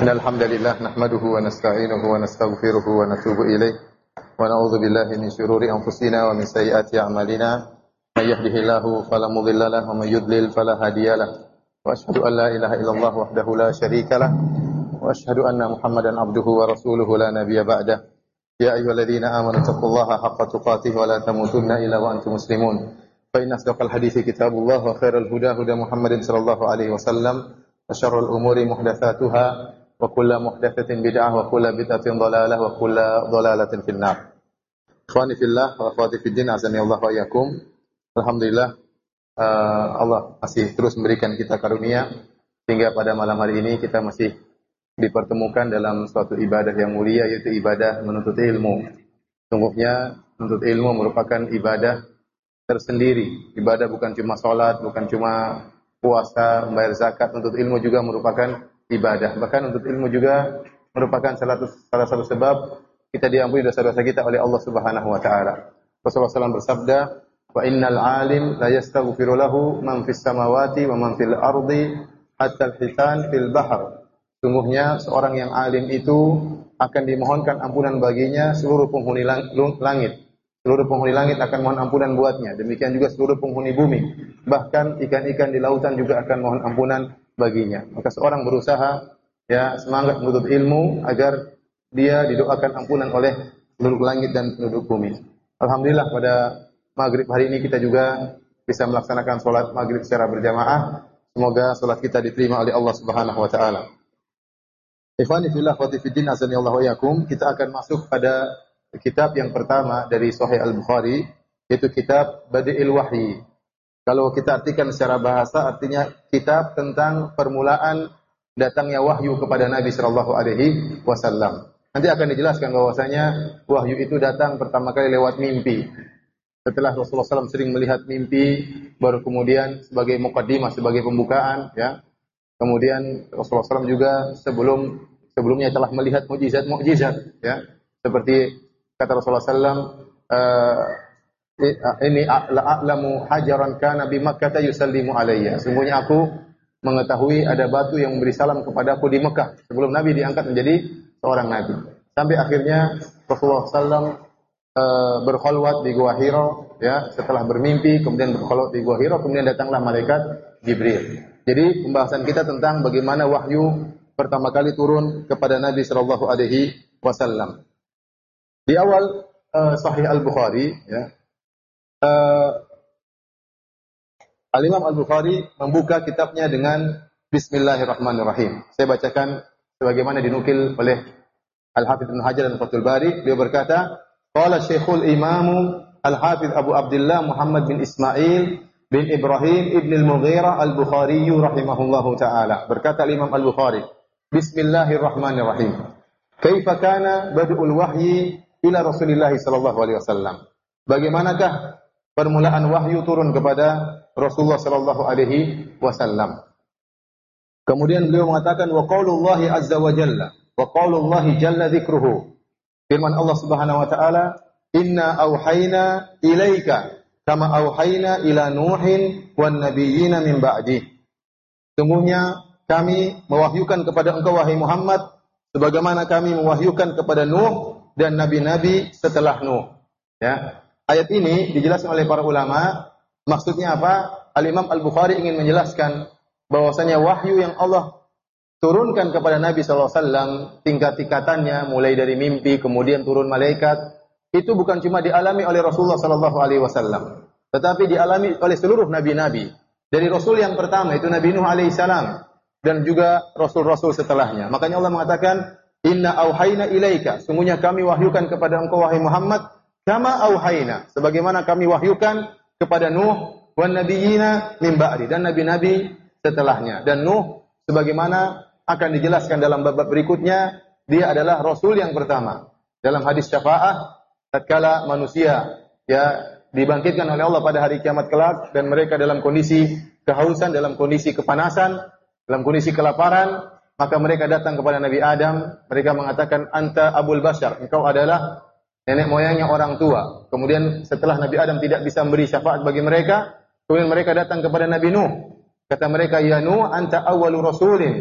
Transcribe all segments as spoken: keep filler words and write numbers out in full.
Innal hamdalillah nahmaduhu wa nasta'inuhu wa nastaghfiruhu wa natubu ilaih wa na'udzu billahi min shururi anfusina wa min sayyiati a'malina may yahdihillahu fala mudilla lahu wa may yudlil fala hadiyalah wa asyhadu an la ilaha illallah wahdahu la syarikalah wa asyhadu anna Muhammadan abduhu wa rasuluhu la nabiyya ba'dah. Ya ayyuhalladzina amanu taqullaha haqqa tuqatih wa la tamutunna illa wa antum muslimun. Fa inna asdaqal hadithi kitabullah wa khairal huda huda Muhammadin sallallahu alaihi wasallam wa syarrul umuri muhdatsatuha wa kullu muhdatsatin bid'ah wa kullu bid'atin dhalalah wa kullu dhalalatin finnar. Ikhwani fillah wa akhwati fid din, azani Allah wa iyyakum. Alhamdulillah uh, Allah masih terus memberikan kita karunia sehingga pada malam hari ini kita masih dipertemukan dalam suatu ibadah yang mulia, yaitu ibadah menuntut ilmu. Sungguhnya menuntut ilmu merupakan ibadah tersendiri. Ibadah bukan cuma salat, bukan cuma puasa, membayar zakat. Menuntut ilmu juga merupakan ibadah. Bahkan untuk ilmu juga merupakan salah satu, salah satu sebab kita diampuni dosa-dosa kita oleh Allah Subhanahu wa taala. Rasulullah sallallahu alaihi wasallam bersabda, "Wa innal 'alim la yastaghfiru lahu man fis samawati wa man fil ardi hatta al-hitan fil bahr." Sungguhnya seorang yang alim itu akan dimohonkan ampunan baginya seluruh penghuni langit. Seluruh penghuni langit akan mohon ampunan buatnya. Demikian juga seluruh penghuni bumi. Bahkan ikan-ikan di lautan juga akan mohon ampunan baginya. Maka seorang berusaha ya semangat menuntut ilmu agar dia didoakan ampunan oleh penduduk langit dan penduduk bumi. Alhamdulillah pada maghrib hari ini kita juga bisa melaksanakan sholat maghrib secara berjamaah. Semoga sholat kita diterima oleh Allah Subhanahu wa taala. Ikhwani fillah wa fiddin, azani Allah wa iyyakum. Kita akan masuk pada kitab yang pertama dari Sahih Al-Bukhari, yaitu kitab Badi'il Wahyi. Kalau kita artikan secara bahasa, artinya kitab tentang permulaan datangnya wahyu kepada Nabi sallallahu alaihi wasallam. Nanti akan dijelaskan bahwasanya wahyu itu datang pertama kali lewat mimpi. Setelah Rasulullah sallallahu alaihi wasallam sering melihat mimpi, baru kemudian sebagai muqaddimah, sebagai pembukaan, ya. Kemudian Rasulullah sallallahu alaihi wasallam juga sebelum sebelumnya telah melihat mukjizat-mukjizat, ya. Seperti kata Rasulullah sallallahu alaihi wasallam, uh, ini la'alamu hajaran kana bi Makkah yusallimu alayya. Sungguhnya aku mengetahui ada batu yang memberi salam kepadaku di Mekah sebelum Nabi diangkat menjadi seorang nabi. Sampai akhirnya Rasulullah sallallahu alaihi wasallam uh, berkhalwat di Gua Hira, ya, setelah bermimpi kemudian berkhalwat di Gua Hira, kemudian datanglah malaikat Jibril. Jadi pembahasan kita tentang bagaimana wahyu pertama kali turun kepada Nabi sallallahu alaihi wasallam. Di awal uh, Sahih Al-Bukhari, ya, Uh, Al-Imam Al-Bukhari membuka kitabnya dengan Bismillahirrahmanirrahim. Saya bacakan sebagaimana dinukil oleh Al-Hafidz Ibnu Hajar dan Fathul Bari. Beliau berkata, qala Syekhul Imamu Al-Hafidz Abu Abdullah Muhammad bin Ismail bin Ibrahim ibn Al-Mughirah Al-Bukhari rahimahullahu ta'ala. Berkata Al-Imam Al-Bukhari, Bismillahirrahmanirrahim. Kaifa kana bad'ul wahyi ila Rasulillah sallallahu alaihi wasallam. Bagaimanakah permulaan wahyu turun kepada Rasulullah sallallahu alaihi wasallam? Kemudian beliau mengatakan wa qaulullahi azza wa jalla wa qaulullahi jalla dzikruhu. Firman Allah Subhanahu wa taala, "Inna auhayna ilaika kama auhayna ila Nuhin wan nabiyyina min ba'di." Sungguhnya kami mewahyukan kepada engkau wahai Muhammad sebagaimana kami mewahyukan kepada Nuh dan nabi-nabi setelah Nuh. Ya. Ayat ini dijelaskan oleh para ulama, maksudnya apa? Al-Imam Al-Bukhari ingin menjelaskan bahwasanya wahyu yang Allah turunkan kepada Nabi sallallahu alaihi wasallam, tingkat-tingkatannya mulai dari mimpi kemudian turun malaikat, itu bukan cuma dialami oleh Rasulullah sallallahu alaihi wasallam, tetapi dialami oleh seluruh nabi-nabi. Dari Rasul yang pertama itu Nabi Nuh alaihi salam dan juga rasul-rasul setelahnya. Makanya Allah mengatakan, "Inna auhayna ilaika." Sungguhnya kami wahyukan kepada engkau wahai Muhammad kama auhayna, sebagaimana kami wahyukan kepada Nuh wan nabiyina min ba'di, dan nabi-nabi setelahnya. Dan Nuh sebagaimana akan dijelaskan dalam bab berikutnya, dia adalah rasul yang pertama. Dalam hadis syafaat, tatkala manusia ya dibangkitkan oleh Allah pada hari kiamat kelak dan mereka dalam kondisi kehausan, dalam kondisi kepanasan, dalam kondisi kelaparan, maka mereka datang kepada Nabi Adam, mereka mengatakan anta abul bashar, engkau adalah nenek moyangnya orang tua. Kemudian setelah Nabi Adam tidak bisa memberi syafaat bagi mereka, kemudian mereka datang kepada Nabi Nuh. Kata mereka, ya Nuh, anta awwalu rasulin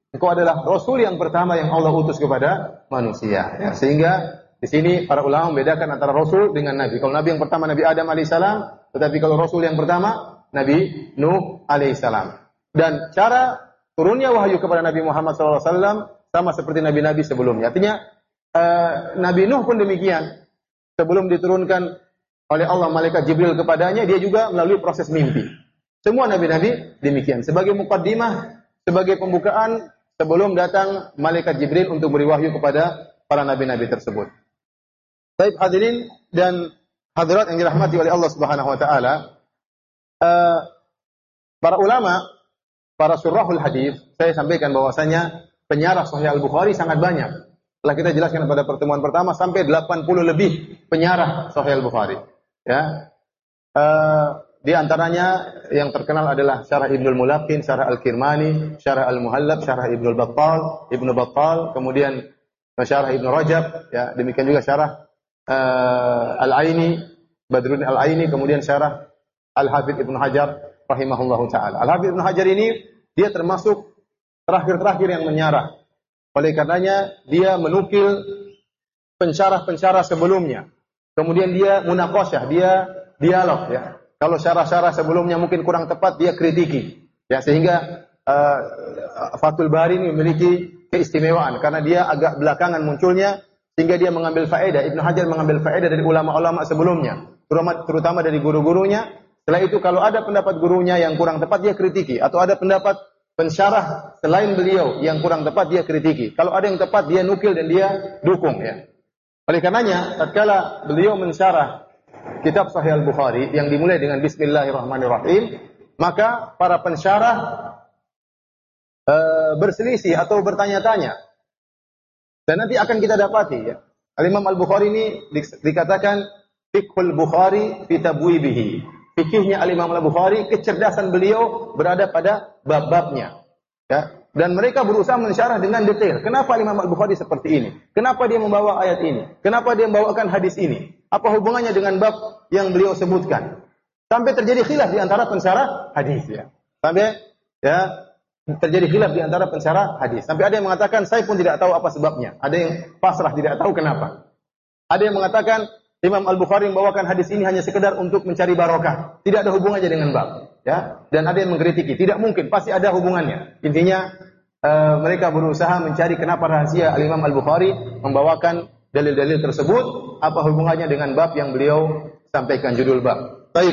Engkau adalah Rasul yang pertama yang Allah utus kepada manusia. Ya, sehingga di sini para ulama membedakan antara Rasul dengan Nabi. Kalau Nabi yang pertama Nabi Adam alaihissalam, tetapi kalau Rasul yang pertama Nabi Nuh alaihissalam. Dan cara turunnya wahyu kepada Nabi Muhammad shallallahu alaihi wasallam sama seperti Nabi-Nabi sebelumnya. Artinya uh, Nabi Nuh pun demikian. Sebelum diturunkan oleh Allah malaikat Jibril kepadanya, dia juga melalui proses mimpi. Semua Nabi-Nabi demikian. Sebagai mukaddimah, sebagai pembukaan, sebelum datang malaikat Jibril untuk beri wahyu kepada para Nabi-Nabi tersebut. Baik hadirin dan hadirat yang dirahmati oleh Allah Subhanahu Wa Taala, uh, para ulama, para surahul hadis, saya sampaikan bahwasanya penyarah Sahih Al-Bukhari sangat banyak. Telah kita jelaskan pada pertemuan pertama sampai delapan puluh lebih penyarah Sahih Al-Bukhari. Ya. Uh, di antaranya yang terkenal adalah Syarah Ibnul Mulaqin, Syarah Al-Kirmani, Syarah Al-Muhallab, Syarah Ibnul Battal, Ibnu Battal, kemudian Syarah Ibnu Rajab, ya, demikian juga Syarah uh, Al-Aini, Badruddin Al-Aini, kemudian Syarah Al-Hafidz Ibnu Hajar rahimahullahu taala. Al-Hafidz Ibnu Hajar ini dia termasuk terakhir-terakhir yang menyarah. Oleh karenanya dia menukil pensyarah-pensyarah sebelumnya. Kemudian dia munaqasyah, dia dialog, ya. Kalau syarah-syarah sebelumnya mungkin kurang tepat, dia kritiki. Ya, sehingga uh, Fathul Bari ini memiliki keistimewaan karena dia agak belakangan munculnya sehingga dia mengambil faedah. Ibnu Hajar mengambil faedah dari ulama-ulama sebelumnya, terutama, terutama dari guru-gurunya. Setelah itu kalau ada pendapat gurunya yang kurang tepat, dia kritiki, atau ada pendapat pensyarah selain beliau yang kurang tepat, dia kritiki. Kalau ada yang tepat, dia nukil dan dia dukung, ya. Oleh karenanya, tatkala beliau mensyarah kitab Sahih Al-Bukhari yang dimulai dengan Bismillahirrahmanirrahim, maka para pensyarah e, berselisih atau bertanya-tanya. Dan nanti akan kita dapati, ya. Al-Imam Al-Bukhari ini di, dikatakan Fiqhul Bukhari fi tabwibihi. Fikihnya Al-Imam Al-Bukhari, kecerdasan beliau berada pada bab-babnya. Ya. Dan mereka berusaha mensyarah dengan detail. Kenapa Imam Al-Bukhari seperti ini? Kenapa dia membawa ayat ini? Kenapa dia membawakan hadis ini? Apa hubungannya dengan bab yang beliau sebutkan? Sampai terjadi khilaf di antara pensyarah hadis, ya. Sampai ya terjadi khilaf di antara pensyarah hadis. Sampai ada yang mengatakan saya pun tidak tahu apa sebabnya. Ada yang pasrah tidak tahu kenapa. Ada yang mengatakan Imam Al-Bukhari membawakan hadis ini hanya sekedar untuk mencari barokah. Tidak ada hubungannya dengan bab. Ya? Dan ada yang mengkritiki. Tidak mungkin. Pasti ada hubungannya. Intinya uh, mereka berusaha mencari kenapa rahasia Al-Imam Al-Bukhari membawakan dalil-dalil tersebut. Apa hubungannya dengan bab yang beliau sampaikan judul bab. Baik.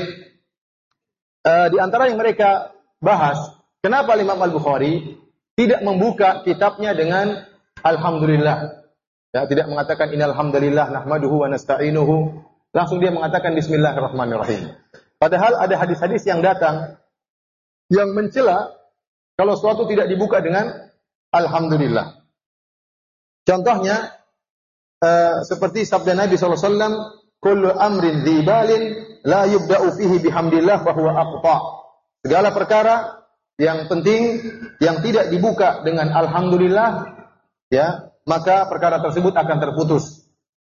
Uh, di antara yang mereka bahas, kenapa Imam Al-Bukhari tidak membuka kitabnya dengan Alhamdulillah. Ya, tidak mengatakan innal hamdalillah nahmaduhu wa nasta'inuhu, langsung dia mengatakan bismillahirrahmanirrahim. Padahal ada hadis-hadis yang datang yang mencela kalau suatu tidak dibuka dengan alhamdulillah. Contohnya uh, seperti sabda Nabi sallallahu alaihi wasallam, kullu amrin dzibalin la yubda'u fihi bihamdillah fa huwa aqta. Segala perkara yang penting yang tidak dibuka dengan alhamdulillah, ya, maka perkara tersebut akan terputus.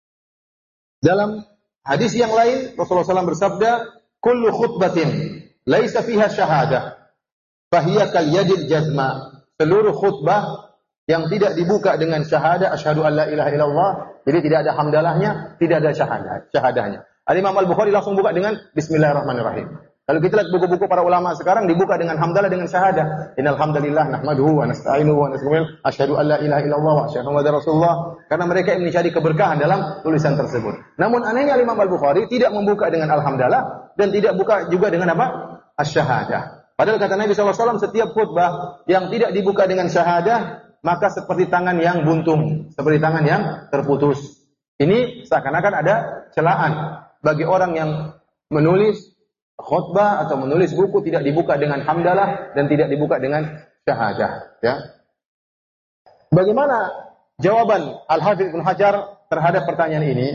Dalam hadis yang lain, Rasulullah shallallahu alaihi wasallam bersabda, kullu khutbatin laisa fiha syahadah, fahiya kal yadil jazma. Seluruh khutbah yang tidak dibuka dengan syahadah, asyhadu an la ilaha illallah, jadi tidak ada hamdalahnya, tidak ada syahadah, syahadahnya. Al-Imam Al-Bukhari langsung buka dengan bismillahirrahmanirrahim. Kalau kita lihat buku-buku para ulama sekarang dibuka dengan hamdalah dengan syahadah. Innal hamdalillah nahmaduhu wa nasta'inuhu wa nastaghfiruh asyhadu an la ilaha illallah wa asyhadu anna rasulullah. Karena mereka ingin mencari keberkahan dalam tulisan tersebut. Namun anehnya Imam Al-Bukhari tidak membuka dengan alhamdulillah dan tidak buka juga dengan apa? Asy-syahadah. Padahal kata Nabi sallallahu alaihi wasallam setiap khutbah yang tidak dibuka dengan syahadah maka seperti tangan yang buntung, seperti tangan yang terputus. Ini seakan-akan ada celaan bagi orang yang menulis khutbah atau menulis buku tidak dibuka dengan hamdalah dan tidak dibuka dengan syahadah, ya. Bagaimana jawaban Al-Hafidz Ibnu Hajar terhadap pertanyaan ini?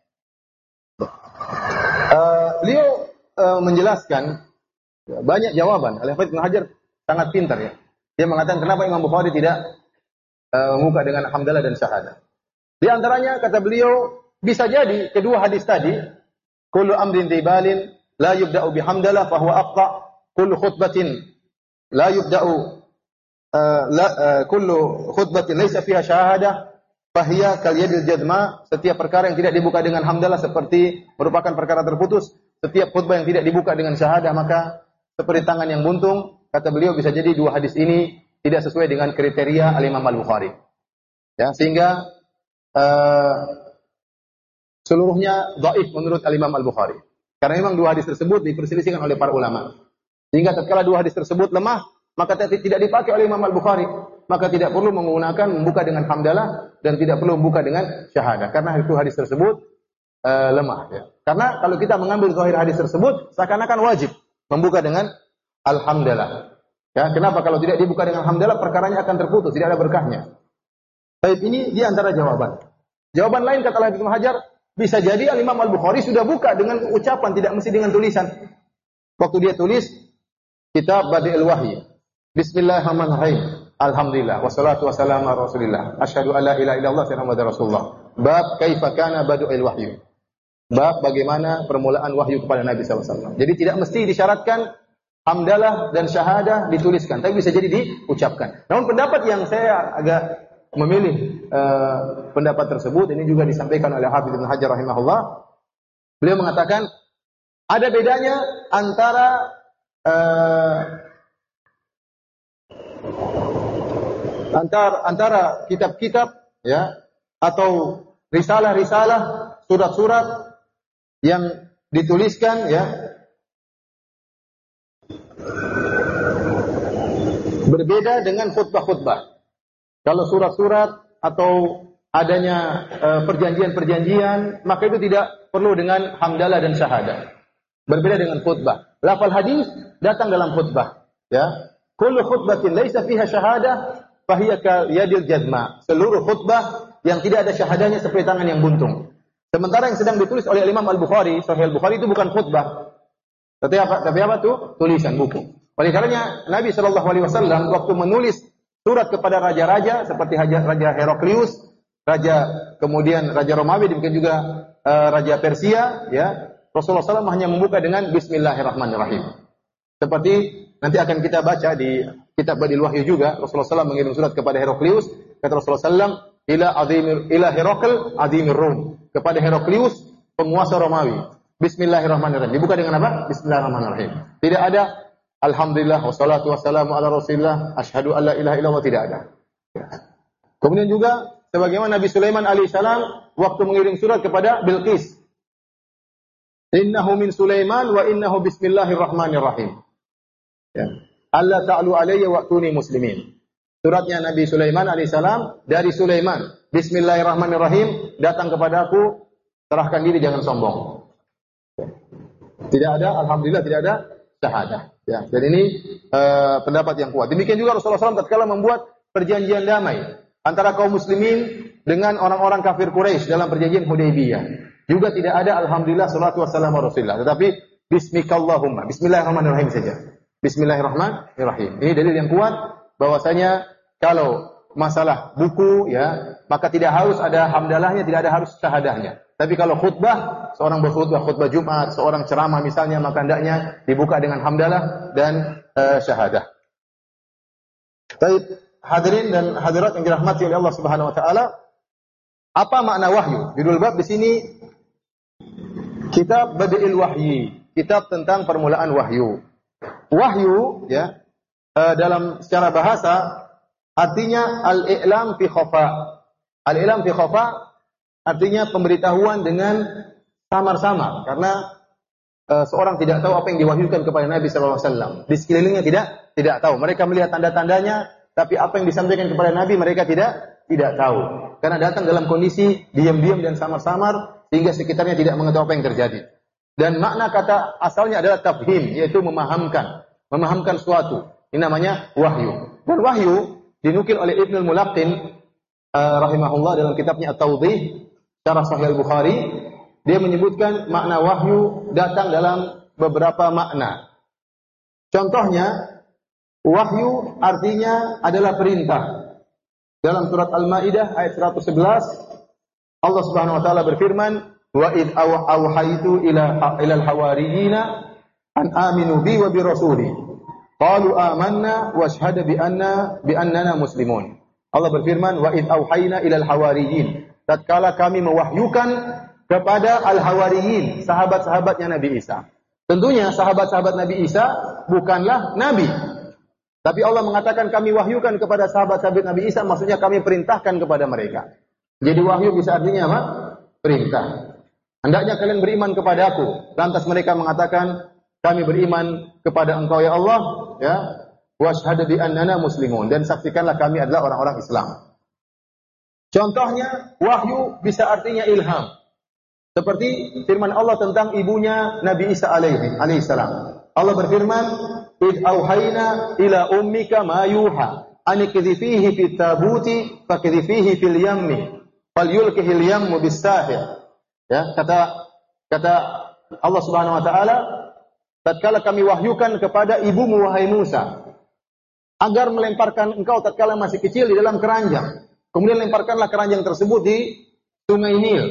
Uh, beliau uh, menjelaskan ya, banyak jawaban. Al-Hafidz Ibnu Hajar sangat pintar, ya. Dia mengatakan kenapa Imam Bukhari tidak uh, membuka dengan hamdalah dan syahadah. Di antaranya kata beliau bisa jadi kedua hadis tadi, kullu amrin dibalin la yubda'u bihamdalah fa huwa aqta, kullu khutbatin la yubda'u uh, la uh, kullu khutbatin laisa fiha syahadah fahiya kal yadil jadma, setiap perkara yang tidak dibuka dengan hamdalah seperti merupakan perkara terputus. Setiap khutbah yang tidak dibuka dengan syahadah maka seperti tangan yang buntung. Kata beliau bisa jadi dua hadis ini tidak sesuai dengan kriteria Al-Imam Al-Bukhari. Ya, sehingga uh, seluruhnya dhaif menurut Al-Imam Al-Bukhari. Karena memang dua hadis tersebut diperselisihkan oleh para ulama. Sehingga tatkala dua hadis tersebut lemah, maka tidak dipakai oleh Imam Al-Bukhari. Maka tidak perlu menggunakan membuka dengan hamdalah dan tidak perlu membuka dengan syahadah. Karena itu hadis tersebut uh, lemah. Ya. Karena kalau kita mengambil zahir hadis tersebut, seakan-akan wajib membuka dengan alhamdulillah. Ya, kenapa kalau tidak dibuka dengan hamdalah, perkaranya akan terputus, tidak ada berkahnya. Baik, ini di antara jawaban. Jawaban lain kata Ibnu Hajar, bisa jadi Al-Imam Al-Bukhari sudah buka dengan ucapan, tidak mesti dengan tulisan. Waktu dia tulis kitab Badi'il Wahyi, Bismillahirrahmanirrahim, Alhamdulillah, wassalatu wassalamu ala Rasulillah, asyhadu an la ilaha illallah wa anna Rasulullah. Bab kaifa kana Badi'il Wahyi. Bab bagaimana permulaan wahyu kepada Nabi sallallahu alaihi wasallam. Jadi tidak mesti disyaratkan hamdalah dan syahadah dituliskan, tapi bisa jadi diucapkan. Namun pendapat yang saya agak memilih uh, pendapat tersebut, ini juga disampaikan oleh Hafidz Ibnu Hajar rahimahullah. Beliau mengatakan ada bedanya antara uh, antara antara kitab-kitab ya atau risalah-risalah, surat-surat yang dituliskan ya berbeda dengan khutbah-khutbah. Kalau surat-surat atau adanya e, perjanjian-perjanjian, maka itu tidak perlu dengan hamdalah dan syahadah. Berbeda dengan khutbah. Lafal hadis datang dalam khutbah, ya. Kullu khutbatin laisa fiha syahadah fahiya ka yadil jadma. Seluruh khutbah yang tidak ada syahadahnya seperti tangan yang buntung. Sementara yang sedang ditulis oleh Imam Al-Bukhari, Sahih Al-Bukhari itu bukan khutbah. Tapi apa? Tapi apa tuh? Tulisan buku. Oleh karenanya Nabi sallallahu alaihi wasallam waktu menulis surat kepada raja-raja seperti Raja Heraklius, raja kemudian Raja Romawi, demikian juga uh, Raja Persia, ya. Rasulullah sallallahu alaihi wasallam hanya membuka dengan Bismillahirrahmanirrahim. Seperti nanti akan kita baca di kitab Badi'il Wahyi juga, Rasulullah sallallahu alaihi wasallam mengirim surat kepada Heraklius, kata Rasulullah sallallahu alaihi wasallam, ila azimir ila Herakl azimir Rum, kepada Heraklius penguasa Romawi. Bismillahirrahmanirrahim. Dibuka dengan apa? Bismillahirrahmanirrahim. Tidak ada alhamdulillah wassalatu wassalamu ala Rasulillah asyhadu an la ilaha illallah, tidak ada. Ya. Kemudian juga sebagaimana Nabi Sulaiman alaihissalam waktu mengirim surat kepada Bilqis, innahu min Sulaiman wa innahu bismillahirrahmanirrahim. Ya. Allah ta'alu alayya wa'tuni muslimin. Suratnya Nabi Sulaiman alaihissalam dari Sulaiman. Bismillahirrahmanirrahim, datang kepadaku, serahkan diri, jangan sombong. Tidak ada, alhamdulillah tidak ada syahadah. Ya, dan ini uh, pendapat yang kuat. Demikian juga Rasulullah sallallahu alaihi wasallam tatkala membuat perjanjian damai antara kaum muslimin dengan orang-orang kafir Quraisy dalam perjanjian Hudaybiyah. Juga tidak ada alhamdulillah salatu wassalamu ala Rasulillah, tetapi bismikallahumma, bismillahirrahmanirrahim saja. Bismillahirrahmanirrahim. Ini dalil yang kuat bahwasanya kalau masalah buku ya, maka tidak harus ada hamdalahnya, tidak ada harus syahadahnya. Tapi kalau khutbah, seorang berkhutbah, khutbah Jumat, seorang ceramah misalnya, maka hendaknya dibuka dengan hamdalah dan uh, syahadah. Baik, hadirin dan hadirat yang dirahmati oleh Allah Subhanahu wa taala, apa makna wahyu? Judul bab di sini Kitab Badi'il Wahyi, kitab tentang permulaan wahyu. Wahyu ya, uh, dalam secara bahasa artinya al-i'lam fi khafa. Al-i'lam fi khafa artinya pemberitahuan dengan samar-samar, karena e, seorang tidak tahu apa yang diwahyukan kepada Nabi sallallahu alaihi wasallam. Di sekelilingnya tidak tidak tahu. Mereka melihat tanda-tandanya, tapi apa yang disampaikan kepada Nabi mereka tidak tidak tahu. Karena datang dalam kondisi diam-diam dan samar-samar sehingga sekitarnya tidak mengetahui apa yang terjadi. Dan makna kata asalnya adalah tafhim, yaitu memahamkan, memahamkan suatu. Ini namanya wahyu. Dan wahyu dinukil oleh Ibnu Mulaqqin uh, rahimahullah dalam kitabnya At-Tawdhih Syarah Sahih Al-Bukhari, dia menyebutkan makna wahyu datang dalam beberapa makna. Contohnya, wahyu artinya adalah perintah. Dalam surat Al-Maidah ayat seratus sebelas, Allah Subhanahu wa taala berfirman, "Wa id awhaytu ila ilal hawariyina an aminu bi wa bi rasuli." Qalu amanna washhad bi anna bi annana muslimun. Allah berfirman, wa id auhayna ilal hawariyin. Tatkala kami mewahyukan kepada al-hawariyin, sahabat-sahabatnya Nabi Isa. Tentunya sahabat-sahabat Nabi Isa bukanlah nabi. Tapi Allah mengatakan kami wahyukan kepada sahabat-sahabat Nabi Isa, maksudnya kami perintahkan kepada mereka. Jadi wahyu bisa artinya apa? Perintah. Hendaknya kalian beriman kepada aku. Lantas mereka mengatakan, kami beriman kepada engkau ya Allah, ya. Washhad bi annana muslimun, dan saksikanlah kami adalah orang-orang Islam. Contohnya, wahyu bisa artinya ilham. Seperti firman Allah tentang ibunya Nabi Isa alaihi alaihi salam. Allah berfirman, "Id auhayna ila ummika ma yuha, anikdhifihi fit tabuti fakdhifihi fil yammi, falyulkihil yammu bis-sahil." Ya, kata kata Allah Subhanahu wa taala, tatkala kami wahyukan kepada ibumu wahai Musa, agar melemparkan engkau tatkala masih kecil di dalam keranjang. Kemudian lemparkanlah keranjang tersebut di sungai Nil.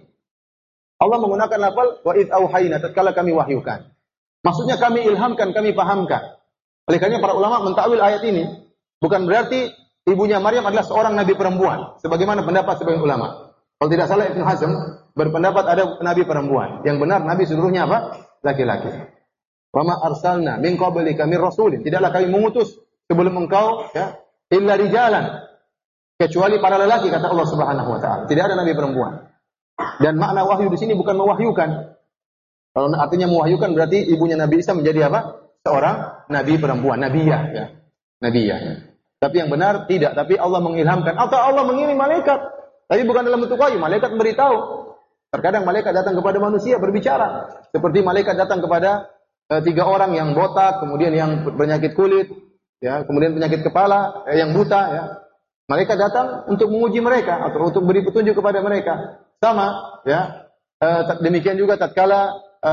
Allah menggunakan lafal wa id auhayna, tatkala kami wahyukan. Maksudnya kami ilhamkan, kami pahamkan. Oleh karena para ulama mentakwil ayat ini, bukan berarti ibunya Maryam adalah seorang nabi perempuan, sebagaimana pendapat sebagian ulama. Kalau tidak salah Ibnu Hazm berpendapat ada nabi perempuan. Yang benar nabi seluruhnya apa? Laki-laki. Wa ma arsalna min qablika min rasulin. Tidaklah kami mengutus sebelum engkau ya illa rijalan, kecuali para lelaki, kata Allah Subhanahu wa taala. Tidak ada nabi perempuan. Dan makna wahyu di sini bukan mewahyukan. Kalau artinya mewahyukan berarti ibunya Nabi Isa menjadi apa? Seorang nabi perempuan, nabiyah ya. Nabiyah. Tapi yang benar tidak, tapi Allah mengilhamkan atau Allah mengirim malaikat. Tapi bukan dalam bentuk wahyu, malaikat memberitahu. Terkadang malaikat datang kepada manusia berbicara, seperti malaikat datang kepada e, tiga orang yang botak, kemudian yang penyakit kulit, ya, kemudian penyakit kepala, eh, yang buta, ya. Malaikat datang untuk menguji mereka atau untuk beri petunjuk kepada mereka. Sama, ya. E, demikian juga tatkala e,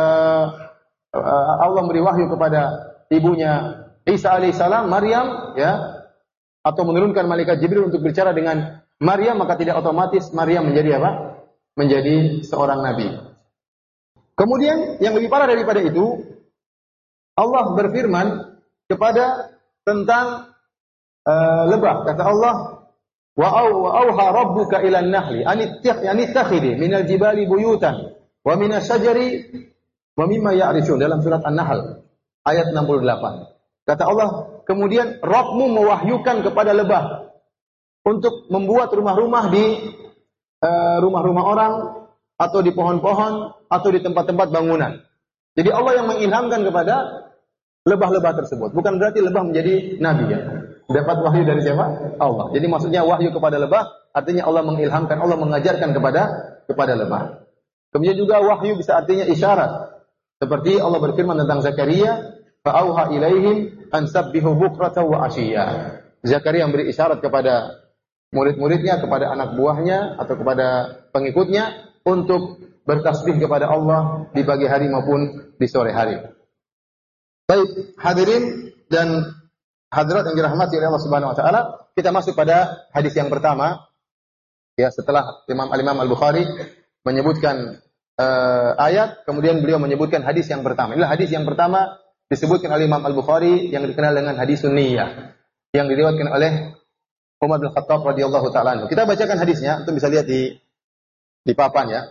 e, Allah memberi wahyu kepada ibunya Isa alaihissalam, Maryam, ya, atau menurunkan malaikat Jibril untuk berbicara dengan Maryam, maka tidak otomatis Maryam menjadi apa? Menjadi seorang nabi. Kemudian yang lebih parah daripada itu, Allah berfirman kepada tentang uh, lebah. Kata Allah, wa auha rabbuka ila an-nahli anittakhidhi minal jibali buyutan wa minas syajari wa mimma ya'rishun, dalam surat An-Nahl ayat enam puluh delapan. Kata Allah, kemudian Rabbmu mewahyukan kepada lebah untuk membuat rumah-rumah di uh, rumah-rumah orang atau di pohon-pohon atau di tempat-tempat bangunan. Jadi Allah yang mengilhamkan kepada lebah-lebah tersebut. Bukan berarti lebah menjadi nabi ya. Dapat wahyu dari siapa? Allah. Jadi maksudnya wahyu kepada lebah artinya Allah mengilhamkan, Allah mengajarkan kepada kepada lebah. Kemudian juga wahyu bisa artinya isyarat. Seperti Allah berfirman tentang Zakaria, fa auha ilaihim an sabbihu bukratan wa ashiya. Zakaria memberi isyarat kepada murid-muridnya, kepada anak buahnya atau kepada pengikutnya untuk bertasbih kepada Allah di pagi hari maupun di sore hari. Baik, hadirin dan hadirat yang dirahmati oleh Allah Subhanahu wa taala, kita masuk pada hadis yang pertama. Ya, setelah Imam Al-Imam Al-Bukhari menyebutkan uh, ayat, kemudian beliau menyebutkan hadis yang pertama. Inilah hadis yang pertama disebutkan oleh Imam Al-Bukhari yang dikenal dengan hadis sunniyah, yang diriwayatkan oleh Umar bin Khattab radhiyallahu taala anhu. Kita bacakan hadisnya, untuk bisa lihat di di papan ya.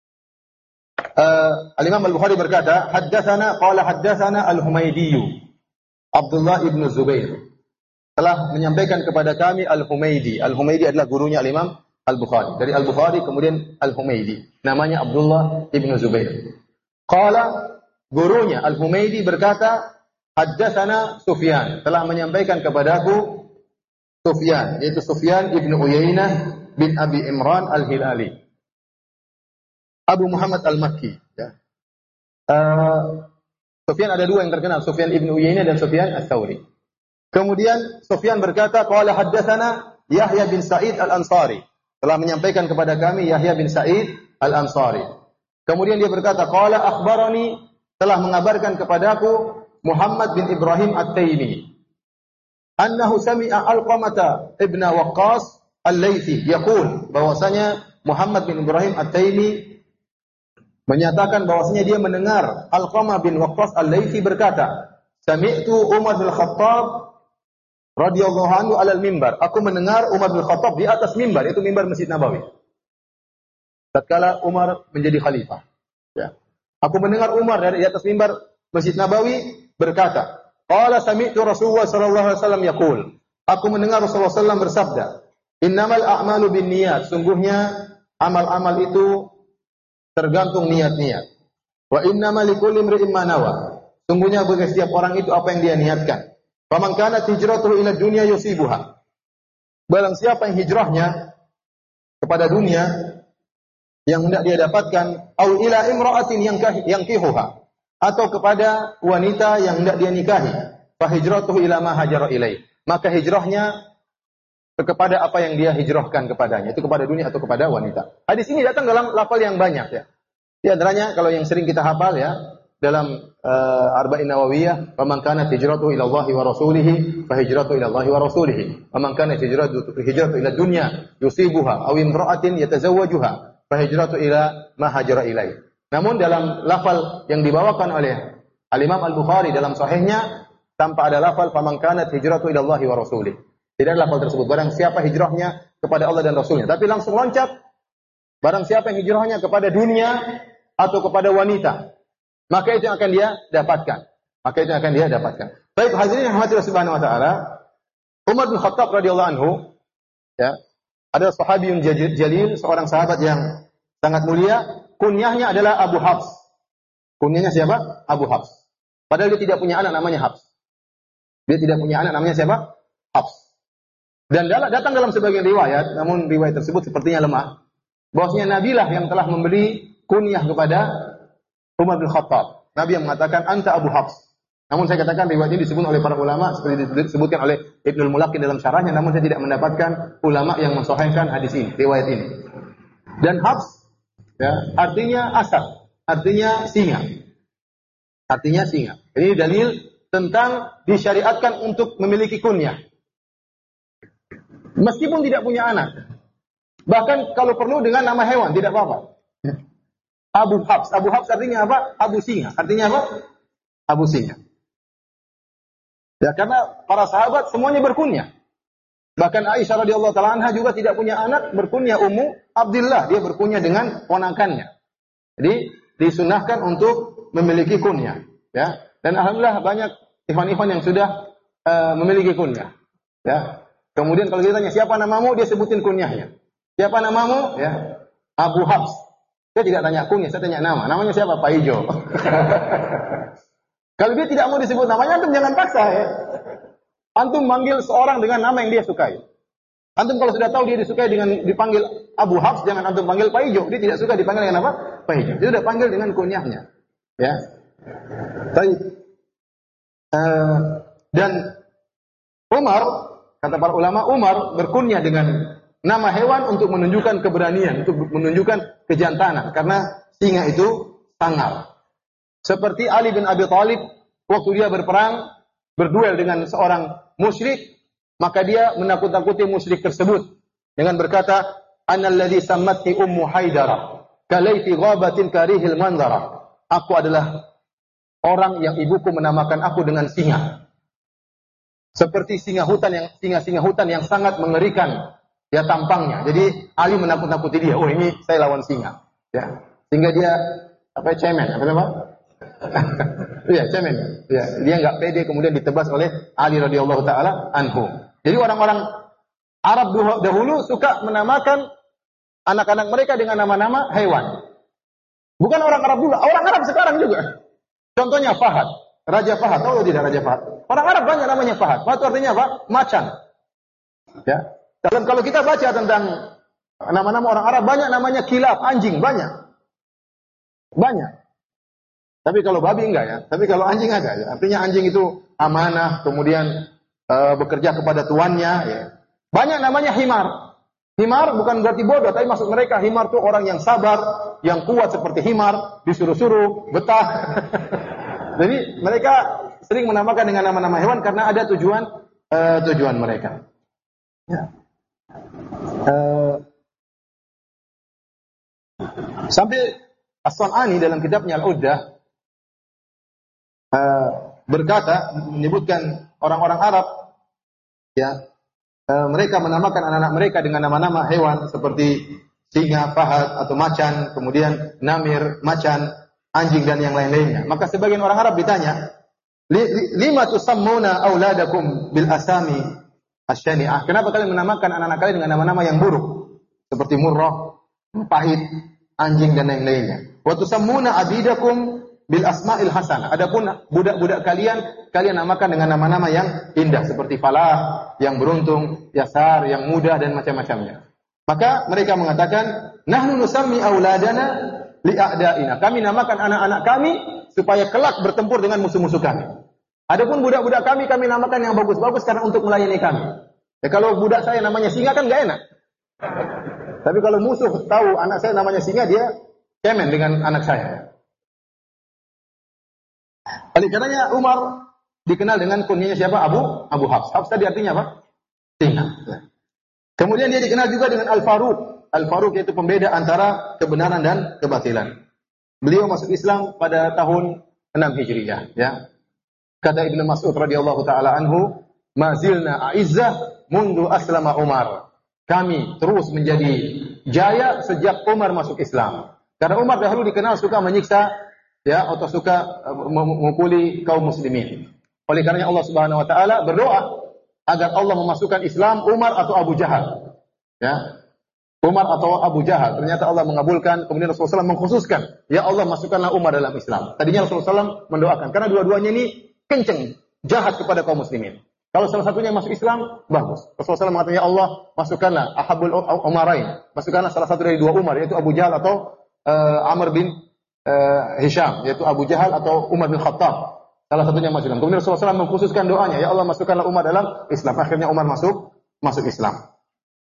Uh, Al-Imam Al-Bukhari berkata, haddatsana qala haddatsana Al-Humaydi Abdullah ibn Zubair telah menyampaikan kepada kami Al-Humaydi. Al-Humaydi adalah gurunya Al-Imam Al-Bukhari. Dari Al-Bukhari kemudian Al-Humaydi. Namanya Abdullah ibn Zubair. Qala, gurunya Al-Humaydi berkata, haddatsana Sufyan, telah menyampaikan kepadaku Sufyan, yaitu Sufyan ibn Uyainah bin Abi Imran Al-Hilali, Abu Muhammad Al-Makki. Ya. Uh, Sufyan ada dua yang terkenal, Sufyan ibn Uyainah dan Sufyan Ats-Tsauri. Kemudian Sufyan berkata, qala haddatsana Yahya bin Sa'id Al-Ansari, telah menyampaikan kepada kami Yahya bin Sa'id Al-Ansari. Kemudian dia berkata, qala akhbarani, telah mengabarkan kepadaku Muhammad bin Ibrahim At-Taimi, annahu sami'a Alqamah ibn Waqqas Al-Laitsi yaqul, bahwasanya Muhammad bin Ibrahim At-Taimi menyatakan bahwasanya dia mendengar Alqamah bin Waqqas Al-Laitsi berkata, sami'tu Umar bin Khattab radhiyallahu anhu 'alal mimbar. Aku mendengar Umar bin Khattab di atas mimbar, itu mimbar Masjid Nabawi. Tatkala Umar menjadi khalifah. Ya. Aku mendengar Umar dari atas mimbar Masjid Nabawi berkata, qala sami'tu Rasulullah sallallahu alaihi wasallam yaqul. Aku mendengar Rasulullah sallallahu alaihi wasallam bersabda, innamal a'malu binniyat. Sungguhnya amal-amal itu tergantung niat-niat. Wa innamal likulli imri'in ma nawa. Sungguhnya bagi setiap orang itu apa yang dia niatkan. Faman kanat hijratuhu ila dunya yusibuha. Barang siapa yang hijrahnya kepada dunia yang hendak dia dapatkan, au ila imra'atin yang yankihuha, atau kepada wanita yang hendak dia nikahi, fa hijratuhu ila ma hajara ilai. Maka hijrahnya kepada apa yang dia hijrahkan kepadanya, itu kepada dunia atau kepada wanita. Hadis ini datang dalam lafal yang banyak ya. Di antaranya kalau yang sering kita hafal ya, dalam uh, Arba'in Nawawiyah, "Wa man kana hijratuhu ila Allahi wa rasulih, fa hijratuhu ila Allahi wa rasulih. Wa man kana hijratuhu hijratuhu ila dunya yusibuha aw imra'atin yatazawwajuha, fa hijratuhu ila ma hajara ilaihi." Namun dalam lafal yang dibawakan oleh Al-Imam Al-Bukhari dalam sahihnya tanpa ada lafal "Fa man kana hijratuhu ila Allahi wa rasulih." Tidak ada lafal tersebut. Barang siapa hijrahnya kepada Allah dan Rasulnya. Tapi langsung loncat. Barang siapa yang hijrahnya kepada dunia atau kepada wanita, maka itu yang akan dia dapatkan. Maka itu yang akan dia dapatkan. Baik, hadirin yang dirahmati Allah Subhanahu wa taala, Umar bin Khattab radhiyallahu anhu ya, adalah sahabiyun jalil, seorang sahabat yang sangat mulia. Kunyahnya adalah Abu Hafs. Kunyahnya siapa? Abu Hafs. Padahal dia tidak punya anak namanya Hafs. Dia tidak punya anak namanya siapa? Hafs. Dan datang dalam sebagian riwayat, namun riwayat tersebut sepertinya lemah, bahwasanya Nabilah yang telah memberi kunyah kepada Umar bin Khattab. Nabi yang mengatakan anta Abu Hafs. Namun saya katakan riwayat ini disebut oleh para ulama seperti disebutkan oleh Ibnul Mulaqin dalam syarahnya, namun saya tidak mendapatkan ulama yang mensahihkan hadis ini, riwayat ini. Dan Hafs ya, artinya asad, artinya singa. Artinya singa. Ini dalil tentang disyariatkan untuk memiliki kunyah. Meskipun tidak punya anak. Bahkan kalau perlu dengan nama hewan, tidak apa-apa. Abu Hafs. Abu Hafs artinya apa? Abu Singa. Artinya apa? Abu Singa. Ya, karena para sahabat semuanya berkunyah. Bahkan Aisyah radhiyallahu taala anha juga tidak punya anak, berkunyah Ummu Abdillah. Dia berkunyah dengan ponakannya. Jadi disunahkan untuk memiliki kunyah. Ya. Dan alhamdulillah banyak ikhwan-ikhwan yang sudah uh, memiliki kunyah. Ya. Kemudian kalau dia tanya siapa namamu, dia sebutin kunyahnya. Siapa namamu? Ya. Abu Hafs. Saya tidak tanya kunyah, saya tanya nama. Namanya siapa? Pak Ijo. Kalau dia tidak mau disebut namanya, antum jangan paksa ya. Antum manggil seorang dengan nama yang dia sukai. Antum kalau sudah tahu dia disukai dengan dipanggil Abu Hafs, jangan antum panggil Pak Ijo. Dia tidak suka dipanggil dengan apa? Pak Ijo. Dia sudah panggil dengan kunyahnya. Ya. Baik. Uh, dan Umar, kata para ulama, Umar berkunyah dengan nama hewan untuk menunjukkan keberanian, untuk menunjukkan kejantanan. Karena singa itu sangar. Seperti Ali bin Abi Thalib, waktu dia berperang, berduel dengan seorang musyrik, maka dia menakut-nakuti musyrik tersebut. Dengan berkata, Analladhi sammatni ummu haidara, kalaiti ghabatin karihil mandara. Aku adalah orang yang ibuku menamakan aku dengan singa. Seperti singa hutan yang singa-singa hutan yang sangat mengerikan. Ya tampangnya. Jadi Ali menakut-nakuti dia. Oh ini saya lawan singa. Ya. Sehingga dia apa cemen, apa nama? Iya, cemen. Ya, dia enggak pede kemudian ditebas oleh Ali radhiyallahu taala anhu. Jadi orang-orang Arab dahulu suka menamakan anak-anak mereka dengan nama-nama hewan. Bukan orang Arab dulu, orang Arab sekarang juga. Contohnya Fahad, Raja Fahad. Tahu tidak Raja Fahad? Orang Arab banyak namanya Fahad. Fahad artinya apa? Macan. Ya. Dalam kalau kita baca tentang nama-nama orang Arab banyak namanya kilab, anjing banyak. Banyak. Tapi kalau babi enggak ya. Tapi kalau anjing ada ya. Artinya anjing itu amanah, kemudian e, bekerja kepada tuannya ya. Banyak namanya himar. Himar bukan berarti bodoh, tapi maksud mereka himar itu orang yang sabar, yang kuat seperti himar, disuruh-suruh, betah. Jadi mereka sering menamakan dengan nama-nama hewan karena ada tujuan e, tujuan mereka. Ya. Uh, sampai As-San'ani dalam kitabnya Al-Uddah uh, berkata, menyebutkan orang-orang Arab, ya, e, mereka menamakan anak-anak mereka dengan nama-nama hewan seperti singa, pahat atau macan, kemudian namir, macan, anjing dan yang lain-lainnya. Maka sebagian orang Arab ditanya, lima tusammuna auladakum bil asami asyani'ah. Kenapa kalian menamakan anak-anak kalian dengan nama-nama yang buruk seperti murrah, pahit, anjing dan lain-lainnya. Wa tusammuna abidakum bil asma'il hasanah. Adapun budak-budak kalian, kalian namakan dengan nama-nama yang indah seperti Falah, yang beruntung, Yasar, yang mudah dan macam-macamnya. Maka mereka mengatakan, nahnu nusammi auladana li'a'da'ina. Kami namakan anak-anak kami supaya kelak bertempur dengan musuh-musuh kami. Adapun budak-budak kami, kami namakan yang bagus-bagus karena untuk melayani kami. Ya kalau budak saya namanya singa kan enggak enak. Tapi kalau musuh tahu anak saya namanya singa, dia cemen dengan anak saya. Oleh karenanya Umar dikenal dengan kunyanya siapa? Abu Abu Hafs. Hafs tadi artinya apa? Singa. Kemudian dia dikenal juga dengan Al-Faruq. Al-Faruq yaitu pembeda antara kebenaran dan kebatilan. Beliau masuk Islam pada tahun enam Hijriah, ya. Kata Ibnu Mas'ud radhiyallahu taala anhu, "Ma zilna a'izzah mundu aslama Umar." Kami terus menjadi jaya sejak Umar masuk Islam. Karena Umar dahulu dikenal suka menyiksa, ya, atau suka memukuli kaum muslimin. Oleh karenanya Allah Subhanahu wa taala berdoa agar Allah memasukkan Islam Umar atau Abu Jahal. Ya. Umar atau Abu Jahal. Ternyata Allah mengabulkan, kemudian Rasulullah shallallahu alaihi wasallam mengkhususkan, ya Allah masukkanlah Umar dalam Islam. Tadinya Rasulullah shallallahu alaihi wasallam mendoakan karena dua-duanya ini kenceng, jahat kepada kaum muslimin. Kalau salah satunya masuk Islam, bagus. Rasulullah shallallahu alaihi wasallam mengatakan, ya Allah masukkanlah ahabul umarain. Masukkanlah salah satu dari dua Umar, yaitu Abu Jahal atau uh, Amr bin uh, Hisham, yaitu Abu Jahal atau Umar bin Khattab. Salah satunya masuk Islam. Kemudian Rasulullah shallallahu alaihi wasallam mengkhususkan doanya, ya Allah masukkanlah Umar dalam Islam. Akhirnya Umar masuk masuk Islam.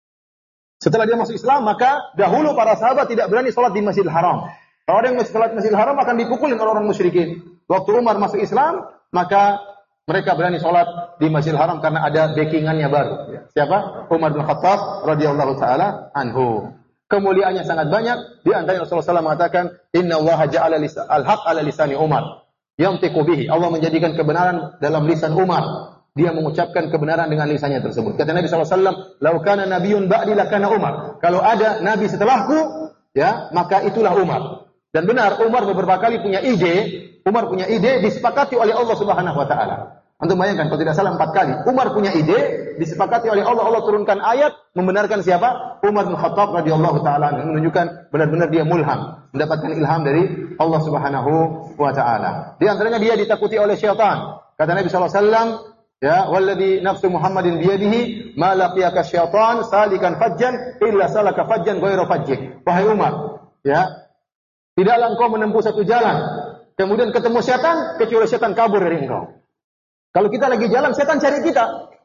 Setelah dia masuk Islam, maka dahulu para sahabat tidak berani sholat di Masjidil Haram. Kalau ada yang sholat di Masjidil Haram akan dipukulin orang-orang musyrikin. Waktu Umar masuk Islam, maka mereka berani sholat di Masjidil Haram karena ada backingannya baru. Siapa? Umar bin Khattab radhiyallahu taala anhu. Kemuliaannya sangat banyak. Di antaranya Rasulullah shallallahu alaihi wasallam mengatakan, Inna Allah ja'ala al-haq ala lisani Umar. Yamtiqu bihi. Allah menjadikan kebenaran dalam lisan Umar. Dia mengucapkan kebenaran dengan lisannya tersebut. Kata Nabi shallallahu alaihi wasallam, "Lau kana nabiyyun ba'di lakana Umar." Kalau ada nabi setelahku, ya, maka itulah Umar. Dan benar, Umar beberapa kali punya ide, Umar punya ide disepakati oleh Allah Subhanahu wa taala. Antum bayangkan kalau tidak salah empat kali Umar punya ide disepakati oleh Allah, Allah turunkan ayat membenarkan siapa? Umar bin Khattab radhiyallahu taala, menunjukkan benar-benar dia mulham, mendapatkan ilham dari Allah Subhanahu wa taala. Di antaranya dia ditakuti oleh syaitan. Kata Nabi sallallahu alaihi wasallam, ya, walladzi nafsu Muhammadin biyadihi ma laqiyaka syaitan salikan fajjan illa salaka fajjan ghairu fajjik. Wahai Umar, ya, tidaklah engkau menempuh satu jalan kemudian ketemu setan kecuali setan kabur dari engkau. Kalau kita lagi jalan setan cari kita.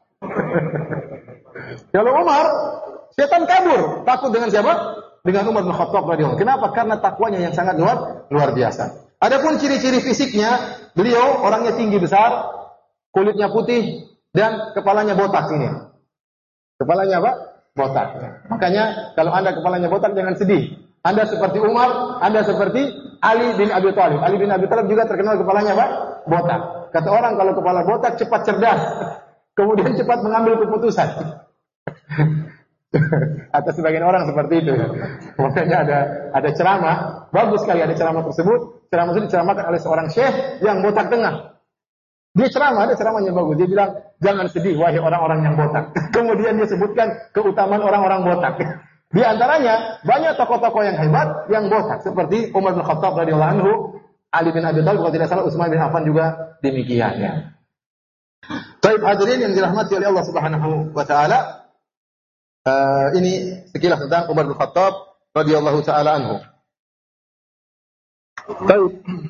Kalau Umar, setan kabur, takut dengan siapa? Dengan Umar bin Khattab radhiyallahu. Kenapa? Karena takwanya yang sangat luar luar biasa. Adapun ciri-ciri fisiknya, beliau orangnya tinggi besar, kulitnya putih dan kepalanya botak ini. Kepalanya apa? Botak. Makanya kalau Anda kepalanya botak jangan sedih. Anda seperti Umar, Anda seperti Ali bin Abi Thalib. Ali bin Abi Thalib juga terkenal kepalanya apa? Botak. Kata orang kalau kepala botak cepat cerdas, kemudian cepat mengambil keputusan. Atau sebagian orang seperti itu. Makanya ada ada ceramah, bagus sekali ada ceramah tersebut. Ceramah itu diceramahkan oleh seorang syekh yang botak tengah. Dia ceramah, ada ceramahnya bagus. Dia bilang, jangan sedih wahai orang-orang yang botak. Kemudian dia sebutkan keutamaan orang-orang botak. Di antaranya banyak tokoh-tokoh yang hebat yang botak seperti Umar bin Khattab radhiyallahu anhu, Ali bin Abi Thalib, kalau tidak salah Utsman bin Affan juga demikian, ya. Baik hadirin yang dirahmati oleh Allah Subhanahu wa taala, uh, ini sekilas tentang Umar bin Khattab radhiyallahu taala anhu. Baik.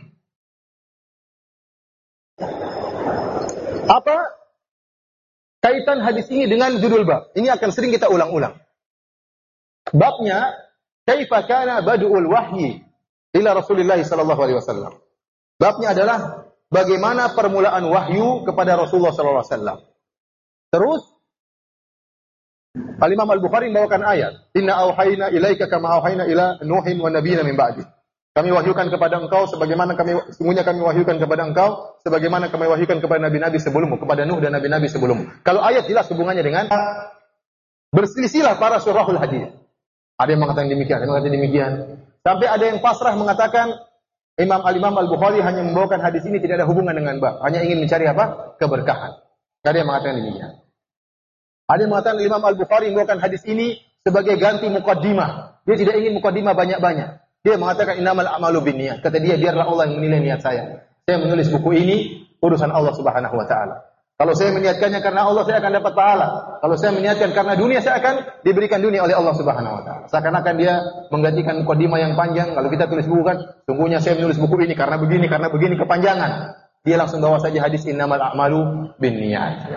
Apa kaitan hadis ini dengan judul bab? Ini akan sering kita ulang-ulang. Babnya, kaifa kana bad'ul wahyi ila Rasulillah sallallahu alaihi wasallam. Babnya adalah bagaimana permulaan wahyu kepada Rasulullah sallallahu alaihi wasallam. Terus Al-Imam Al-Bukhari membawakan ayat, "Inna auhayna ilaika kama auhayna ila Nuhin wa nabiyina min ba'di." Kami wahyukan kepada engkau sebagaimana kami sungguhnya kami wahyukan kepada engkau sebagaimana kami wahyukan kepada nabi-nabi sebelummu, kepada Nuh dan nabi-nabi sebelummu. Kalau ayat jelas hubungannya dengan berselisihlah para syurahul hadis. Ada yang mengatakan demikian, ada yang mengatakan demikian. Sampai ada yang pasrah mengatakan Imam Al-Imam Al-Bukhari hanya membawakan hadis ini tidak ada hubungan dengan bab, hanya ingin mencari apa? Keberkahan. Ada yang mengatakan demikian. Ada yang mengatakan Imam Al-Bukhari membawakan hadis ini sebagai ganti mukaddimah. Dia tidak ingin mukaddimah banyak-banyak. Dia mengatakan innamal a'malu binniyat. Kata dia, biarlah Allah yang menilai niat saya. Saya menulis buku ini urusan Allah Subhanahu wa taala. Kalau saya meniatkannya karena Allah, saya akan dapat pahala. Kalau saya meniatkan karena dunia, saya akan diberikan dunia oleh Allah Subhanahu wa taala. Seakan-akan dia menggantikan mukaddimah yang panjang. Kalau kita tulis buku kan, sungguhnya saya menulis buku ini karena begini, karena begini, kepanjangan. Dia langsung bawa saja hadis innamal a'malu binniyat. Ya.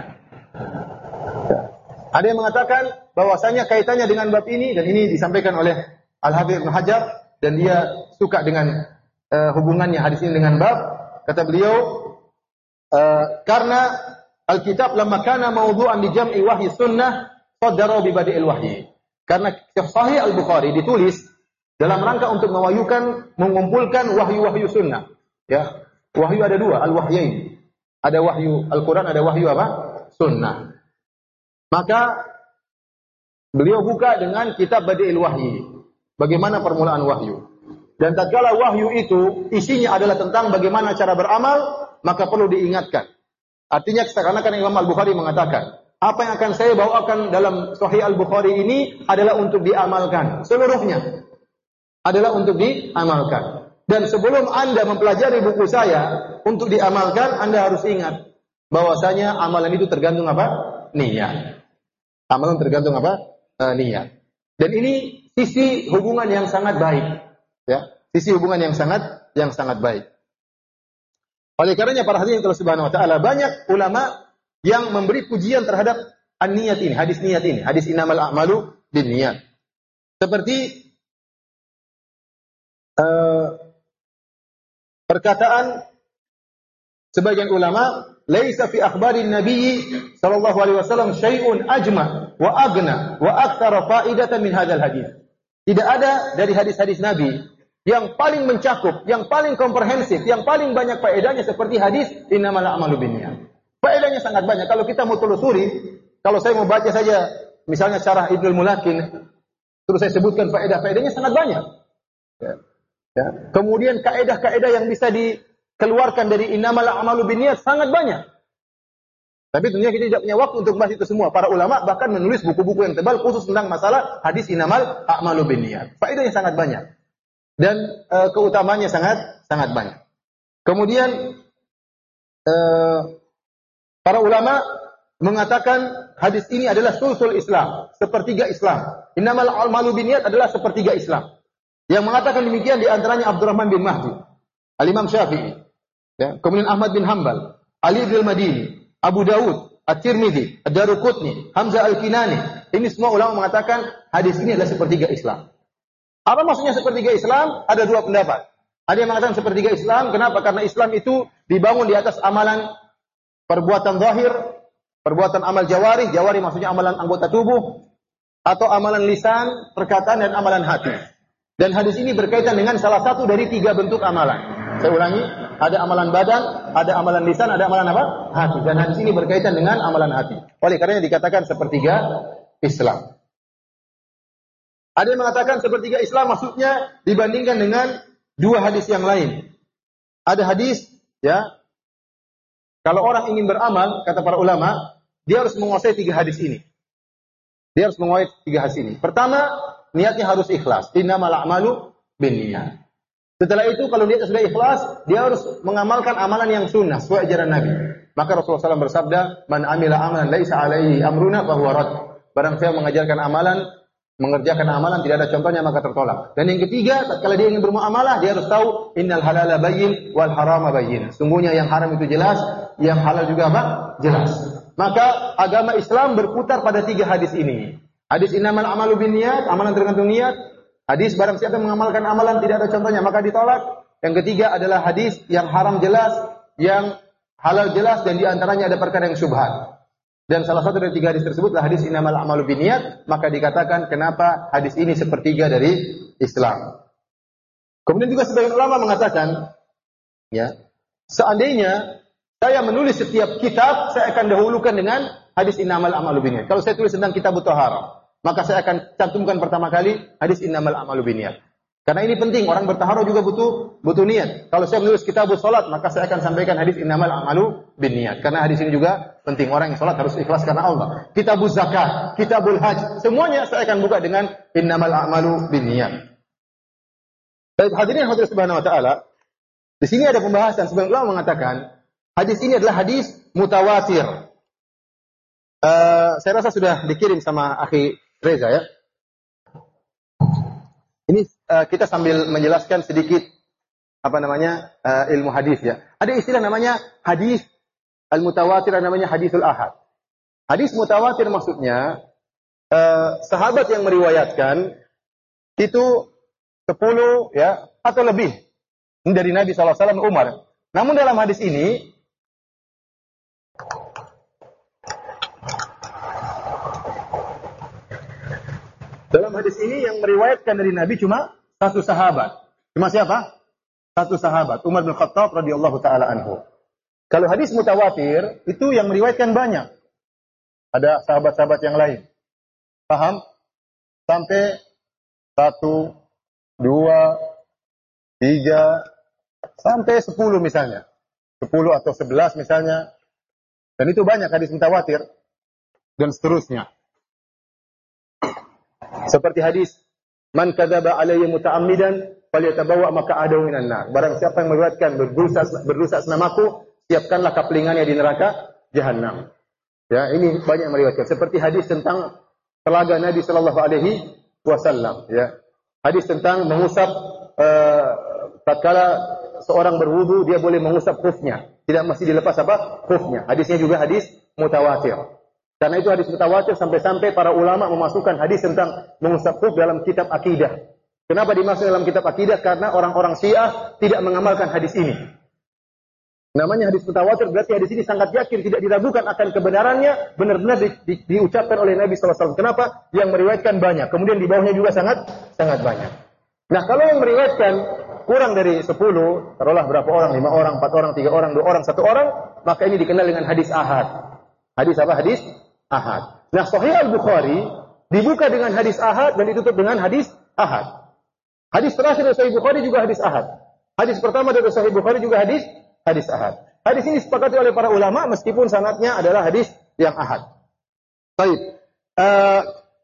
Ada yang mengatakan bahwasanya kaitannya dengan bab ini, dan ini disampaikan oleh Al-Hafidz Ibnu Hajar, dan dia suka dengan uh, hubungannya hadis ini dengan bab. Kata beliau, uh, karena Alkitab lamma kana mawdu'an li jam'i wahyi sunnah qaddara bi badi'il wahyi. Karena Sahih Al-Bukhari ditulis dalam rangka untuk mewahyukan, mengumpulkan wahyu-wahyu sunnah. Ya, wahyu ada dua, al-wahyain. Ada wahyu Al-Qur'an, ada wahyu apa? Sunnah. Maka beliau buka dengan kitab Badi'il Wahyi. Bagaimana permulaan wahyu. Dan tatkala wahyu itu isinya adalah tentang bagaimana cara beramal, maka perlu diingatkan. Artinya seakan-akan Imam Al-Bukhari mengatakan, apa yang akan saya bawakan dalam Sahih Al-Bukhari ini adalah untuk diamalkan. Seluruhnya adalah untuk diamalkan. Dan sebelum Anda mempelajari buku saya untuk diamalkan, Anda harus ingat bahwasanya amalan itu tergantung apa? Niat. Amalan tergantung apa? E, niat. Dan ini sisi hubungan yang sangat baik. Ya, sisi hubungan yang sangat yang sangat baik. Oleh karenanya para hadirin Allah Subhanahu wa taala, banyak ulama yang memberi pujian terhadap an-niyat ini, hadis niyat ini, hadis innamal a'malu binniyat. Seperti uh, perkataan sebagian ulama, laisa fi akhbarin nabiyyi sallallahu alaihi wasallam syai'un ajma wa aghna wa aktsara fa'idatan min hadzal hadis. Tidak ada dari hadis-hadis Nabi yang paling mencakup, yang paling komprehensif, yang paling banyak faedahnya seperti hadis innamal a'malu binniyat. Faedahnya sangat banyak. Kalau kita mau telusuri, kalau saya mau baca saja misalnya syarah Ibnul Mulakin, terus saya sebutkan faedah-faedahnya sangat banyak. Ya. Ya. Kemudian kaedah-kaedah yang bisa dikeluarkan dari innamal a'malu binniyat sangat banyak. Tapi tentunya kita tidak punya waktu untuk bahas itu semua. Para ulama bahkan menulis buku-buku yang tebal khusus tentang masalah hadis innamal a'malu binniyat. Faedahnya sangat banyak. Dan e, keutamanya sangat sangat banyak. Kemudian e, para ulama mengatakan hadis ini adalah sulsul Islam, sepertiga Islam. Innamal a'malu binniyat adalah sepertiga Islam. Yang mengatakan demikian di antaranya Abdurrahman bin Mahdi, Al-Imam Syafi'i, ya, kemudian Ahmad bin Hanbal, Ali bin Madini, Abu Dawud, At-Tirmidzi, Ad-Daruqutni, Hamzah Al-Kinani. Ini semua ulama mengatakan hadis ini adalah sepertiga Islam. Apa maksudnya sepertiga Islam? Ada dua pendapat. Ada yang mengatakan sepertiga Islam. Kenapa? Karena Islam itu dibangun di atas amalan perbuatan zahir, perbuatan amal jawari. Jawari maksudnya amalan anggota tubuh. Atau amalan lisan, perkataan, dan amalan hati. Dan hadis ini berkaitan dengan salah satu dari tiga bentuk amalan. Saya ulangi. Ada amalan badan, ada amalan lisan, ada amalan apa? Hati. Dan hadis ini berkaitan dengan amalan hati. Oleh karenanya dikatakan sepertiga Islam. Ada yang mengatakan sepertiga Islam maksudnya dibandingkan dengan dua hadis yang lain. Ada hadis, ya, kalau orang ingin beramal, kata para ulama, dia harus menguasai tiga hadis ini. Dia harus menguasai tiga hadis ini. Pertama, niatnya harus ikhlas. Innamal a'malu binniyat. Setelah itu, kalau niatnya sudah ikhlas, dia harus mengamalkan amalan yang sunnah, sesuai ajaran Nabi. Maka Rasulullah shallallahu alaihi wasallam bersabda, Man amila amalan laisa alaihi amruna fahuwa rad. Barang siapa mengajarkan amalan, mengerjakan amalan tidak ada contohnya maka tertolak. Dan yang ketiga, tatkala dia ingin bermuamalah, dia harus tahu innal halala bayyin wal harama bayyin. Sungguhnya yang haram itu jelas, yang halal juga apa? Jelas. Maka agama Islam berputar pada tiga hadis ini. Hadis innamal a'malu binniyat, amalan tergantung niat. Hadis barang siapa mengamalkan amalan tidak ada contohnya maka ditolak. Yang ketiga adalah hadis yang haram jelas, yang halal jelas, dan di antaranya ada perkara yang syubhat. Dan salah satu dari tiga hadis tersebut adalah hadis innamal a'malu binniyat, maka dikatakan kenapa hadis ini sepertiga dari Islam. Kemudian juga sebagian ulama mengatakan, ya, seandainya saya menulis setiap kitab, saya akan dahulukan dengan hadis innamal a'malu binniyat. Kalau saya tulis tentang kitab Thaharah, maka saya akan cantumkan pertama kali hadis innamal a'malu binniyat. Karena ini penting, orang bertaharah juga butuh butuh niat. Kalau saya menulis kitab salat, maka saya akan sampaikan hadis innamal a'malu binniyat. Karena hadis ini juga penting, orang yang salat harus ikhlas karena Allah. Kitab zakat, kitabul haj, semuanya saya akan buka dengan innamal a'malu binniyat. Baik, hadirin hadirat subhanahu wa ta'ala, di sini ada pembahasan. Sebagian ulama mengatakan hadis ini adalah hadis mutawatir. Uh, saya rasa sudah dikirim sama akhi Reza ya. Ini uh, kita sambil menjelaskan sedikit apa namanya uh, ilmu hadis ya. Ada istilah namanya hadis al-mutawatir, namanya hadisul ahad. Hadis mutawatir maksudnya uh, sahabat yang meriwayatkan itu sepuluh ya atau lebih dari Nabi sallallahu alaihi wasallam Umar. Namun dalam hadis ini Dalam hadis ini yang meriwayatkan dari Nabi cuma satu sahabat. Cuma siapa? Satu sahabat, Umar bin Khattab radhiyallahu taala anhu. Kalau hadis mutawatir itu yang meriwayatkan banyak. Ada sahabat-sahabat yang lain. Paham? Sampai satu, dua, tiga, sampai sepuluh misalnya. Sepuluh atau sebelas misalnya. Dan itu banyak hadis mutawatir. Dan seterusnya. Seperti hadis, man kadzaba alayya muta'ammidan falyatabawa maq'adahu minan nar. Barang siapa yang meriwayatkan berdosa berdosa atas namaku, siapkanlah kaplingannya di neraka jahanam. Ya, ini banyak yang meriwayatkan. Seperti hadis tentang telaga Nabi sallallahu alaihi wasallam, ya. Hadis tentang mengusap uh, tatkala seorang berwudu dia boleh mengusap khufnya, tidak mesti dilepas apa? Khufnya. Hadisnya juga hadis mutawatir. Karena itu hadis mutawatir sampai-sampai para ulama memasukkan hadis tentang mengusap khuf dalam kitab akidah. Kenapa dimasukkan dalam kitab akidah? Karena orang-orang Syiah tidak mengamalkan hadis ini. Namanya hadis mutawatir, berarti hadis ini sangat yakin, tidak diragukan akan kebenarannya, benar-benar di, di, diucapkan oleh Nabi sallallahu alaihi wasallam. Kenapa? Yang meriwayatkan banyak. Kemudian di bawahnya juga sangat sangat banyak. Nah, kalau yang meriwayatkan kurang dari sepuluh, taruhlah berapa orang? lima orang, empat orang, tiga orang, dua orang, satu orang, maka ini dikenal dengan hadis ahad. Hadis apa? Hadis ahad. Nah, Sahih Al-Bukhari dibuka dengan hadis ahad dan ditutup dengan hadis ahad. Hadis terakhir dari Sahih Bukhari juga hadis ahad. Hadis pertama dari Sahih Bukhari juga hadis hadis ahad. Hadis ini disepakati oleh para ulama meskipun sanadnya adalah hadis yang ahad. Baik. Uh,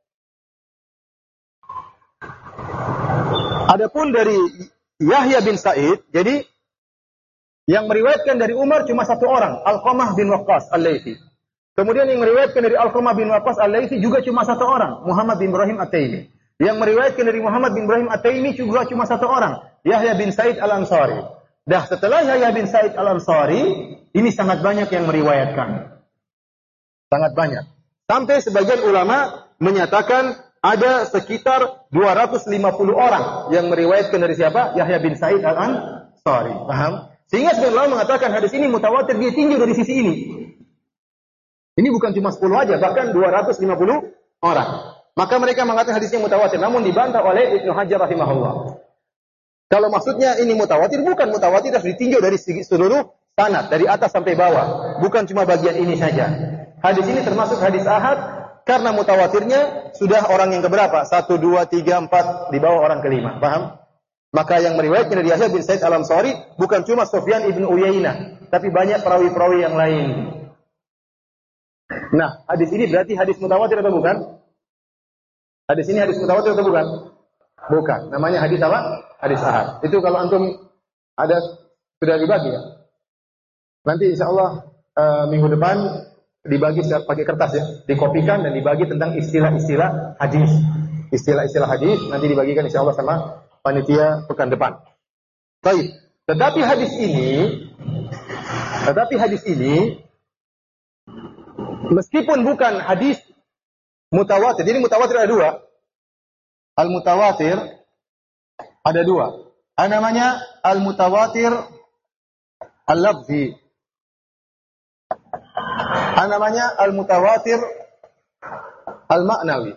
Adapun dari Yahya bin Sa'id, jadi yang meriwayatkan dari Umar cuma satu orang, Alqamah bin Waqqas Al-Laitsi. Kemudian yang meriwayatkan dari Alqamah bin Waqqas Al-Laitsi juga cuma satu orang, Muhammad bin Ibrahim At-Taimi. Yang meriwayatkan dari Muhammad bin Ibrahim At-Taimi juga cuma satu orang, Yahya bin Sa'id Al-Ansari. Dah setelah Yahya bin Sa'id Al-Ansari, ini sangat banyak yang meriwayatkan. Sangat banyak. Sampai sebagian ulama menyatakan ada sekitar dua ratus lima puluh orang yang meriwayatkan dari siapa? Yahya bin Sa'id Al-Ansari. Paham? Sehingga sebagian ulama mengatakan hadis ini mutawatir, dia tinjau dari sisi ini. Ini bukan cuma sepuluh aja, bahkan dua ratus lima puluh orang. Maka mereka mengatakan hadisnya mutawatir, namun dibantah oleh Ibnu Hajar rahimahullah. Kalau maksudnya ini mutawatir, bukan mutawatir, harus ditinjau dari seluruh sanad, dari atas sampai bawah. Bukan cuma bagian ini saja. Hadis ini termasuk hadis ahad, karena mutawatirnya sudah orang yang keberapa? Satu, dua, tiga, empat, di bawah orang kelima. Paham? Maka yang meriwayatkan dari Yahya bin Sa'id Al-Ansari bukan cuma Sufyan ibn Uyainah, tapi banyak perawi-perawi yang lain. Nah, hadis ini berarti hadis mutawatir atau bukan? Hadis ini hadis mutawatir atau bukan? Bukan. Namanya hadis apa? Hadis ahad. Itu kalau antum ada sudah dibagi ya. Nanti insya Allah uh, minggu depan dibagi pakai kertas ya, dikopikan dan dibagi tentang istilah-istilah hadis. Istilah-istilah hadis nanti dibagikan insya Allah sama panitia pekan depan. Baik. Tetapi hadis ini, tetapi hadis ini meskipun bukan hadis mutawatir, jadi mutawatir ada dua. Al-mutawatir ada dua. Ada namanya al-mutawatir al-lafzi. Ada namanya al-mutawatir al-ma'nawi.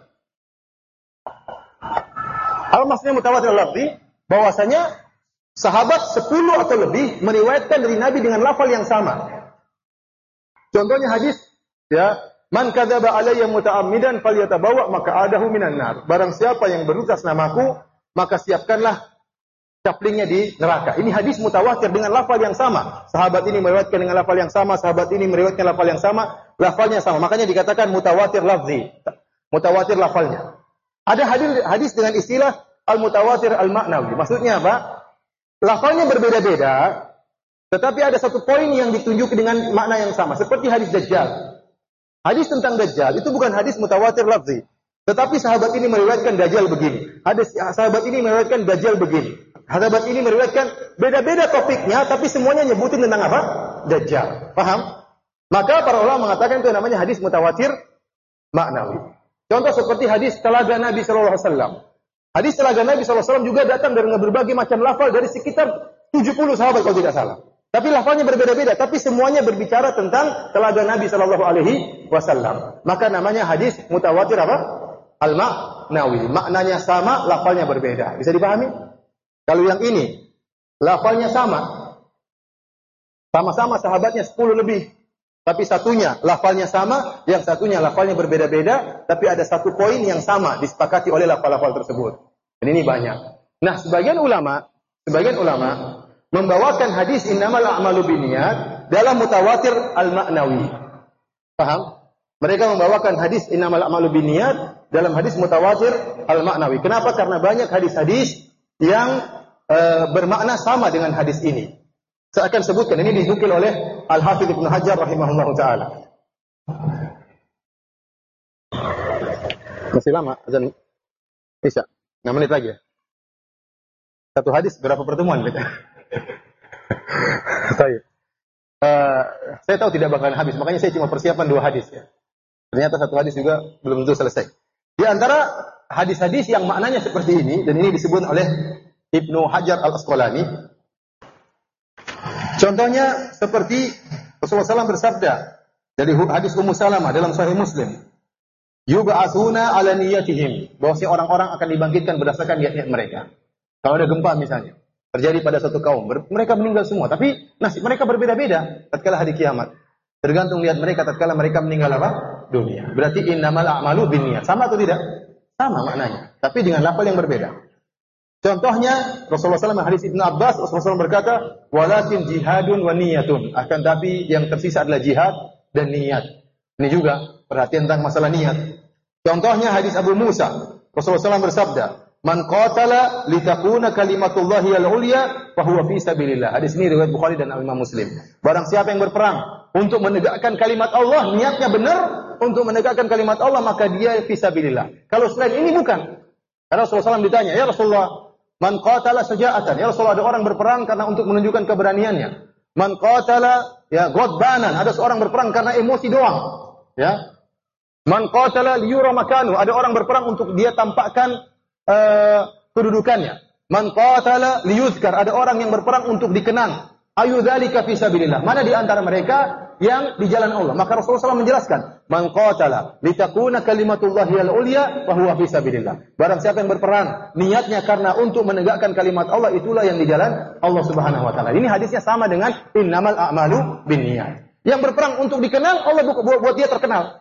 Al maksudnya mutawatir al-lafzi, bahwasanya sahabat sepuluh atau lebih meriwayatkan dari Nabi dengan lafal yang sama. Contohnya hadis, ya, man kadzaba alayya muta'ammidan falyatabawa maq'adahu minan nar. Barang siapa yang berdusta namaku, maka siapkanlah caplingnya di neraka. Ini hadis mutawatir dengan lafal yang sama. Sahabat ini meriwayatkan dengan lafal yang sama, sahabat ini meriwayatkan lafal yang sama, lafalnya sama. Makanya dikatakan mutawatir lafzi. Mutawatir lafalnya. Ada hadis hadis dengan istilah al-mutawatir al-ma'nawi. Maksudnya apa? Lafalnya berbeda-beda, tetapi ada satu poin yang ditunjuk dengan makna yang sama. Seperti hadis Dajjal. Hadis tentang Dajjal itu bukan hadis mutawatir lafzi. Tetapi sahabat ini meriwayatkan Dajjal begini. Hadis sahabat ini meriwayatkan Dajjal begini. Sahabat ini meriwayatkan beda-beda topiknya, tapi semuanya nyebutin tentang apa? Dajjal. Paham? Maka para ulama mengatakan itu namanya hadis mutawatir maknawi. Contoh seperti hadis telaga Nabi Shallallahu Alaihi Wasallam. Hadis telaga Nabi Shallallahu Alaihi Wasallam juga datang dari berbagai macam lafal dari sekitar tujuh puluh sahabat kalau tidak salah. Tapi lafalnya berbeda-beda, tapi semuanya berbicara tentang telaga Nabi Shallallahu Alaihi Wasallam. Maka namanya hadis mutawatir apa? Al-maknawi. Maknanya sama, lafalnya berbeda. Bisa dipahami? Kalau yang ini, lafalnya sama. Sama-sama sahabatnya sepuluh lebih. Tapi satunya lafalnya sama, yang satunya lafalnya berbeda-beda, tapi ada satu poin yang sama disepakati oleh lafal-lafal tersebut. Dan ini banyak. Nah, sebagian ulama, sebagian ulama membawakan hadis innamal a'malu binniyat dalam mutawatir al-ma'nawi. Paham? Mereka membawakan hadis innamal a'malu binniyat dalam hadis mutawatir al-ma'nawi. Kenapa? Karena banyak hadis-hadis yang e, bermakna sama dengan hadis ini. Saya akan sebutkan, ini dinukil oleh Al-Hafidz Ibnu Hajar rahimahullahu taala. Masih lama azan Isya. enam menit lagi ya. Satu hadis berapa pertemuan kita? Baik. Uh, saya tahu tidak bakalan habis, makanya saya cuma persiapan dua hadis ya. Ternyata satu hadis juga belum tentu selesai. Di antara hadis-hadis yang maknanya seperti ini, dan ini disebut oleh Ibnu Hajar Al-Asqalani. Contohnya seperti Rasulullah shallallahu alaihi wasallam bersabda dari hadis Ummu Salamah dalam Sahih Muslim, yub'atsuna ala niyatihim, bahwa si orang-orang akan dibangkitkan berdasarkan niat-niat mereka. Kalau ada gempa misalnya, terjadi pada suatu kaum, mereka meninggal semua, tapi nasib mereka berbeda-beda tatkala hari kiamat. Tergantung niat mereka tatkala mereka meninggal apa? Dunia. Berarti innamal a'malu binniyat. Sama atau tidak? Sama maknanya, tapi dengan lafal yang berbeda. Contohnya Rasulullah shallallahu alaihi wasallam hadis Ibnu Abbas, Rasulullah shallallahu alaihi wasallam berkata, "Walakin jihadun wa niyatun." Akan tapi yang tersisa adalah jihad dan niat. Ini juga perhatian tentang masalah niat. Contohnya hadis Abu Musa, Rasulullah shallallahu alaihi wasallam bersabda, "Man qatala litakuna kalimatullahi al-ulya fa huwa fi sabilillah." Hadis ini riwayat Bukhari dan Imam Muslim. Barang siapa yang berperang untuk menegakkan kalimat Allah, niatnya benar untuk menegakkan kalimat Allah, maka dia fi sabilillah. Kalau selain ini bukan. Karena Rasulullah shallallahu alaihi wasallam ditanya, "Ya Rasulullah, man qatala syaja'atan." Ya Rasulullah, ada orang berperang karena untuk menunjukkan keberaniannya. Man qatala ya ghadbanan, ada seorang berperang karena emosi doang. Ya. Man qatala liyura makanu, ada orang berperang untuk dia tampakkan uh, kedudukannya. Man qatala liyuzkar, ada orang yang berperang untuk dikenang. Ayu dzalika fi sabilillah. Mana di antara mereka yang di jalan Allah? Maka Rasulullah shallallahu alaihi wasallam menjelaskan, man qatala litakuna kalimatullahi al-ulya fa huwa fi sabilillah. Barang siapa yang berperang niatnya karena untuk menegakkan kalimat Allah, itulah yang di jalan Allah Subhanahu wa taala. Ini hadisnya sama dengan innamal a'malu binniyat. Yang berperang untuk dikenang, Allah buat, buat dia terkenal.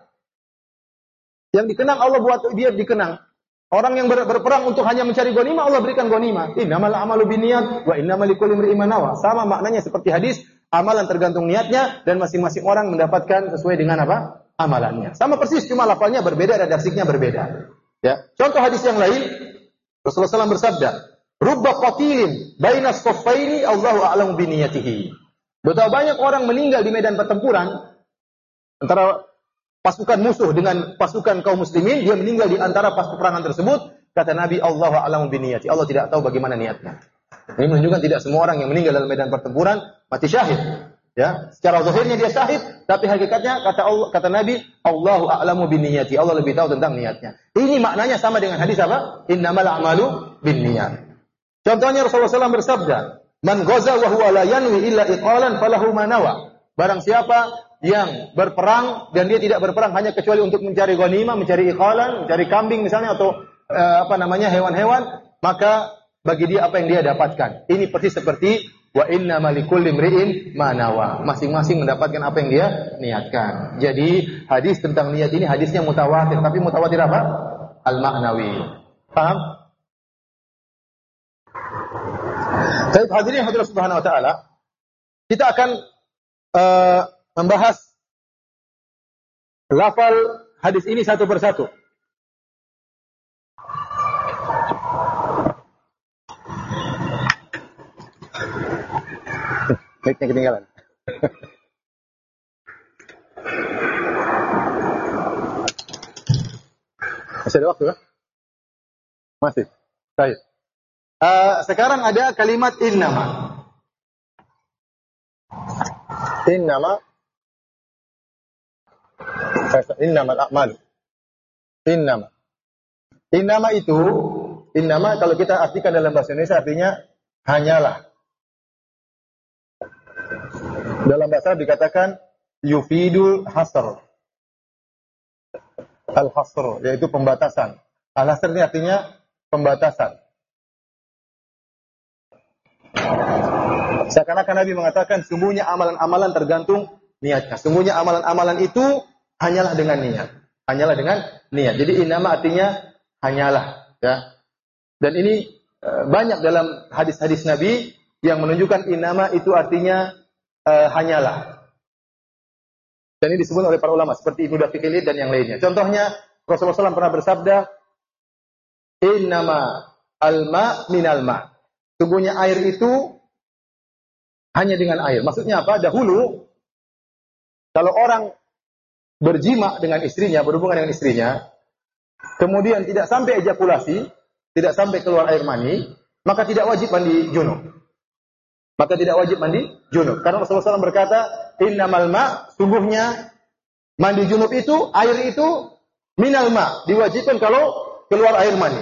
Yang dikenang, Allah buat dia dikenang. Orang yang ber, berperang untuk hanya mencari ghanimah, Allah berikan ghanimah. Innamal a'malu binniyat wa innamal likulli imri'in ma nawa. Sama maknanya seperti hadis, amalan tergantung niatnya dan masing-masing orang mendapatkan sesuai dengan apa? Amalannya. Sama persis, cuma lafalnya berbeda, redaksinya berbeda. Ya. Contoh hadis yang lain, Rasulullah shallallahu alaihi wasallam bersabda, "Rubba qatilin baina as-saffaini Allahu a'lamu binniyatihi." Betapa banyak orang meninggal di medan pertempuran antara pasukan musuh dengan pasukan kaum muslimin, dia meninggal di antara peperangan tersebut. Kata Nabi, Allahu a'lamu binniyati. Allah tidak tahu bagaimana niatnya. Ini menunjukkan tidak semua orang yang meninggal dalam medan pertempuran mati syahid. Ya, secara zahirnya dia syahid, tapi hakikatnya kata Allah, kata Nabi, Allahu a'lamu binniyati. Allah lebih tahu tentang niatnya. Ini maknanya sama dengan hadis apa? Innamal a'malu binniyat. Contohnya Rasulullah shallallahu alaihi wasallam bersabda, "Man ghaza wa huwa la yanwi illa iqalan falahu ma nawa." Barang siapa yang berperang dan dia tidak berperang hanya kecuali untuk mencari ghanimah, mencari iqalan, mencari kambing misalnya atau uh, apa namanya hewan-hewan, maka bagi dia apa yang dia dapatkan. Ini persis seperti wa innamal likulli imri'in ma nawa. Masing-masing mendapatkan apa yang dia niatkan. Jadi hadis tentang niat ini hadisnya mutawatir, tapi mutawatir apa? Al-ma'nawi. Paham? Baik, hadirin hadirat subhanahu wa ta'ala, kita akan uh, membahas lafal hadis ini satu persatu. Mic-nya ketinggalan. Masih ada waktu ya? Masih. Baik. Uh, sekarang ada kalimat innama. Innama. Innama al-a'mal. Innama. Innama itu, innama kalau kita artikan dalam bahasa Indonesia artinya hanyalah. Dalam bahasa Arab dikatakan yufidul hasr. Al-hasr yaitu pembatasan. Al-hasr ini artinya pembatasan. Seakan-akan Nabi mengatakan sungguhnya amalan-amalan tergantung niatnya. Sungguhnya amalan-amalan itu hanyalah dengan niat. Hanyalah dengan niat. Jadi innama artinya hanyalah, ya. Dan ini e, banyak dalam hadis-hadis Nabi yang menunjukkan innama itu artinya e, hanyalah. Dan ini disebut oleh para ulama seperti Ibnu Daqiq dan yang lainnya. Contohnya Rasulullah shallallahu alaihi wasallam pernah bersabda, innama al-ma' minal ma'. Sungguhnya air itu hanya dengan air. Maksudnya apa? Dahulu kalau orang berjima dengan istrinya, berhubungan dengan istrinya, kemudian tidak sampai ejakulasi, tidak sampai keluar air mani, maka tidak wajib mandi junub. Maka tidak wajib mandi junub. Karena Rasulullah shallallahu alaihi wasallam berkata, innamal ma', sungguhnya mandi junub itu, air itu minal ma', diwajibkan kalau keluar air mani.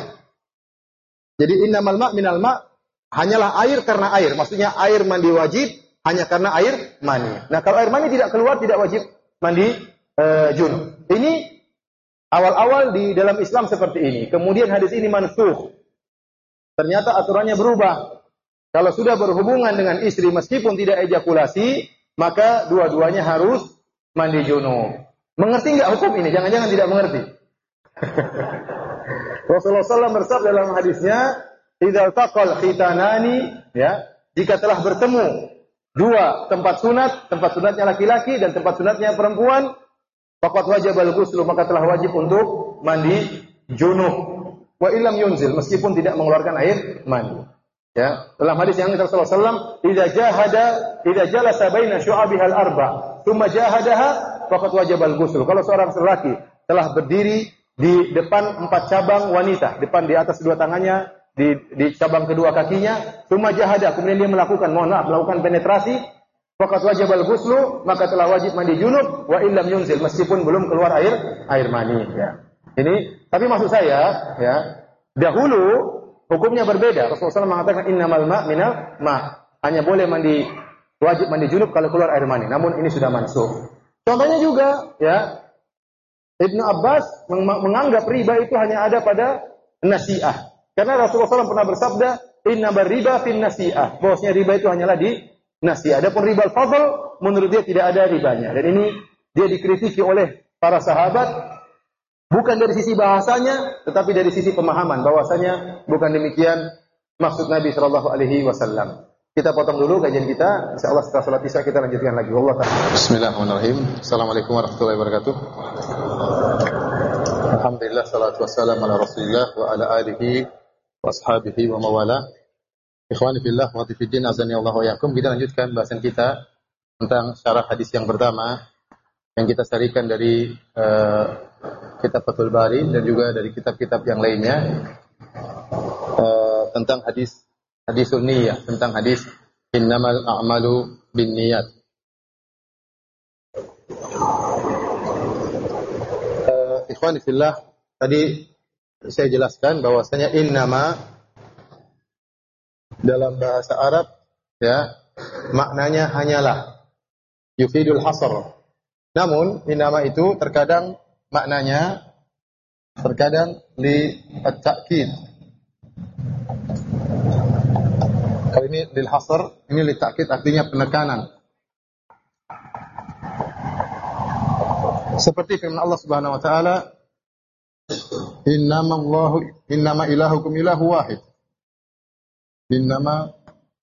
Jadi innamal ma' minal ma', hanyalah air karena air. Maksudnya air mandi wajib hanya karena air mani. Nah, kalau air mani tidak keluar, tidak wajib mandi e, junub. Ini awal-awal di dalam Islam seperti ini. Kemudian hadis ini mansukh. Ternyata aturannya berubah. Kalau sudah berhubungan dengan istri meskipun tidak ejakulasi, maka dua-duanya harus mandi junub. Mengerti enggak hukum ini? Jangan-jangan tidak mengerti. Rasulullah shallallahu alaihi wasallam bersabda dalam hadisnya, "Idzal taqal khitanani", ya, jika telah bertemu dua tempat sunat, tempat sunatnya laki-laki dan tempat sunatnya perempuan, faqad wajibal ghusl, maka telah wajib untuk mandi junub. Wa illam yunzil, meskipun tidak mengeluarkan air mani. Ya, dalam hadis yang Rasulullah shallallahu alaihi wasallam, "Idza jahada, idza jalasa baina syu'abihal arba, tsumma jahadaha, faqad wajibal ghusl." Kalau seorang lelaki telah berdiri di depan empat cabang wanita, depan di atas dua tangannya, di, di cabang kedua kakinya, tsumma jahada, kemudian dia melakukan, mohon maaf, melakukan penetrasi, faqad wajibal ghusl, maka telah wajib mandi junub, wa illam yunzil, meskipun belum keluar air air mani, ya. Ini, tapi maksud saya, ya, dahulu hukumnya berbeda. Rasulullah shallallahu alaihi wasallam mengatakan innamal ma' minal ma'. Hanya boleh mandi, wajib mandi junub kalau keluar air mani. Namun ini sudah mansukh. Contohnya juga, ya, Ibnu Abbas menganggap riba itu hanya ada pada nasi'ah. Karena Rasulullah shallallahu alaihi wasallam pernah bersabda, innabar riba fin nasi'ah. Bahwasanya riba itu hanyalah di nasi'ah. Adapun riba al-fadl, menurut dia tidak ada ribanya. Dan ini dia dikritiki oleh para sahabat, bukan dari sisi bahasanya, tetapi dari sisi pemahaman. Bahwasanya bukan demikian maksud Nabi shallallahu alaihi wasallam. Kita potong dulu kajian kita. Insyaallah setelah salat Isya kita lanjutkan lagi. Wallahu ta'ala. Bismillahirrahmanirrahim. Assalamualaikum warahmatullahi wabarakatuh. Alhamdulillah, salatu wassalamu ala Rasulillah wa ala alihi wa ashabihi wa mawala. Ikhwani fillah wa fiddin, azani Allah wa yakum. Kita lanjutkan bahasan kita tentang syarah hadis yang pertama yang kita sarikan dari uh, kitab Fathul Bari dan juga dari kitab-kitab yang lainnya uh, tentang hadis hadisun niyah, tentang hadis innamal a'malu binniyat. Uh, ikhwani fillah, tadi saya jelaskan bahwasanya innama dalam bahasa Arab, ya, maknanya hanyalah, yufidul hasr. Namun innama itu terkadang maknanya terkadang li at-ta'kid. Kalau ini lil hasr, ini lil ta'kid, artinya penekanan. Seperti firman Allah Subhanahu wa taala, "Innama Allahu innama ilahukum ilahu wahid." Innama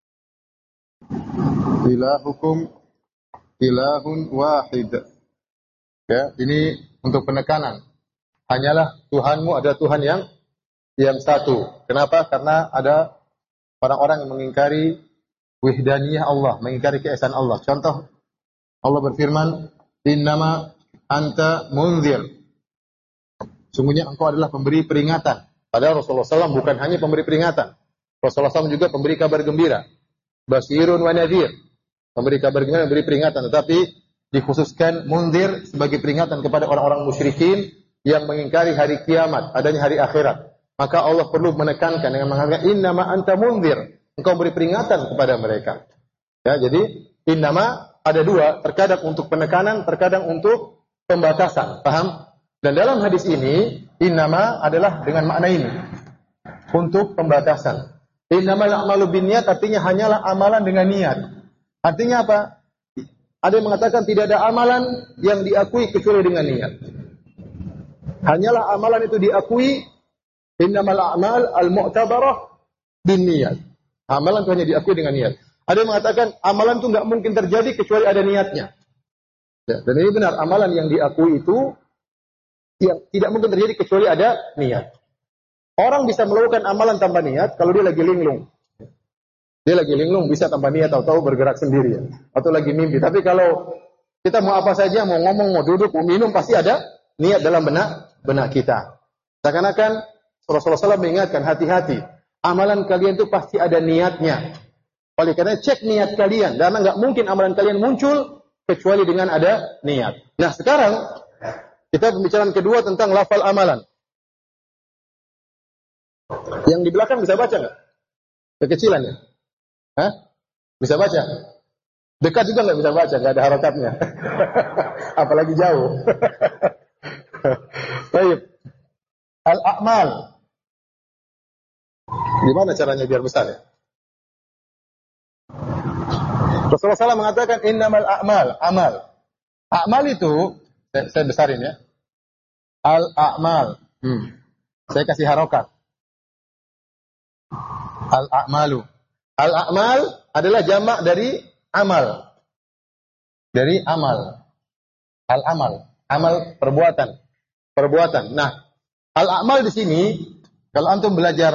ilahukum ilahun wahid. Ya, ini untuk penekanan. Hanyalah Tuhanmu adalah Tuhan yang yang satu. Kenapa? Karena ada orang-orang yang mengingkari wahdaniyah Allah, mengingkari keesaan Allah. Contoh, Allah berfirman, "Innama anta munzir." Sungguhnya engkau adalah pemberi peringatan. Padahal Rasulullah shallallahu alaihi wasallam bukan hanya pemberi peringatan. Rasulullah shallallahu alaihi wasallam juga pemberi kabar gembira. Basirun wa nadhir. Memberi kabar gembira, memberi peringatan. Tetapi dikhususkan munzir sebagai peringatan kepada orang-orang musyrikin yang mengingkari hari kiamat, adanya hari akhirat. Maka Allah perlu menekankan dengan mengatakan, "Innama anta munzir." Engkau beri peringatan kepada mereka. Ya, jadi innama ada dua, terkadang untuk penekanan, terkadang untuk pembatasan. Paham? Dan dalam hadis ini, innama adalah dengan makna ini. Untuk pembatasan. Innamal a'malu binniyat artinya hanyalah amalan dengan niat. Artinya apa? Ada yang mengatakan tidak ada amalan yang diakui kecuali dengan niat. Hanyalah amalan itu diakui, innamal a'mal al-mu'tabarah binniyat. Amalan itu hanya diakui dengan niat. Ada yang mengatakan amalan itu enggak mungkin terjadi kecuali ada niatnya. Ya, dan ini benar, amalan yang diakui itu yang tidak mungkin terjadi kecuali ada niat. Orang bisa melakukan amalan tanpa niat kalau dia lagi linglung. Dia lagi linglung bisa tanpa niat atau bergerak sendiri ya. Atau lagi mimpi. Tapi kalau kita mau apa saja, mau ngomong, mau duduk, mau minum, pasti ada niat dalam benak benak kita. Seakan-akan Rasulullah shallallahu alaihi wasallam mengingatkan, hati-hati. Amalan kalian itu pasti ada niatnya. Oleh karena cek niat kalian. Karena nggak mungkin amalan kalian muncul kecuali dengan ada niat. Nah sekarang kita pembicaraan kedua tentang lafal amalan. Yang di belakang bisa baca nggak? Kekecilan ya? Hah? Bisa baca? Dekat juga nggak bisa baca, nggak ada harokatnya. Apalagi jauh. Baik. Al-a'mal. Gimana caranya biar besar ya? Rasulullah shallallahu alaihi wasallam mengatakan innamal a'mal, amal. A'mal itu saya, saya besarin ya. Al-a'mal. Hmm. Saya kasih harokat. Al-a'malu. Al-a'mal adalah jamak dari amal. Dari amal. Al-amal. Amal perbuatan. Perbuatan. Nah, al-a'mal di sini, kalau antum belajar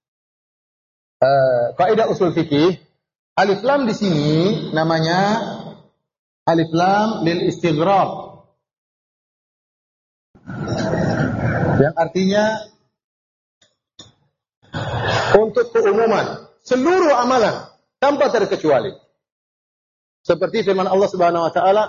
uh, kaidah usul fikih, alif lam di sini namanya alif lam lil istighraq. Yang artinya untuk keumuman, seluruh amalan tanpa terkecuali. Seperti firman Allah Subhanahu wa taala,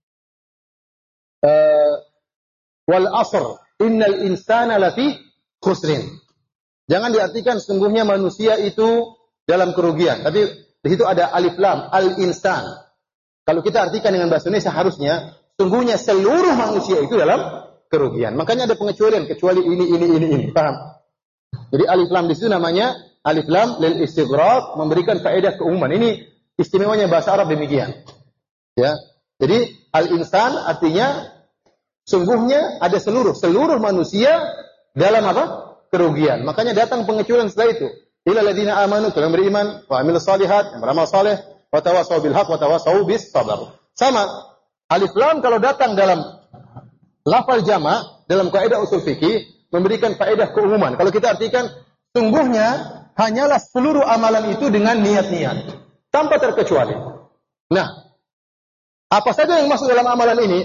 uh, wal asr innal insana lafi khusrin. Jangan diartikan sungguhnya manusia itu dalam kerugian. Tapi di situ ada alif lam, al-insan. Kalau kita artikan dengan bahasa Indonesia harusnya sungguhnya seluruh manusia itu dalam kerugian. Makanya ada pengecualian, kecuali ini ini ini ini. Paham? Jadi alif lam di situ namanya alif lam lil istighraq, memberikan faedah keumuman. Ini istimewanya bahasa Arab demikian. Ya. Jadi al-insan artinya sungguhnya ada seluruh seluruh manusia dalam apa? Kerugian. Makanya datang pengecualian setelah itu. Illa alladziina aamanu, yang beriman, wa amilus shalihat, yang beramal saleh, wa tawassaw bil haqq wa tawassaw bis sabr. Sama. Alif lam kalau datang dalam lafal jama' dalam kaidah usul fikih memberikan faedah keumuman. Kalau kita artikan sungguhnya hanyalah seluruh amalan itu dengan niat-niat tanpa terkecuali. Nah, apa saja yang masuk dalam amalan ini?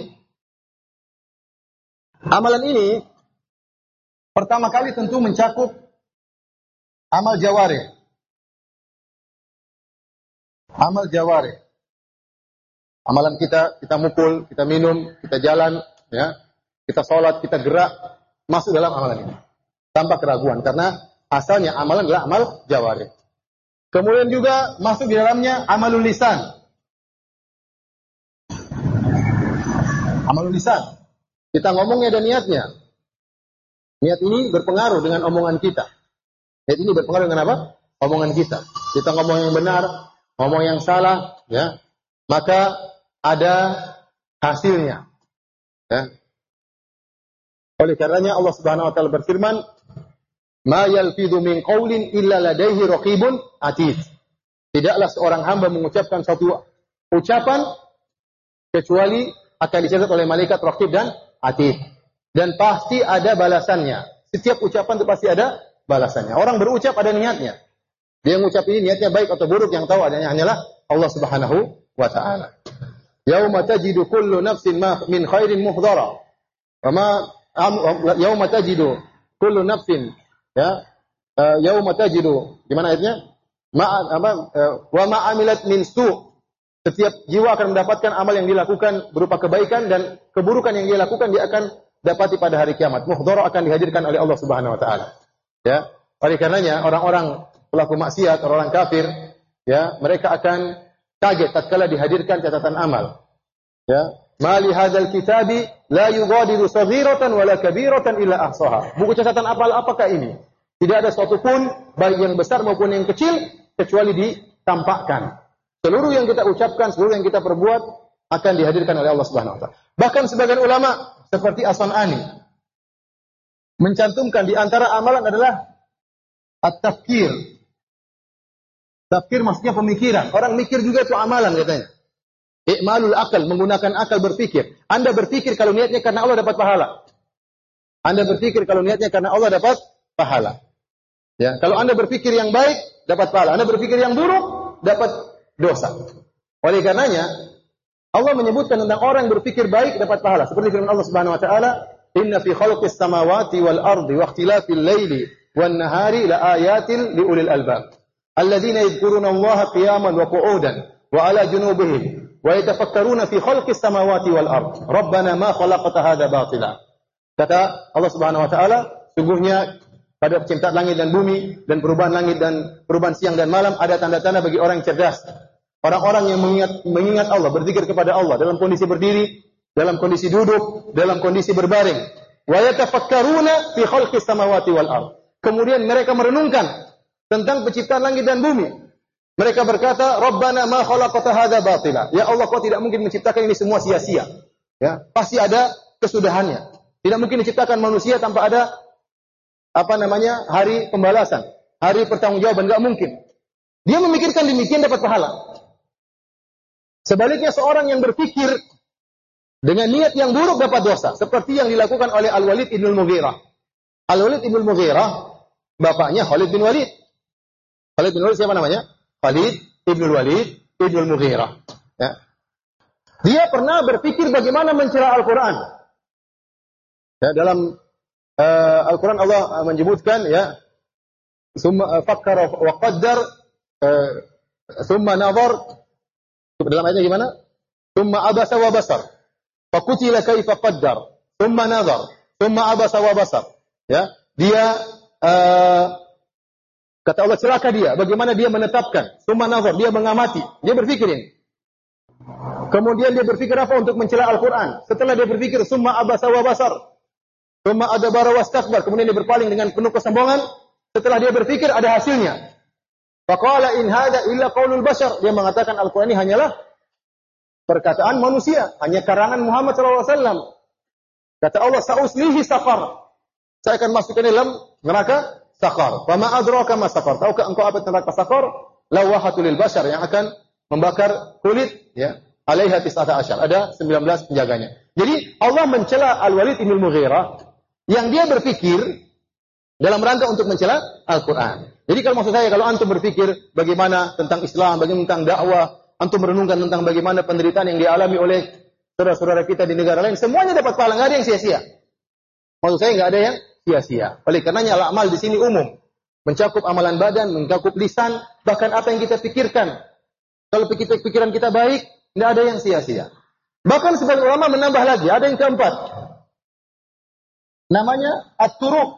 Amalan ini pertama kali tentu mencakup amal jawarih. Amal jawarih. Amalan kita, kita mukul, kita minum, kita jalan, ya, kita sholat, kita gerak, masuk dalam amalan ini. Tanpa keraguan, karena asalnya amalan adalah amal jawarih. Kemudian juga masuk di dalamnya amalul lisan. Amalul lisan. Kita ngomongnya dan niatnya. Niat ini berpengaruh dengan omongan kita. Niat ini berpengaruh dengan apa? omongan kita. Kita ngomong yang benar, ngomong yang salah, ya, maka ada hasilnya. Ya. Oleh karenanya Allah Subhanahu wa taala berfirman, "Ma yalfidhu min qaulin illa ladaihi raqibun atid." Tidaklah seorang hamba mengucapkan satu ucapan kecuali akan dicatat oleh malaikat raqib dan atid. Dan pasti ada balasannya. Setiap ucapan itu pasti ada balasannya. Orang berucap ada niatnya. Dia mengucap ini niatnya baik atau buruk, yang tahu adanya hanyalah Allah Subhanahu wa taala. Yauma tajidu kullu nafsin ma min khairin muhdara. Wa ma yauma tajidu kullu nafsin, ya, uh, yauma tajidu, gimana ayatnya? Ma apa uh, wa ma amilat min su'. Setiap jiwa akan mendapatkan amal yang dilakukan berupa kebaikan, dan keburukan yang dia lakukan dia akan dapati pada hari kiamat. Muhdara akan dihadirkan oleh Allah Subhanahu wa taala. Ya. Oleh karenanya orang-orang pelaku maksiat, orang kafir, ya, mereka akan kaget tatkala dihadirkan catatan amal. Ya, mali hadzal kitabi la yughadiru saghiratan wala kabiratan illa ahsaha. Buku catatan amal apakah ini? Tidak ada suatu pun baik yang besar maupun yang kecil kecuali ditampakkan. Seluruh yang kita ucapkan, seluruh yang kita perbuat akan dihadirkan oleh Allah Subhanahu wa taala. Bahkan sebagian ulama seperti As-San'ani mencantumkan di antara amalan adalah at-tafkir. Tafkir maksudnya pemikiran. Orang mikir juga itu amalan katanya. I'malul akal, menggunakan akal berpikir. Anda berpikir kalau niatnya karena Allah dapat pahala. Anda berpikir kalau niatnya karena Allah dapat pahala. Ya, kalau Anda berpikir yang baik dapat pahala. Anda berpikir yang buruk dapat dosa. Oleh karenanya Allah menyebutkan tentang orang yang berpikir baik dapat pahala. Seperti firman Allah Subhanahu wa taala, "Inna fi khalqis samawati wal ardi wa ikhtilafil laili wan nahari la ayatin liulil albab." Alladzina yadhkuruna Allaha qiyaman wa qu'udan wa 'ala junubihim wa yatafakkaruna fi khalqis samawati wal ard. Rabbana ma khalaqta hadza batila. Kata Allah Subhanahu wa taala, sungguhnya pada penciptaan langit dan bumi dan perubahan langit dan perubahan siang dan malam ada tanda-tanda bagi orang yang cerdas. Orang-orang yang mengingat mengingat Allah, berzikir kepada Allah dalam kondisi berdiri, dalam kondisi duduk, dalam kondisi berbaring. Wa yatafakkaruna fi khalqis samawati wal ard. Kemudian mereka merenungkan tentang penciptaan langit dan bumi. Mereka berkata, Rabbana ma khalaqta hadza batila. Ya Allah, Kau tidak mungkin menciptakan ini semua sia-sia. Ya, pasti ada kesudahannya. Tidak mungkin diciptakan manusia tanpa ada apa namanya? Hari pembalasan, hari pertanggungjawaban, enggak mungkin. Dia memikirkan demikian dapat pahala. Sebaliknya seorang yang berpikir dengan niat yang buruk dapat dosa, seperti yang dilakukan oleh Al-Walid ibn Mughirah. Al-Walid ibn Mughirah bapaknya Khalid bin Walid. Khalid bin Walid siapa namanya? Khalid ibn Walid ibn Mughirah. Ya. Dia pernah berpikir bagaimana mencela Al-Quran. Ya, dalam uh, Al-Quran Allah menyebutkan, ya, summa fakkara wa qaddar, uh, summa nazar. Dalam ayatnya gimana? Summa abasa wa basar. Fakutila kaifa qaddar. Summa nazar. Summa abasa wa basar. Ya, dia uh, kata Allah, celaka dia. Bagaimana dia menetapkan? Summa nazar, dia mengamati. Dia berpikir ini. Kemudian dia berpikir apa untuk mencela Al-Quran? Setelah dia berpikir, summa abasa wa basar. Summa adabara wastakbar. Kemudian dia berpaling dengan penuh kesombongan. Setelah dia berpikir, ada hasilnya. Faqala in hada illa qaulul bashar. Dia mengatakan Al-Quran ini hanyalah perkataan manusia. Hanya karangan Muhammad shallallahu alaihi wasallam. Kata Allah, sa'uslihi saqar. Saya akan masukkan dalam neraka Sakar. Wa ma adraka ma sakar. Tahukah engkau apa neraka sakar? Lawahatul lil bashar, yang akan membakar kulit, ya. Alaiha tis'ata asyar. Ada sembilan belas penjaganya. Jadi Allah mencela Al-Walid ibn Mughirah yang dia berpikir dalam rangka untuk mencela Al-Qur'an. Jadi kalau maksud saya, kalau antum berpikir bagaimana tentang Islam, bagaimana tentang dakwah, antum merenungkan tentang bagaimana penderitaan yang dialami oleh saudara-saudara kita di negara lain, semuanya dapat pahala, enggak ada yang sia-sia. Maksud saya enggak ada yang sia-sia. Oleh karenanya al-amal di sini umum, mencakup amalan badan, mencakup lisan, bahkan apa yang kita pikirkan. Kalau pikiran kita baik, tidak ada yang sia-sia. Bahkan sebagian ulama menambah lagi, ada yang keempat. Namanya at-turuq.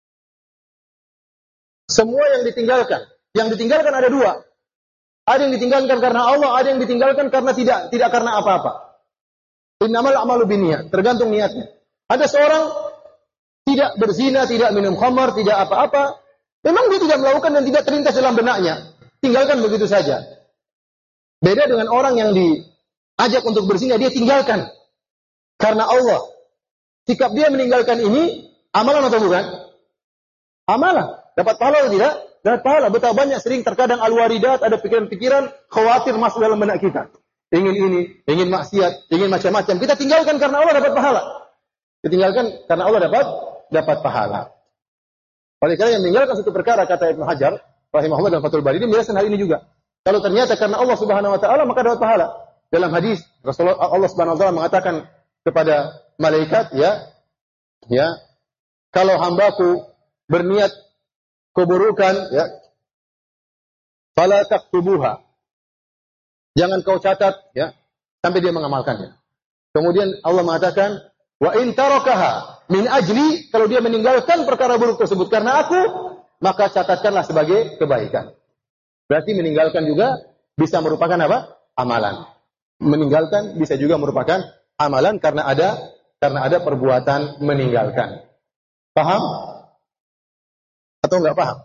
Semua yang ditinggalkan. Yang ditinggalkan ada dua. Ada yang ditinggalkan karena Allah, ada yang ditinggalkan karena tidak tidak karena apa-apa. Innamal a'malu binniyat, tergantung niatnya. Ada seorang tidak berzina, tidak minum khamar, tidak apa-apa, Memang dia tidak melakukan dan tidak terlintas dalam benaknya. Tinggalkan begitu saja. Beda dengan orang yang diajak untuk berzina, dia tinggalkan. Karena Allah. Sikap dia meninggalkan ini, amalan atau bukan? Amalan. Dapat pahala atau tidak? Dapat pahala. Betapa banyak sering terkadang al-waridat, ada pikiran-pikiran khawatir masuk dalam benak kita. Ingin ini, ingin maksiat, ingin macam-macam. Kita tinggalkan karena Allah dapat pahala. Ditinggalkan karena Allah dapat dapat pahala. Oleh karena yang meninggalkan satu perkara, kata Ibnu Hajar rahimahullah dalam Fathul Bari, dia menjelaskan hal ini juga. Kalau ternyata karena Allah Subhanahu wa taala maka dapat pahala. Dalam hadis Rasulullah Allah Subhanahu wa taala mengatakan kepada malaikat, ya, ya, kalau hambaku berniat keburukan, ya, fala taktubuha. Jangan kau catat, ya, sampai dia mengamalkannya. Kemudian Allah mengatakan, wa in tarakaha min ajli, kalau dia meninggalkan perkara buruk tersebut karena aku, maka catatkanlah sebagai kebaikan. Berarti meninggalkan juga bisa merupakan apa? Amalan. Meninggalkan bisa juga merupakan amalan karena ada karena ada perbuatan meninggalkan. Paham? Atau enggak paham?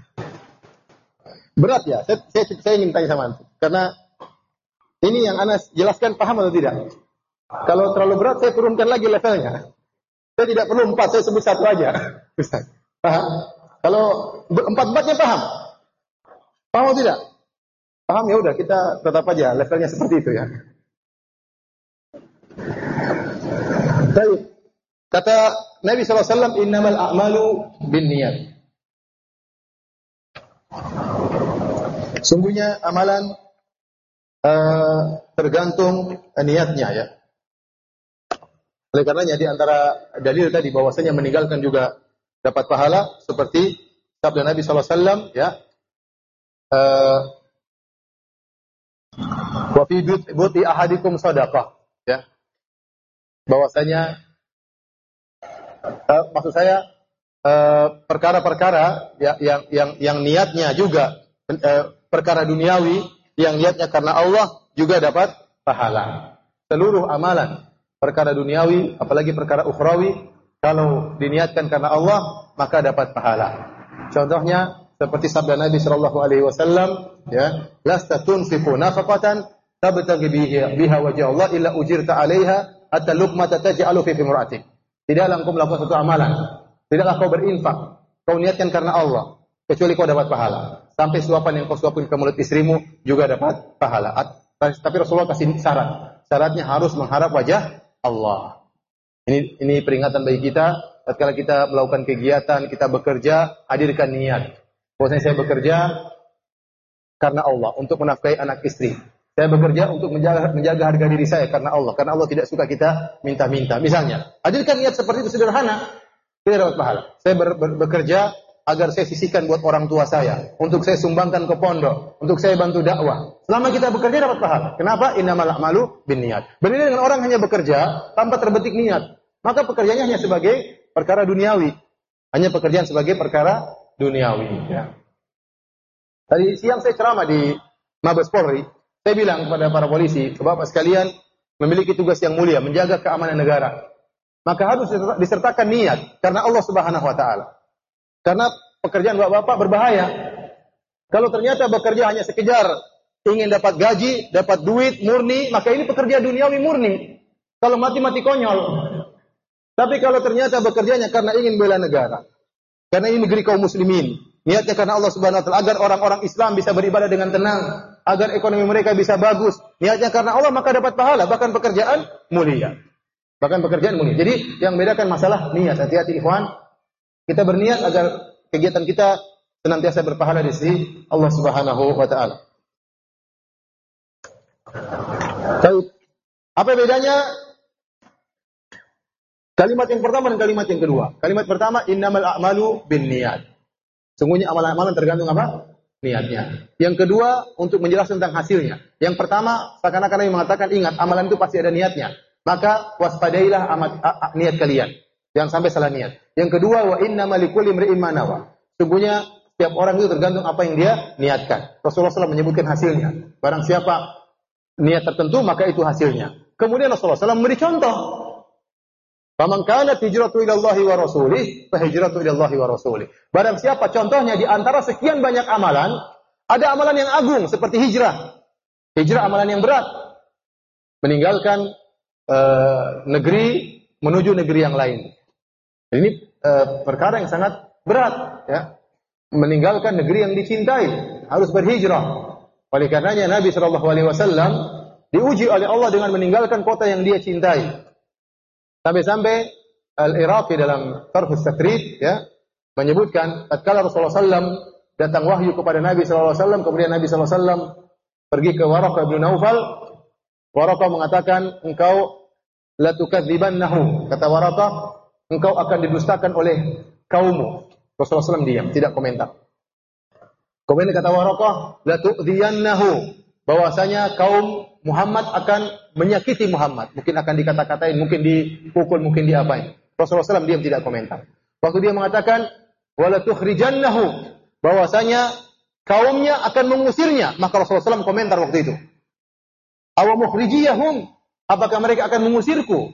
Berat ya? Saya, saya, saya ingin tanya sama antum. Karena ini yang Anas jelaskan paham atau tidak? Kalau terlalu berat saya turunkan lagi levelnya. Saya tidak perlu empat, saya sebut satu aja. Ustaz. Paham? Kalau empat-empatnya paham? Paham atau tidak? Paham, ya udah kita tetap aja levelnya seperti itu ya. Baik. Kata Nabi sallallahu alaihi wasallam, innamal a'malu binniyat. Sungguhnya amalan uh, tergantung niatnya ya. Oleh karenanya di antara dalil tadi bahwasanya meninggalkan juga dapat pahala seperti sabda Nabi sallallahu alaihi wasallam ya. Wa fi buti ahadikum shadaqah ya. Bahwasanya uh, maksud saya uh, perkara-perkara ya, yang yang yang niatnya juga uh, perkara duniawi yang niatnya karena Allah juga dapat pahala. Seluruh amalan perkara duniawi apalagi perkara ukhrawi kalau diniatkan karena Allah maka dapat pahala. Contohnya seperti sabda Nabi sallallahu alaihi wasallam ya, lasta tunfiqu nafaqatan tabtaghi biha wajha Allah illa ujirta 'alaiha hatta luqmata taj'alu fi imra'atik. Tidaklah engkau melakukan satu amalan, tidaklah kau berinfak, kau niatkan karena Allah, kecuali kau dapat pahala. Sampai suapan yang kau suapin ke mulut istrimu juga dapat pahala. Tapi Rasulullah kasih syarat. Syaratnya harus mengharap wajah Allah. Ini ini peringatan bagi kita tatkala kita melakukan kegiatan, kita bekerja, hadirkan niat. Bahwasanya saya bekerja karena Allah untuk menafkahi anak istri. Saya bekerja untuk menjaga, menjaga harga diri saya karena Allah. Karena Allah tidak suka kita minta-minta. Misalnya, hadirkan niat seperti itu sederhana, tidak dapat pahala. Saya ber, ber, bekerja agar saya sisihkan buat orang tua saya, untuk saya sumbangkan ke pondok, untuk saya bantu dakwah. Selama kita bekerja dapat pahala. Kenapa? Innamal a'malu binniyat. Berbeda dengan orang hanya bekerja tanpa terbetik niat, maka pekerjaannya hanya sebagai perkara duniawi. Hanya pekerjaan sebagai perkara duniawi. Ya. Tadi siang saya ceramah di Mabes Polri. Saya bilang kepada para polisi, Bapak sekalian memiliki tugas yang mulia, menjaga keamanan negara. Maka harus disertakan niat karena Allah Subhanahu wa taala. Karena pekerjaan Bapak-bapak berbahaya. Kalau ternyata bekerja hanya sekedar ingin dapat gaji, dapat duit murni, maka ini pekerjaan duniawi murni. Kalau mati-mati konyol. Tapi kalau ternyata bekerjanya karena ingin bela negara, karena ini negeri kaum muslimin, niatnya karena Allah Subhanahu wa taala agar orang-orang Islam bisa beribadah dengan tenang, agar ekonomi mereka bisa bagus. Niatnya karena Allah maka dapat pahala, bahkan pekerjaan mulia. Bahkan pekerjaan mulia. Jadi yang membedakan masalah niat. Hati-hati ikhwan. Kita berniat agar kegiatan kita senantiasa berpahala di sisi Allah Subhanahu wa taala. Baik. Apa bedanya kalimat yang pertama dan kalimat yang kedua? Kalimat pertama innamal a'malu binniyat. Sungguhnya amalan-amalan tergantung apa? Niatnya. Yang kedua, untuk menjelaskan tentang hasilnya. Yang pertama, seakan-akan yang mengatakan, ingat, amalan itu pasti ada niatnya. Maka, waspadailah amat, a, a, niat kalian. Jangan sampai salah niat. Yang kedua, wa innamal likulli imri'in ma nawa. Sungguhnya, setiap orang itu tergantung apa yang dia niatkan. Rasulullah shallallahu alaihi wasallam menyebutkan hasilnya. Barang siapa niat tertentu, maka itu hasilnya. Kemudian Rasulullah shallallahu alaihi wasallam memberi contoh. Faman kanat hijratu ila Allah wa rasulih, fa hijratu ila Allah wa rasulih. Barang siapa contohnya di antara sekian banyak amalan, ada amalan yang agung seperti hijrah. Hijrah amalan yang berat. Meninggalkan uh, negeri menuju negeri yang lain. Ini uh, perkara yang sangat berat, ya. Meninggalkan negeri yang dicintai, harus berhijrah. Oleh karenanya Nabi sallallahu alaihi wasallam diuji oleh Allah dengan meninggalkan kota yang dia cintai. Sampai-sampai Al-Iraqi dalam Tarhus Taqrib, ya, menyebutkan tatkala Rasulullah sallallahu alaihi wasallam datang wahyu kepada Nabi sallallahu alaihi wasallam, kemudian Nabi sallallahu alaihi wasallam pergi ke Waraqah bin Naufal. Waraqah mengatakan, engkau la tukadzibannahu. Kata Waraqah, engkau akan didustakan oleh kaummu. Rasulullah sallallahu alaihi wasallam diam, tidak komentar. Kemudian kata Waraqah, la tu'dhiyannahu, bahwasanya kaum Muhammad akan menyakiti Muhammad, mungkin akan dikata-katain, mungkin dipukul, mungkin diapain. Rasulullah sallallahu alaihi wasallam diam, tidak komentar. Waktu dia mengatakan wala tukhrijannahu, bahwasanya kaumnya akan mengusirnya, maka Rasulullah sallallahu alaihi wasallam komentar waktu itu. Aw mukhrijiyahum, apakah mereka akan mengusirku?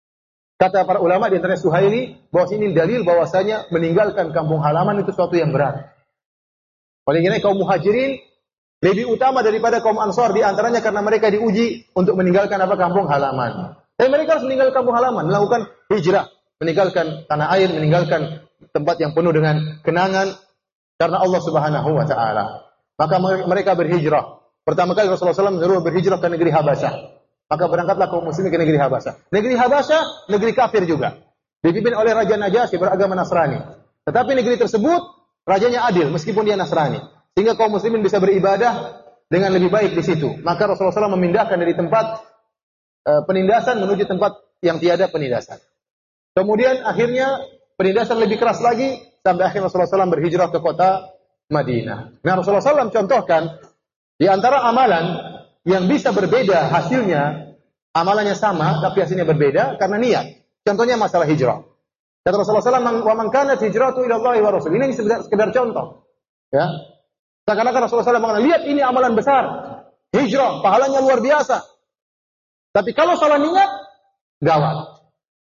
Kata para ulama di antara Suhaili, bahwa ini dalil bahwasanya meninggalkan kampung halaman itu suatu yang berat. Oleh karena kaum Muhajirin lebih utama daripada kaum Ansar, di antaranya karena mereka diuji untuk meninggalkan apa kampung halaman. Tapi mereka harus meninggalkan kampung halaman, melakukan hijrah, meninggalkan tanah air, meninggalkan tempat yang penuh dengan kenangan karena Allah Subhanahu wa taala. Maka mereka berhijrah. Pertama kali Rasulullah sallallahu alaihi wasallam menyuruh berhijrah ke negeri Habasyah. Maka berangkatlah kaum muslimin ke negeri Habasyah. Negeri Habasyah negeri kafir juga. Dipimpin oleh Raja Najasyi beragama Nasrani. Tetapi negeri tersebut rajanya adil meskipun dia Nasrani. Sehingga kaum muslimin bisa beribadah dengan lebih baik di situ. Maka Rasulullah sallallahu alaihi wasallam memindahkan dari tempat e, penindasan menuju tempat yang tiada penindasan. Kemudian akhirnya penindasan lebih keras lagi sampai akhirnya Rasulullah sallallahu alaihi wasallam berhijrah ke kota Madinah. Nah, Rasulullah sallallahu alaihi wasallam contohkan di antara amalan yang bisa berbeda hasilnya, amalannya sama tapi hasilnya berbeda karena niat. Contohnya masalah hijrah. Kata Rasulullah sallallahu alaihi wasallam, "Wa man kanat hijratuhu ila Allah wa rasul." Ini sekedar, sekedar contoh. Ya. Seakan-akan Rasulullah sallallahu alaihi wasallam mengatakan, lihat ini amalan besar. Hijrah, pahalanya luar biasa. Tapi kalau salah niat, gawat.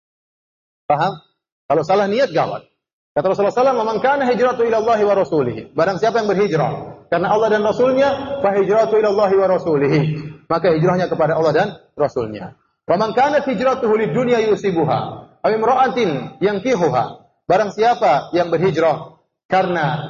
Paham? Kalau salah niat, gawat. Kata Rasulullah sallallahu alaihi wasallam, "Man kana hijratuhu ila Allah wa rasulih." Barang siapa yang berhijrah karena Allah dan Rasulnya, fa hijratuhu ila Allah wa rasulih. Maka hijrahnya kepada Allah dan Rasulnya. Wa man kanat hijratuhu lid dunya yusibuha, aw imra'atin yankihuha. Barang siapa yang berhijrah karena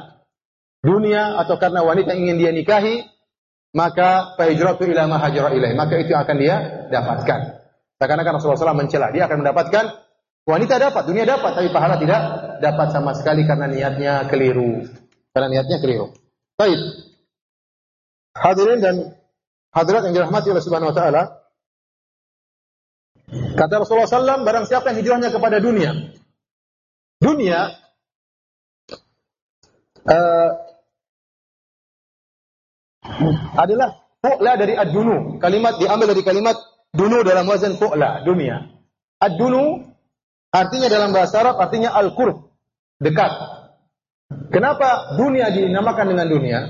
dunia atau karena wanita yang ingin dia nikahi, maka fa hijratu ila ma hajara ilaih, maka itu akan dia dapatkan. Seakan-akan Rasulullah sallallahu alaihi wasallam mencela, dia akan mendapatkan, wanita dapat, dunia dapat, tapi pahala tidak dapat sama sekali karena niatnya keliru. Karena niatnya keliru. Baik. Hadirin dan hadirat yang dirahmati oleh Subhanahu wa taala, kata Rasulullah sallallahu alaihi wasallam, barang siapa yang hijrahnya kepada dunia, dunia uh, adalah fu'la dari ad-dunu. Kalimat diambil dari kalimat dunu dalam wazan fu'la, dunia. Ad-dunu artinya dalam bahasa Arab artinya al-qurb, dekat. Kenapa dunia dinamakan dengan dunia?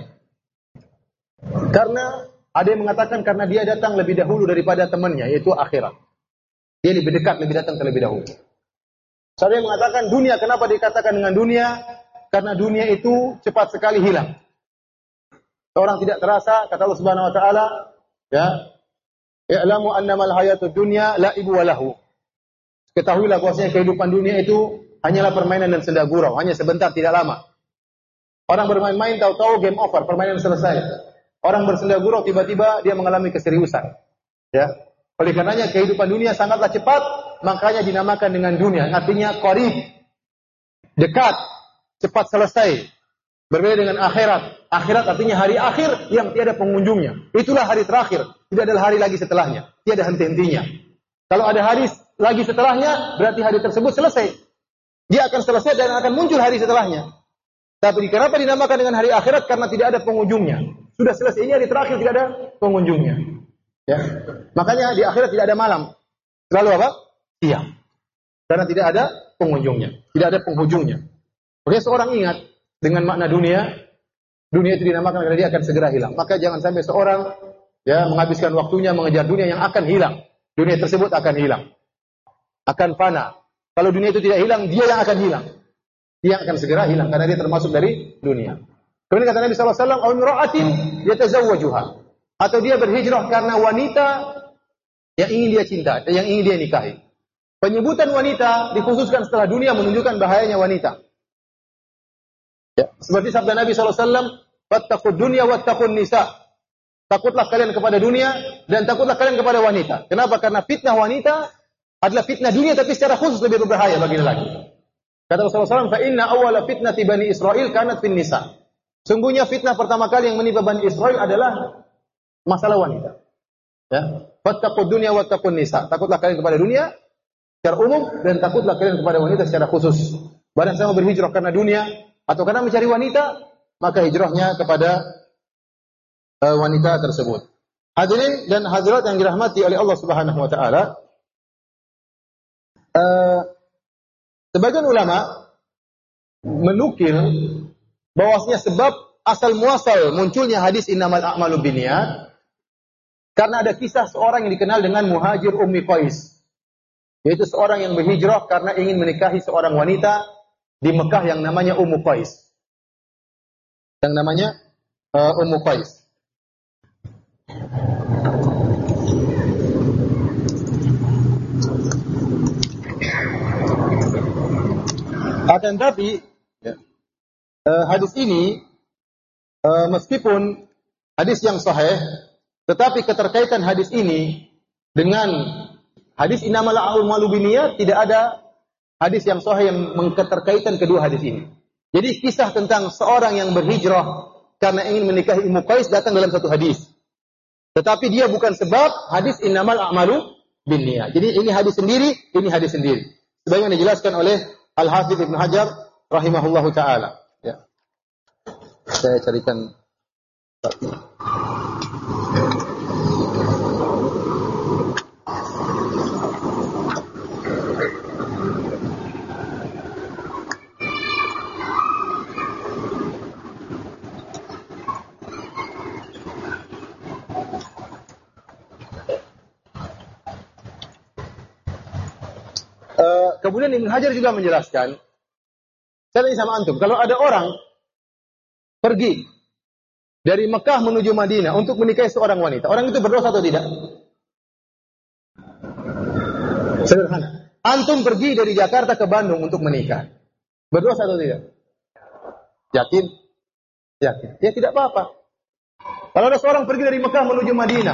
Karena ada yang mengatakan karena dia datang lebih dahulu daripada temannya, yaitu akhirat. Dia lebih dekat, lebih datang terlebih dahulu. Ada yang mengatakan dunia, kenapa dikatakan dengan dunia? Karena dunia itu cepat sekali hilang. Orang tidak terasa, kata Allah Subhanahu wa taala, ya, "I'lamu annamal hayatud dunya la'ibu wa lahu." Ketahuilah bahwasanya kehidupan dunia itu hanyalah permainan dan senda gurau, hanya sebentar, tidak lama. Orang bermain-main tahu-tahu game over, permainan selesai. Orang bersenda gurau tiba-tiba dia mengalami keseriusan. Ya. Oleh karenanya kehidupan dunia sangatlah cepat, makanya dinamakan dengan dunia, artinya qarib, dekat, cepat selesai. Berbeda dengan akhirat. Akhirat artinya hari akhir yang tiada pengunjungnya. Itulah hari terakhir. Tidak ada hari lagi setelahnya. Tiada henti-hentinya. Kalau ada hari lagi setelahnya, berarti hari tersebut selesai. Dia akan selesai dan akan muncul hari setelahnya. Tapi kenapa dinamakan dengan hari akhirat? Karena tidak ada pengunjungnya. Sudah selesai. Ini hari terakhir, tidak ada pengunjungnya. Ya. Makanya di akhirat tidak ada malam. Selalu apa? Siang. Karena tidak ada pengunjungnya. Tidak ada penghujungnya. Oke, seorang ingat dengan makna dunia, dunia itu dinamakan karena dia akan segera hilang. Maka jangan sampai seorang ya menghabiskan waktunya mengejar dunia yang akan hilang. Dunia tersebut akan hilang, akan fana. Kalau dunia itu tidak hilang, dia yang akan hilang. Dia akan segera hilang karena dia termasuk dari dunia. Kemudian kata Nabi sallallahu alaihi wasallam, "Aw imra'atin yatazawwajuha." Atau dia berhijrah karena wanita yang ingin dia cinta, yang ingin dia nikahi. Penyebutan wanita dikhususkan setelah dunia menunjukkan bahayanya wanita. Ya, seperti sabda Nabi sallallahu alaihi wasallam, "Wattaqud dunya wattaqun nisa." Takutlah kalian kepada dunia dan takutlah kalian kepada wanita. Kenapa? Karena fitnah wanita adalah fitnah dunia tapi secara khusus lebih berbahaya bagi lelaki. Kata Rasulullah sallallahu alaihi wasallam, "Fa inna awwala fitnati Bani Israil kanat fin nisa." Sungguhnya fitnah pertama kali yang menimpa Bani Israil adalah masalah wanita. Ya, fattaqud dunya wattaqun nisa. Takutlah kalian kepada dunia secara umum dan takutlah kalian kepada wanita secara khusus. Barang siapa berhijrah karena dunia atau karena mencari wanita, maka hijrahnya kepada uh, wanita tersebut. Hadirin dan hadirat yang dirahmati oleh Allah Subhanahu wa taala, uh, sebagian ulama menukil bahwasanya sebab asal muasal munculnya hadis innamal a'malu binniyat karena ada kisah seorang yang dikenal dengan Muhajir Ummi Qais, yaitu seorang yang berhijrah karena ingin menikahi seorang wanita di Mekah yang namanya Ummu Qais. Yang namanya uh, Ummu Qais. Akan tapi ya, uh, hadis ini uh, meskipun hadis yang sahih, tetapi keterkaitan hadis ini dengan hadis innamal a'malu binniyat tidak ada hadis yang sahih yang mengketerkaitan kedua hadis ini. Jadi kisah tentang seorang yang berhijrah karena ingin menikahi Ummu Qais datang dalam satu hadis. Tetapi dia bukan sebab hadis innamal a'malu binniyat. Jadi ini hadis sendiri, ini hadis sendiri. Sebagaimana dijelaskan oleh Al-Hafidz Ibnu Hajar rahimahullahu taala. Ya. Saya carikan satu. Uh, kemudian Ibnu Hajar juga menjelaskan, saya tanya sama antum, kalau ada orang pergi dari Mekah menuju Madinah untuk menikahi seorang wanita, orang itu berdosa atau tidak? Sederhana. Antum pergi dari Jakarta ke Bandung untuk menikah, berdosa atau tidak? Yakin? Yakin. Ya tidak apa-apa. Kalau ada seorang pergi dari Mekah menuju Madinah,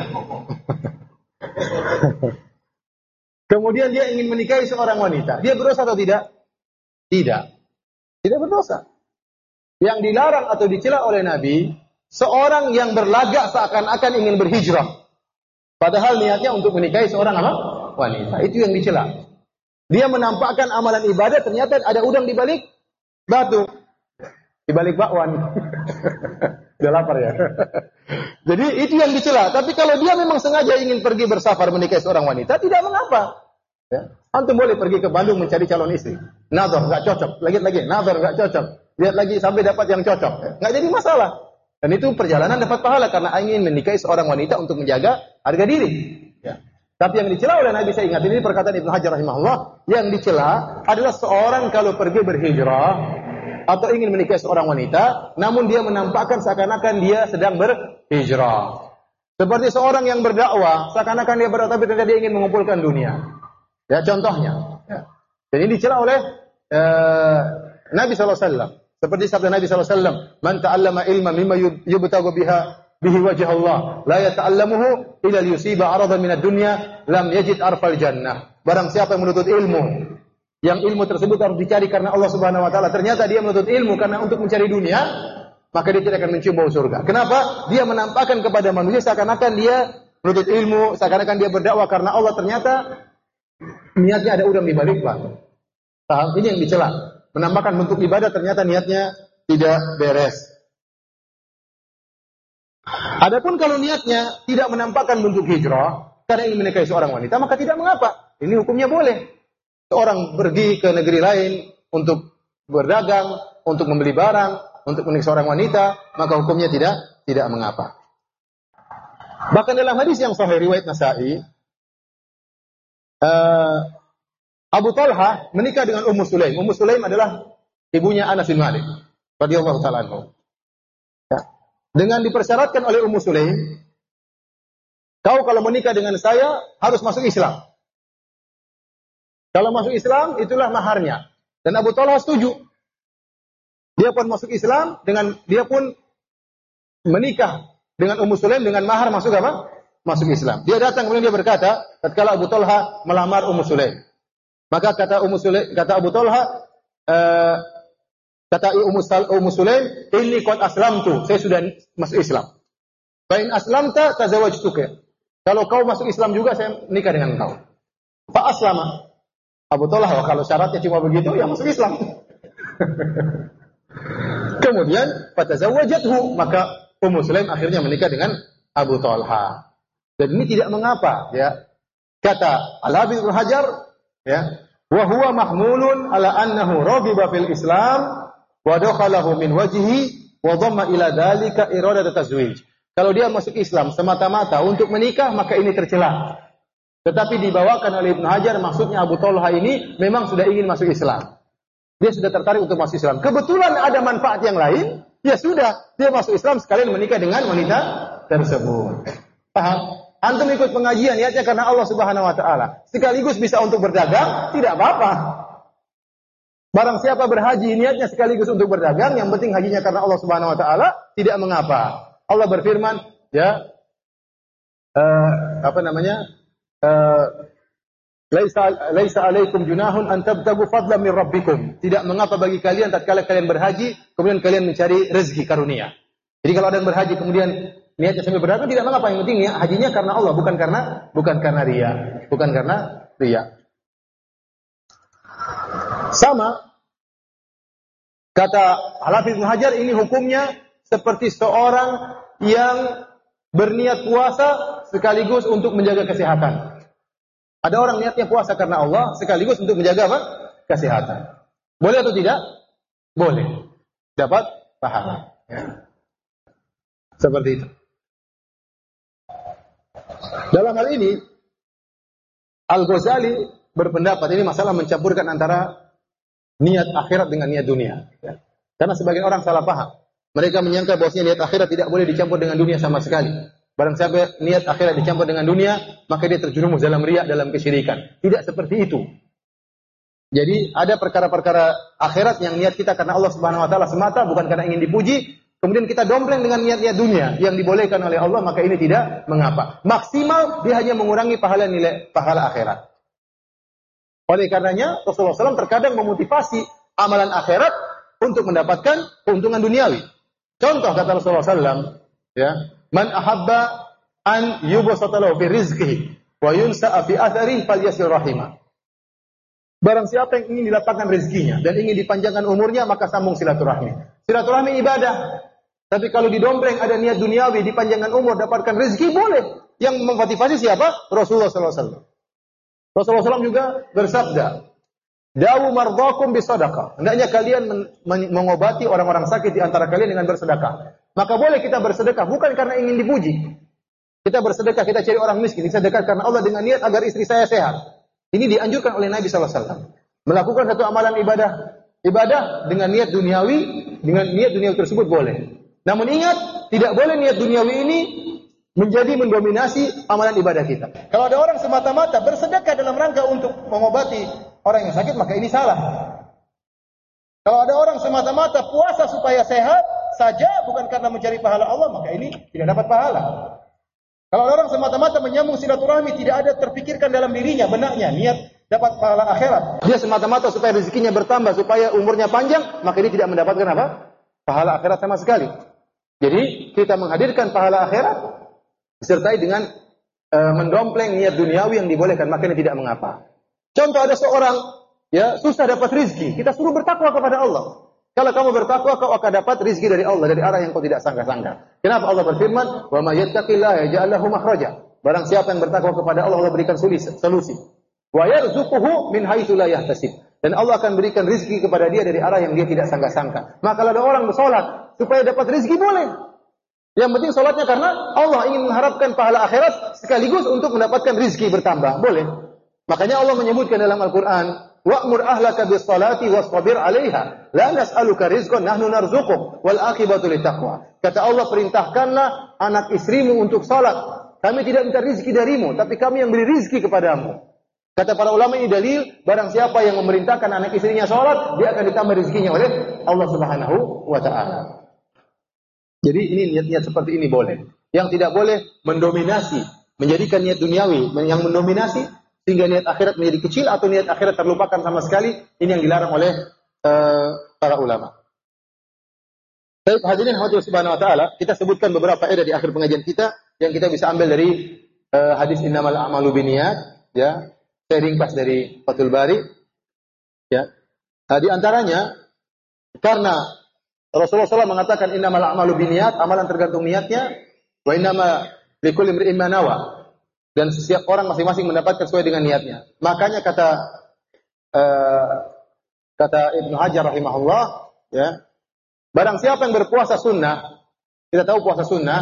kemudian dia ingin menikahi seorang wanita, dia berdosa atau tidak? Tidak. Tidak berdosa. Yang dilarang atau dicela oleh Nabi, seorang yang berlagak seakan-akan ingin berhijrah, padahal niatnya untuk menikahi seorang apa? Wanita. Itu yang dicela. Dia menampakkan amalan ibadah, ternyata ada udang di balik batu, di balik bakwan. Udah lapar ya. Jadi itu yang dicela. Tapi kalau dia memang sengaja ingin pergi bersafar menikahi seorang wanita, tidak mengapa. Ya. Antum boleh pergi ke Bandung mencari calon istri. Nazar enggak cocok, lagi lagi nazar enggak cocok. Lihat lagi sampai dapat yang cocok. Enggak jadi masalah. Dan itu perjalanan dapat pahala karena ingin menikahi seorang wanita untuk menjaga harga diri. Ya. Tapi yang dicela oleh Nabi, saya ingat ini perkataan Ibnu Hajar rahimahullah, yang dicela adalah seorang kalau pergi berhijrah atau ingin menikahi seorang wanita, namun dia menampakkan seakan-akan dia sedang berhijrah. Seperti seorang yang berdakwah, seakan-akan dia berdakwah tapi ternyata dia ingin mengumpulkan dunia. Ya contohnya. Ya. Dan ini dicela oleh uh, Nabi sallallahu alaihi wasallam. Seperti sabda Nabi sallallahu alaihi wasallam, "Man ta'allama ilman mimma yubtagu biha bihi wajh Allah, la yata'allamuhu illa liyusiba 'aradan minad dunya, lam yajid arfal jannah." Barang siapa yang menuntut ilmu, yang ilmu tersebut harus dicari karena Allah Subhanahu wa taala, ternyata dia menuntut ilmu karena untuk mencari dunia, maka dia tidak akan mencium bau surga. Kenapa? Dia menampakkan kepada manusia seakan-akan dia menuntut ilmu, seakan-akan dia berdakwah karena Allah, ternyata niatnya ada udang di balik batu. Paham? Ini yang dicela. Menampakkan bentuk ibadah, ternyata niatnya tidak beres. Adapun kalau niatnya tidak menampakkan bentuk hijrah karena ingin menikahi seorang wanita, maka tidak mengapa. Ini hukumnya boleh. Seorang pergi ke negeri lain untuk berdagang, untuk membeli barang, untuk menikahi seorang wanita, maka hukumnya tidak tidak mengapa. Bahkan dalam hadis yang sahih riwayat Nasa'i, uh, Abu Talha menikah dengan Ummu Sulaim. Ummu Sulaim adalah ibunya Anas bin Malik radhiyallahu ta'ala anhu. Ya. Dengan dipersyaratkan oleh Ummu Sulaim, kau kalau menikah dengan saya harus masuk Islam. Kalau masuk Islam, itulah maharnya. Dan Abu Talha setuju. Dia pun masuk Islam, dengan dia pun menikah dengan Ummu Sulaim dengan mahar masuk apa? Masuk Islam. Dia datang kemudian dia berkata, tatkala Abu Talha melamar Ummu Sulaim. Maka kata Ummu Sulaim, kata Abu Talha, uh, kata Ummu, Ummu Sulaim, "Inni qad aslamtu." Saya sudah masuk Islam. Fa in aslamta tazawwajtuka. Kalau kau masuk Islam juga saya nikah dengan kau. Fa aslama. Abu Talha, oh, kalau syaratnya cuma begitu, ya masuk Islam. Kemudian fatazawwajathu, maka Ummu Sulaim akhirnya menikah dengan Abu Talha. Dan ini tidak mengapa, ya. Kata Al-Habib Ibnu Hajar, ya, wa huwa mahmulun ala annahu raghiba fil Islam wa dakhalahu min wajhihi wa dhamma ila dzalika iradat tazwij. Kalau dia masuk Islam semata-mata untuk menikah, maka ini tercela. Tetapi dibawakan oleh Ibnu Hajar, maksudnya Abu Talha ini memang sudah ingin masuk Islam. Dia sudah tertarik untuk masuk Islam. Kebetulan ada manfaat yang lain, ya sudah, dia masuk Islam sekalian menikah dengan wanita tersebut. Paham? Antum ikut pengajian niatnya karena Allah Subhanahu wa taala. Sekaligus bisa untuk berdagang, tidak apa-apa. Barang siapa berhaji niatnya sekaligus untuk berdagang, yang penting hajinya karena Allah Subhanahu wa taala, tidak mengapa. Allah berfirman, ya, uh, apa namanya? Uh, Laisa laisa alaikum junahun an tabtagu fadlan min rabbikum. Tidak mengapa bagi kalian tatkala kalian berhaji kemudian kalian mencari rezeki karunia. Jadi kalau ada yang berhaji kemudian niatnya sambil berdagang tidak mengapa, yang penting niat hajinya karena Allah, bukan karena bukan karena riya, bukan karena riya. Sama kata Al-Hafiz Ibnu Hajar, ini hukumnya seperti seorang yang berniat puasa sekaligus untuk menjaga kesehatan. Ada orang niatnya puasa karena Allah sekaligus untuk menjaga apa? Kesehatan. Boleh atau tidak? Boleh. Dapat pahala. Ya. Seperti itu. Dalam hal ini, Al-Ghazali berpendapat ini masalah mencampurkan antara niat akhirat dengan niat dunia. Ya. Karena sebagian orang salah paham. Mereka menyangka bahwasanya niat akhirat tidak boleh dicampur dengan dunia sama sekali. Barang siapa niat akhirat dicampur dengan dunia, maka dia terjerumus dalam riya, dalam kesyirikan. Tidak seperti itu. Jadi ada perkara-perkara akhirat yang niat kita karena Allah Subhanahu wa taala semata, bukan karena ingin dipuji, kemudian kita dompleng dengan niat-niat dunia yang dibolehkan oleh Allah, maka ini tidak mengapa. Maksimal dia hanya mengurangi pahala nilai pahala akhirat. Oleh karenanya Rasulullah shallallahu alaihi wasallam terkadang memotivasi amalan akhirat untuk mendapatkan keuntungan duniawi. Contoh kata Rasulullah shallallahu alaihi wasallam, ya, man ahabba an yubsata lahu fi rizqihi wa yunsa'a fi atharihi falyasil rahimah. Barang siapa yang ingin dilapangkan rezekinya dan ingin dipanjangkan umurnya, maka sambung silaturahmi. Silaturahmi ibadah. Tapi kalau didompleng ada niat duniawi, dipanjangkan umur, dapatkan rezeki, boleh. Yang memotivasi siapa? Rasulullah shallallahu alaihi wasallam. Rasulullah shallallahu alaihi wasallam juga bersabda, "Dawu mardhakum bisadaqah." Hendaknya kalian men- men- mengobati orang-orang sakit di antara kalian dengan bersedekah. Maka boleh kita bersedekah bukan karena ingin dipuji. Kita bersedekah, kita cari orang miskin, kita sedekah karena Allah dengan niat agar istri saya sehat. Ini dianjurkan oleh Nabi shallallahu alaihi wasallam. Melakukan satu amalan ibadah, ibadah dengan niat duniawi, dengan niat duniawi tersebut boleh. Namun ingat, tidak boleh niat duniawi ini menjadi mendominasi amalan ibadah kita. Kalau ada orang semata-mata bersedekah dalam rangka untuk mengobati orang yang sakit, maka ini salah. Kalau ada orang semata-mata puasa supaya sehat saja, bukan karena mencari pahala Allah, maka ini tidak dapat pahala. Kalau ada orang semata-mata menyambung silaturahmi, tidak ada terpikirkan dalam dirinya, benaknya, niat dapat pahala akhirat. Dia semata-mata supaya rezekinya bertambah, supaya umurnya panjang, maka ini tidak mendapatkan apa? Pahala akhirat sama sekali. Jadi, kita menghadirkan pahala akhirat, disertai dengan e, mendompleng niat duniawi yang dibolehkan, maka ini tidak mengapa. Contoh ada seorang, ya, susah dapat rezeki, kita suruh bertakwa kepada Allah. Kalau kamu bertakwa, kau akan dapat rizki dari Allah, dari arah yang kau tidak sangka-sangka. Kenapa Allah berfirman, "Wa may yattaqillaha yaj'al lahu makhraja." Barang siapa yang bertakwa kepada Allah, Allah berikan solusi. Wa yarzuquhu min haitsu la yahtasib. Dan Allah akan berikan rizki kepada dia dari arah yang dia tidak sangka-sangka. Maka kalau ada orang bersolat supaya dapat rizki, boleh. Yang penting solatnya karena Allah ingin mengharapkan pahala akhirat sekaligus untuk mendapatkan rizki bertambah. Boleh. Makanya Allah menyebutkan dalam Al-Qur'an, wa'mur ahlaka bis-salati wastabir 'alaiha, la nas'aluka rizqan nahnu narzuquk wal 'aqibatu littaqwa. Kata Allah, perintahkanlah anak istrimu untuk salat. Kami tidak minta rezeki darimu, tapi kami yang beri rezeki kepadamu. Kata para ulama, ini dalil, barang siapa yang memerintahkan anak istrinya salat, dia akan ditambah rezekinya oleh Allah Subhanahu wa taala. Jadi ini niat-niat seperti ini boleh. Yang tidak boleh mendominasi, menjadikan niat duniawi yang mendominasi sehingga niat akhirat menjadi kecil atau niat akhirat terlupakan sama sekali. Ini yang dilarang oleh uh, para ulama. Baik, hadirin hadirat subhanahu wa taala, kita sebutkan beberapa faedah di akhir pengajian kita yang kita bisa ambil dari uh, hadis innamal a'malu binniyat, ya. Saya ringkas dari Fathul Bari, ya. Nah, di antaranya karena Rasulullah shallallahu alaihi wasallam mengatakan innamal a'malu binniyat, amalan tergantung niatnya, wa innama likulli imri'in ma nawa, dan setiap orang masing-masing mendapatkan sesuai dengan niatnya. Makanya kata uh, kata Ibnu Hajar rahimahullah, ya, barang siapa yang berpuasa sunnah, kita tahu puasa sunnah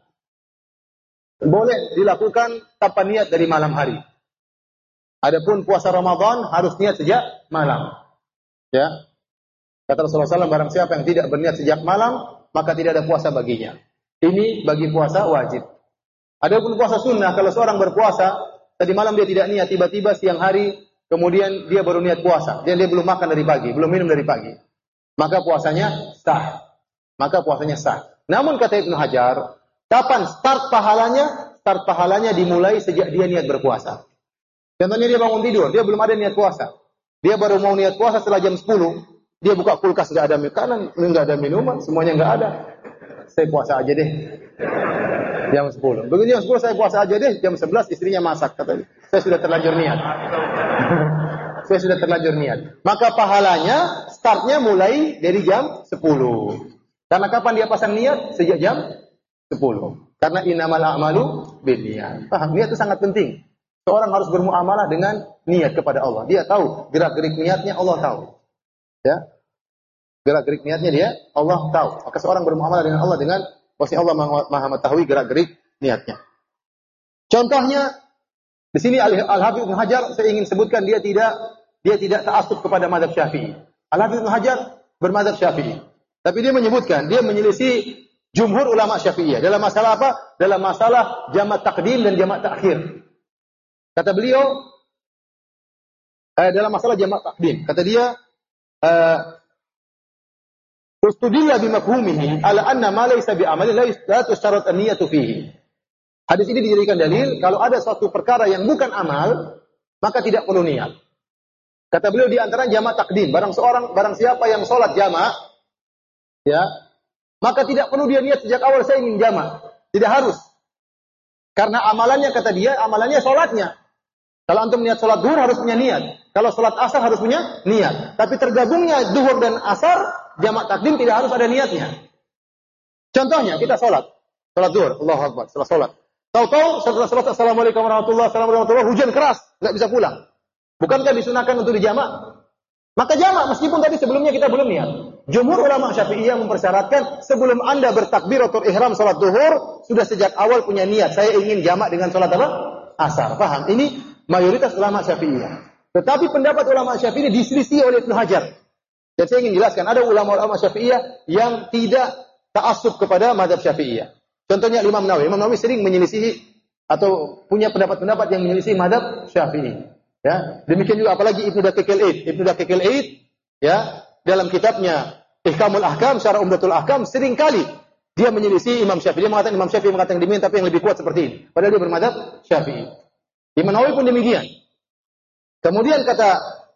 boleh dilakukan tanpa niat dari malam hari. Adapun puasa Ramadan harus niat sejak malam. Ya. Kata Rasulullah shallallahu alaihi wasallam, barang siapa yang tidak berniat sejak malam, maka tidak ada puasa baginya. Ini bagi puasa wajib. Adapun puasa sunnah, kalau seorang berpuasa, tadi malam dia tidak niat, tiba-tiba siang hari, kemudian dia baru niat puasa. Dan dia belum makan dari pagi, belum minum dari pagi. Maka puasanya sah. Maka puasanya sah. Namun kata Ibnu Hajar, kapan start pahalanya? Start pahalanya dimulai sejak dia niat berpuasa. Contohnya dia bangun tidur, dia belum ada niat puasa. Dia baru mau niat puasa setelah jam sepuluh. Dia buka kulkas, nggak ada makanan, nggak ada minuman, semuanya nggak ada. Saya puasa aja deh. Jam sepuluh. Begitu jam sepuluh saya puasa aja deh, jam sebelas istrinya masak, katanya. Saya sudah terlanjur niat. Saya sudah terlanjur niat. Maka pahalanya startnya mulai dari jam sepuluh. Karena kapan dia pasang niat? Sejak jam sepuluh. Karena innamal a'malu binniyat. Paham? Niat itu sangat penting. Seorang harus bermuamalah dengan niat kepada Allah. Dia tahu gerak-gerik niatnya, Allah tahu. Ya. Gerak-gerik niatnya dia, Allah tahu. Maka seorang bermuamalah dengan Allah dengan pasti Allah Maha mengetahui gerak-gerik niatnya. Contohnya di sini Al-Hafidz Ibnu Hajar, saya ingin sebutkan dia tidak dia tidak ta'assub kepada mazhab Syafi'i. Al-Hafidz Ibnu Hajar bermadzhab Syafi'i. Tapi dia menyebutkan, dia menyelisih jumhur ulama Syafi'iyah dalam masalah apa? Dalam masalah jamak takdim dan jamak takhir. Kata beliau, eh, dalam masalah jamak takdim, kata dia, ustudilla bimafhumihi ala anna ma laysa bi'amalin la tusyarat an-niyatu fihi. Hadis ini dijadikan dalil kalau ada suatu perkara yang bukan amal, maka tidak perlu niat. Kata beliau di antara jamak takdim, barang seorang barang siapa yang salat jamak, ya, maka tidak perlu dia niat sejak awal saya ingin jamak. Tidak harus. Karena amalannya, kata dia, amalannya salatnya. Kalau antum niat salat zuhur harus punya niat. Kalau salat asar harus punya niat. Tapi tergabungnya zuhur dan asar, jamak takdim tidak harus ada niatnya. Contohnya, kita salat. Salat zuhur, Allahu Akbar, setelah salat. Tahu-tahu setelah salat, Assalamualaikum warahmatullahi wabarakatuh, hujan keras, enggak bisa pulang. Bukankah disunahkan untuk dijamak? Maka jamak, meskipun tadi sebelumnya kita belum niat. Jumhur ulama Syafi'iyah mempersyaratkan sebelum Anda bertakbiratul ihram salat zuhur, sudah sejak awal punya niat. Saya ingin jamak dengan salat apa? Asar. Paham? Ini mayoritas ulama Syafi'iyah. Tetapi pendapat ulama Syafi'iyah diselisih oleh Ibnu Hajar. Dan saya ingin jelaskan, ada ulama-ulama Syafi'iyah yang tidak ta'assub kepada mazhab Syafi'iyah. Contohnya Imam Nawawi. Imam Nawawi sering menyelisihi atau punya pendapat-pendapat yang menyelisihi mazhab Syafi'i. Ya, demikian juga apalagi Ibnu Daqiq al-Aid. Ibnu Daqiq al-Aid, ya, dalam kitabnya Ihkamul Ahkam, Syarah Umdatul Ahkam, sering kali dia menyelisih Imam Syafi'i. Dia mengatakan Imam Syafi'i mengatakan demikian, tapi yang lebih kuat seperti ini. Padahal dia bermadzhab Syafi'i. Imam Nawawi pun demikian. Kemudian kata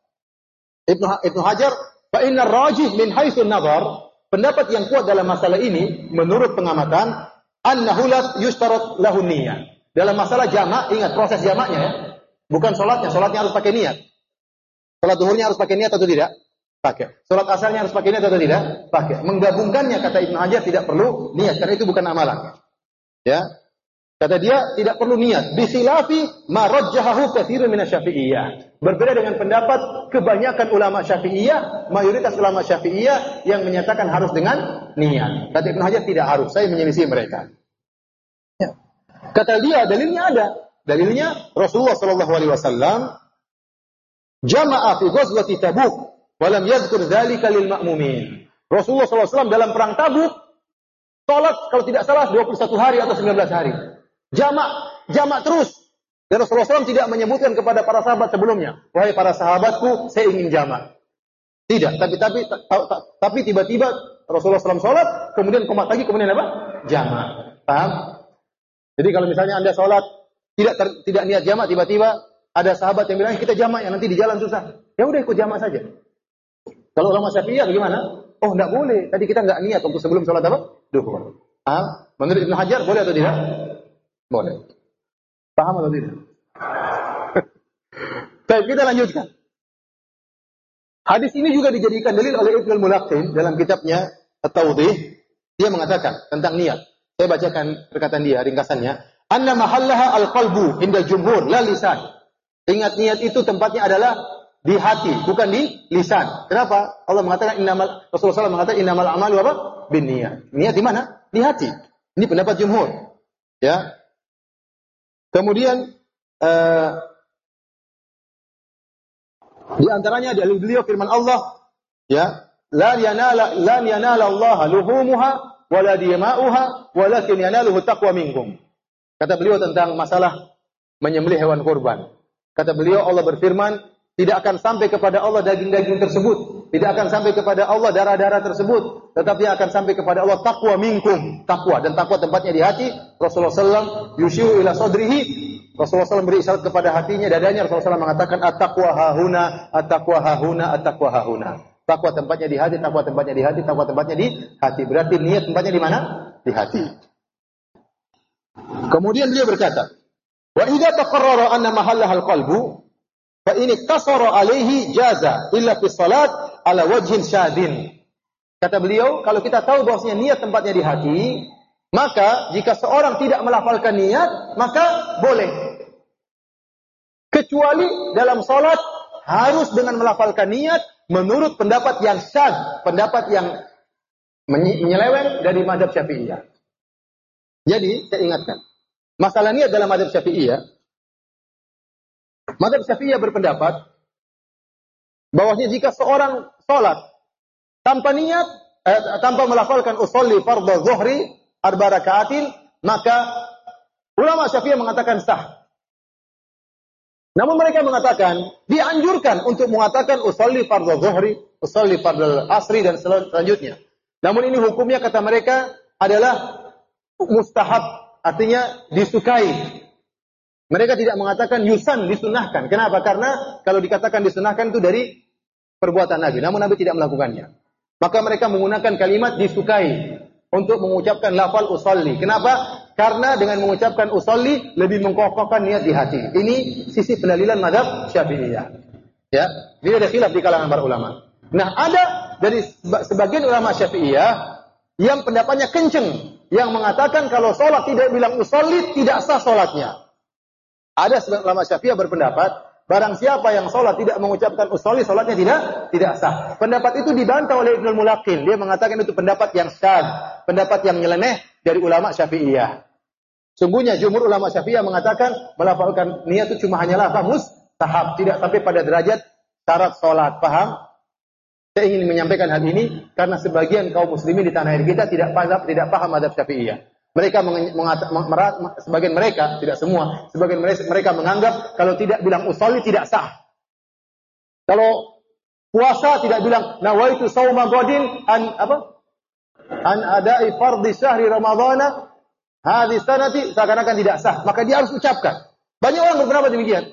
Ibnu Ibnu Hajar, fa innar rajih min haitsun nazar, pendapat yang kuat dalam masalah ini menurut pengamatan annahu la yushtarat lahu niyyah. Dalam masalah jamak, ingat proses jamaknya ya. Bukan sholatnya, sholatnya harus pakai niat. Sholat zuhurnya harus pakai niat atau tidak? Pakai. Sholat asarnya harus pakai niat atau tidak? Pakai. Menggabungkannya, kata Ibnu Hajar, tidak perlu niat, karena itu bukan amalan. Ya, kata dia tidak perlu niat. Bikhilafi ma rajjahahu katsirun minasy-Syafi'iyyah. Berbeda dengan pendapat kebanyakan ulama Syafi'iyah, mayoritas ulama Syafi'iyah yang menyatakan harus dengan niat. Kata Ibnu Hajar tidak harus. Saya menyelisih mereka. Ya. Kata dia dalilnya ada. Dalilnya Rasulullah sallallahu alaihi wasallam jama'a fi ghazwati Tabuk wa lam yadhkur dzalika lil ma'mumin. Rasulullah sallallahu alaihi wasallam dalam perang Tabuk salat kalau tidak salah dua puluh satu hari atau sembilan belas hari. Jamak, jamak terus. Dan Rasulullah sallallahu alaihi wasallam tidak menyebutkan kepada para sahabat sebelumnya, wahai para sahabatku, saya ingin jamak. Tidak, tapi tapi tapi tiba-tiba Rasulullah sallallahu alaihi wasallam salat, kemudian komat lagi, kemudian apa? Jamak. Paham? Jadi kalau misalnya Anda salat tidak ter, tidak niat jamak, tiba-tiba ada sahabat yang bilang, eh, kita jamak ya, nanti di jalan susah. Ya udah ikut jamak saja. Kalau ulama Syafi'iyah bagaimana? Oh, enggak boleh. Tadi kita enggak niat waktu sebelum salat apa? Duhur. Paham? Menurut Ibnu Hajar boleh atau tidak? Boleh. Paham atau tidak? Baik, kita lanjutkan. Hadis ini juga dijadikan dalil oleh Ibnu Al-Mulaqqin dalam kitabnya At-Tawdih. Dia mengatakan tentang niat. Saya bacakan perkataan dia, ringkasannya. Anna mahallaha al-qalbu indal jumhur, la lisan. Ingat, niat itu tempatnya adalah di hati, bukan di lisan. Kenapa? Allah mengatakan innamal Rasulullah sallallahu alaihi wasallam mengatakan innamal a'malu apa? Binniyat. Niat di mana? Di hati. Ini pendapat jumhur. Ya. Kemudian uh, di antaranya dalil beliau firman Allah, ya, la yanala la yanala Allah luhumuha wala dima'uha walakin yanaluhu taqwa minkum. Kata beliau tentang masalah menyembelih hewan kurban. Kata beliau, Allah berfirman, tidak akan sampai kepada Allah daging-daging tersebut, tidak akan sampai kepada Allah darah-darah tersebut, tetapi akan sampai kepada Allah taqwa minkum, takwa, dan takwa tempatnya di hati. Rasulullah sallallahu alaihi wasallam yushiru ila sadrihi, Rasulullah sallallahu alaihi wasallam beri isyarat kepada hatinya, dadanya. Rasulullah sallallahu alaihi wasallam mengatakan at-taqwa hahuna, at-taqwa hahuna, at-taqwa hahuna. Takwa tempatnya di hati, takwa tempatnya di hati, takwa tempatnya di hati. Berarti niat tempatnya di mana? Di hati. Kemudian beliau berkata, wa idza taqarrara anna mahallaha al-qalbu fa in iktasara alaihi jaza illa fi salat ala wajhin syadin. Kata beliau, kalau kita tahu bahwasanya niat tempatnya di hati, maka jika seorang tidak melafalkan niat, maka boleh. Kecuali dalam salat harus dengan melafalkan niat menurut pendapat yang syadz, pendapat yang menyeleweng dari mazhab Syafi'iyah. Jadi, saya ingatkan, masalah niat dalam mazhab Syafi'iyah, mazhab Syafi'iyah berpendapat bahwasanya jika seorang salat tanpa niat, eh, tanpa melafalkan usolli fardhu zuhri arba rakaatin, maka ulama Syafi'iyah mengatakan sah. Namun mereka mengatakan dianjurkan untuk mengatakan usolli fardhu zuhri, usolli fardhu asri dan selanjutnya. Namun ini hukumnya kata mereka adalah mustahab, artinya disukai. Mereka tidak mengatakan yusan, disunahkan. Kenapa? Karena kalau dikatakan disunahkan itu dari perbuatan Nabi, namun Nabi tidak melakukannya. Maka mereka menggunakan kalimat disukai untuk mengucapkan lafal usolli. Kenapa? Karena dengan mengucapkan usolli lebih mengkokohkan niat di hati. Ini sisi pendalilan mazhab Syafi'iyah. Ya, ini ada khilaf di kalangan para ulama. Nah, ada dari sebagian ulama Syafi'iyah yang pendapatnya kenceng, yang mengatakan kalau sholat tidak bilang usolli, tidak sah sholatnya. Ada sebagian ulama Syafi'iyah berpendapat, barang siapa yang sholat tidak mengucapkan usolli, sholatnya tidak tidak sah. Pendapat itu dibantah oleh Ibnu Al-Mulaqqin. Dia mengatakan itu pendapat yang syadz, pendapat yang nyeleneh dari ulama Syafi'iyah. Sungguhnya jumhur ulama Syafi'iyah mengatakan melafalkan niat itu cuma hanyalah apa? Mustahab, tidak sampai pada derajat syarat sholat. Paham? Saya ingin menyampaikan hal ini karena sebagian kaum muslimin di tanah air kita tidak paham, tidak paham mazhab Syafi'iyah. Mereka mengatakan, sebagian mereka, tidak semua, sebagian mereka menganggap kalau tidak bilang usolli tidak sah. Kalau puasa tidak bilang nawaitu shauma ghadin an apa? An adai fardhi syahri ramadhana hadhihi sanati, seakan-akan tidak sah. Maka dia harus ucapkan. Banyak orang berpendapat demikian.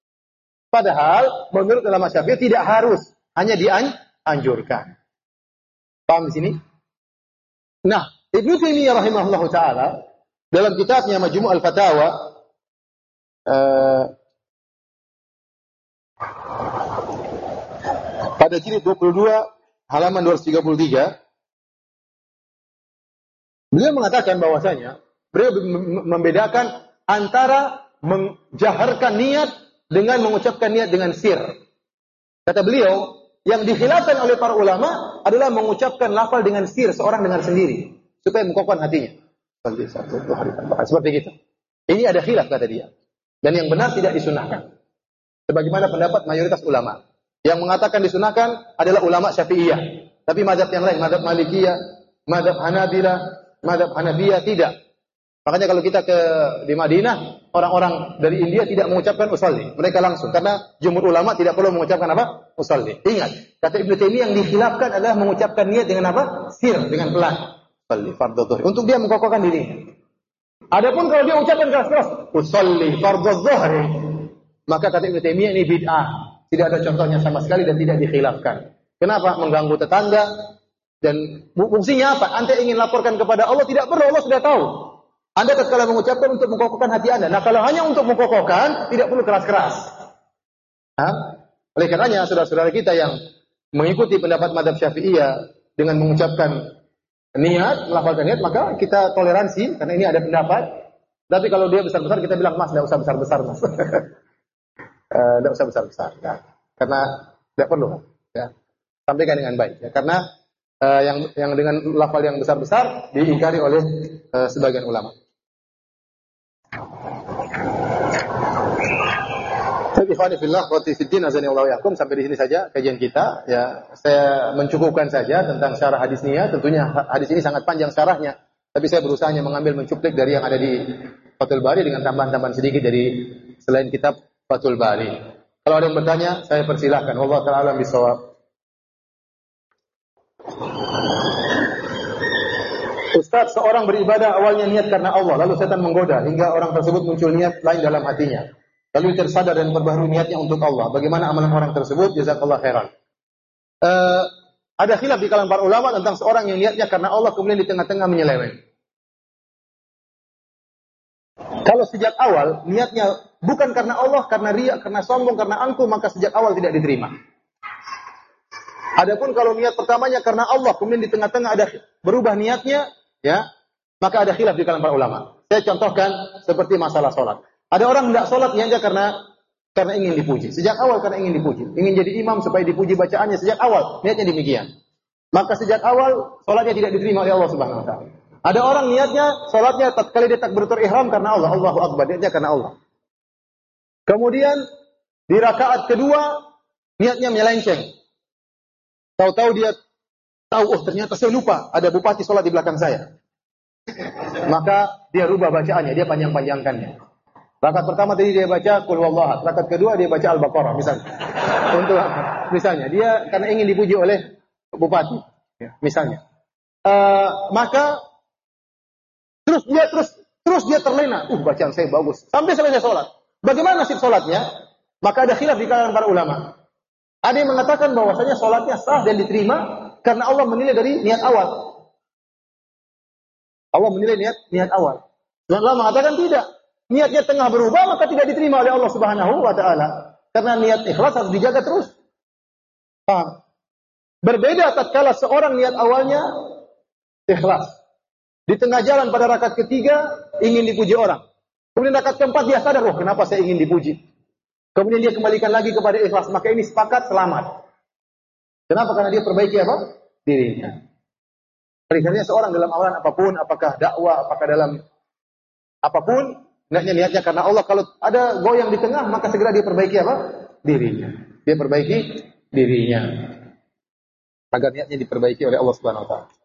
Padahal menurut ulama Syafi'iyah tidak harus, hanya dianjurkan. Paham di sini? Nah, Ibnu Taimiyah rahimahullahu taala dalam kitabnya Majmu' al-Fatawa uh, pada jilid dua puluh dua halaman dua ratus tiga puluh tiga beliau mengatakan bahwasanya beliau membedakan antara menjaharkan niat dengan mengucapkan niat dengan sir. Kata beliau, yang dikhilafkan oleh para ulama adalah mengucapkan lafal dengan sir, seorang dengar sendiri, supaya mengkokohkan hatinya. Seperti satu dua hari tanpa seperti gitu. Ini ada khilaf kata dia. Dan yang benar tidak disunahkan. Sebagaimana pendapat mayoritas ulama. Yang mengatakan disunahkan adalah ulama Syafi'iyah. Tapi mazhab yang lain, mazhab Malikiyah, mazhab Hanabilah, mazhab Hanafiyah tidak. Makanya kalau kita ke di Madinah, orang-orang dari India tidak mengucapkan usolli. Mereka langsung. Karena jumhur ulama tidak perlu mengucapkan apa? Usolli. Ingat, kata Ibnu Taimiyah yang dikhilafkan adalah mengucapkan niat dengan apa? Sir, dengan pelan. Usolli fardhu dhuhr. Untuk dia mengkokohkan diri. Adapun kalau dia ucapkan keras-keras, usolli fardhu dhuhr, maka kata Ibnu Taimiyah ini bid'ah. Tidak ada contohnya sama sekali dan tidak dikhilafkan. Kenapa? Mengganggu tetangga. Dan fungsinya apa? Anda ingin laporkan kepada Allah, tidak perlu, Allah sudah tahu. Anda tatkala mengucapkan untuk mengkokohkan hati Anda. Nah, kalau hanya untuk mengkokohkan, tidak perlu keras-keras. Hah? Oleh karenanya, saudara-saudara kita yang mengikuti pendapat mazhab Syafi'iyah dengan mengucapkan niat, melafalkan niat, maka kita toleransi, karena ini ada pendapat. Tapi kalau dia besar-besar, kita bilang, mas, tidak usah besar-besar, mas. Tidak usah besar-besar. Ya. Karena tidak perlu. Ya. Sampaikan dengan baik. Ya. Karena uh, yang yang dengan lafal yang besar-besar diingkari oleh uh, sebagian ulama. Ikhwani fillah wa tifiddin azani Allahu yakum, sampai di sini saja kajian kita. Ya, saya mencukupkan saja tentang syarah hadis ini. Tentunya hadis ini sangat panjang syarahnya, tapi saya berusaha hanya mengambil mencuplik dari yang ada di Fathul Bari dengan tambahan-tambahan sedikit dari selain kitab Fathul Bari. Kalau ada yang bertanya, saya persilahkan. Wallahu ta'ala alam bisawab. Ustaz, seorang beribadah awalnya niat karena Allah, lalu setan menggoda hingga orang tersebut muncul niat lain dalam hatinya. Lalu tersadar dan perbaharui niatnya untuk Allah. Bagaimana amalan orang tersebut? Jazakallah khairan. Uh, ada khilaf di kalangan para ulama tentang seorang yang niatnya karena Allah kemudian di tengah-tengah menyeleweng. Kalau sejak awal niatnya bukan karena Allah, karena riya, karena sombong, karena angkuh, maka sejak awal tidak diterima. Adapun kalau niat pertamanya karena Allah, kemudian di tengah-tengah ada berubah niatnya, ya, maka ada khilaf di kalangan para ulama. Saya contohkan seperti masalah sholat. Ada orang tidak sholat niatnya karena karena ingin dipuji. Sejak awal karena ingin dipuji. Ingin jadi imam supaya dipuji bacaannya. Sejak awal niatnya demikian. Maka sejak awal sholatnya tidak diterima oleh Allah Subhanahu Wa Taala. Ada orang niatnya sholatnya tatkala dia takbiratul ihram karena Allah. Allahu Akbar, niatnya karena Allah. Kemudian di rakaat kedua niatnya menyelenceng. Tahu-tahu dia tahu, oh ternyata saya lupa ada bupati sholat di belakang saya. Maka dia rubah bacaannya, dia panjang-panjangkannya. Rakaat pertama tadi dia baca Qul huwallahu ahad, rakaat kedua dia baca Al-Baqarah misalnya. Untuk misalnya dia karena ingin dipuji oleh bupati, ya, misalnya. Uh, maka terus dia terus terus dia terlena, uh bacaan saya bagus sampai selesai sholat. Bagaimana nasib sholatnya? Maka ada khilaf di kalangan para ulama. Ada yang mengatakan bahwasanya sholatnya sah dan diterima karena Allah menilai dari niat awal. Allah menilai niat niat awal. Dan Allah mengatakan tidak. Niatnya tengah berubah maka tidak diterima oleh Allah Subhanahu wa taala. Karena niat ikhlas harus dijaga terus. Paham? Berbeda tatkala seorang niat awalnya ikhlas. Di tengah jalan pada rakaat ketiga ingin dipuji orang. Kemudian rakaat keempat dia sadar, oh kenapa saya ingin dipuji? Kemudian dia kembalikan lagi kepada ikhlas, maka ini sepakat selamat. Kenapa? Karena dia perbaiki apa? Dirinya. Karena seorang dalam amalan apapun, apakah dakwah, apakah dalam apapun, niatnya niatnya karena Allah. Kalau ada goyang di tengah, maka segera dia perbaiki apa? Dirinya. Dia perbaiki dirinya. Agar niatnya diperbaiki oleh Allah Subhanahu wa taala.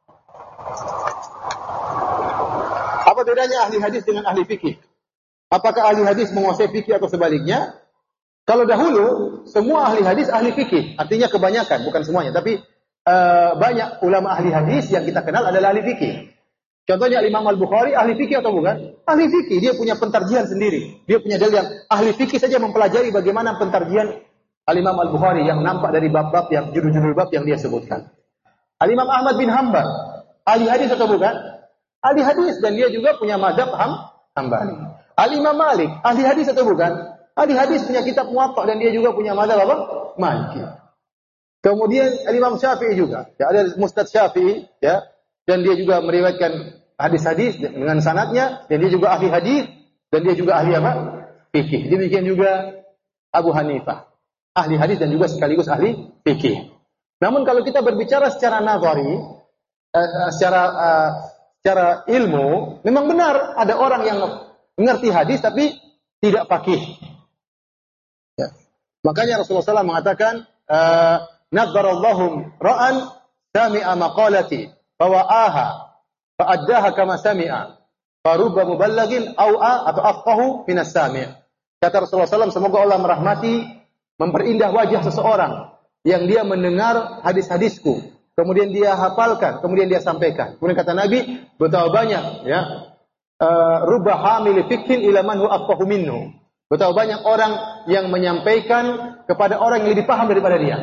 Apa bedanya ahli hadis dengan ahli fikih? Apakah ahli hadis menguasai fikih atau sebaliknya? Kalau dahulu semua ahli hadis ahli fikih, artinya kebanyakan, bukan semuanya, tapi uh, banyak ulama ahli hadis yang kita kenal adalah ahli fikih. Contohnya Imam Al-Bukhari ahli fikih atau bukan? Ahli fikih, dia punya pentarjihan sendiri. Dia punya dalil yang ahli fikih saja mempelajari bagaimana pentarjihan Al-Imam Al-Bukhari yang nampak dari bab-bab yang judul-judul bab yang dia sebutkan. Al-Imam Ahmad bin Hanbal ahli hadis atau bukan? Ahli hadis dan dia juga punya mazhab ham Hambali. Al-Imam Malik ahli hadis atau bukan? Ahli hadis punya kitab Muwatta dan dia juga punya mazhab apa? Maliki. Kemudian Al-Imam Syafi'i juga, ya ada Mustad Syafi'i, ya, dan dia juga meriwayatkan hadis-hadis dengan sanadnya, dan dia juga ahli hadis dan dia juga ahli apa? Fikih. Demikian juga Abu Hanifah, ahli hadis dan juga sekaligus ahli fikih. Namun kalau kita berbicara secara nazari, uh, secara uh, secara ilmu, memang benar ada orang yang mengerti hadis tapi tidak faqih. Ya. Makanya Rasulullah shallallahu alaihi wasallam mengatakan, uh, "Nadzarallahu ra'an sami'a maqalati, fawa'aha, fa'addaha kama sami'a, farubba muballagin aw'a atau afqahu minas sami'." Kata Rasulullah shallallahu alaihi wasallam, semoga Allah merahmati, memperindah wajah seseorang yang dia mendengar hadis-hadisku, kemudian dia hafalkan, kemudian dia sampaikan. Kemudian kata Nabi, betapa banyak ya, uh, rubba hamil fikhin ila man huwa afqahu minhu. Betapa banyak orang yang menyampaikan kepada orang yang lebih paham daripada dia.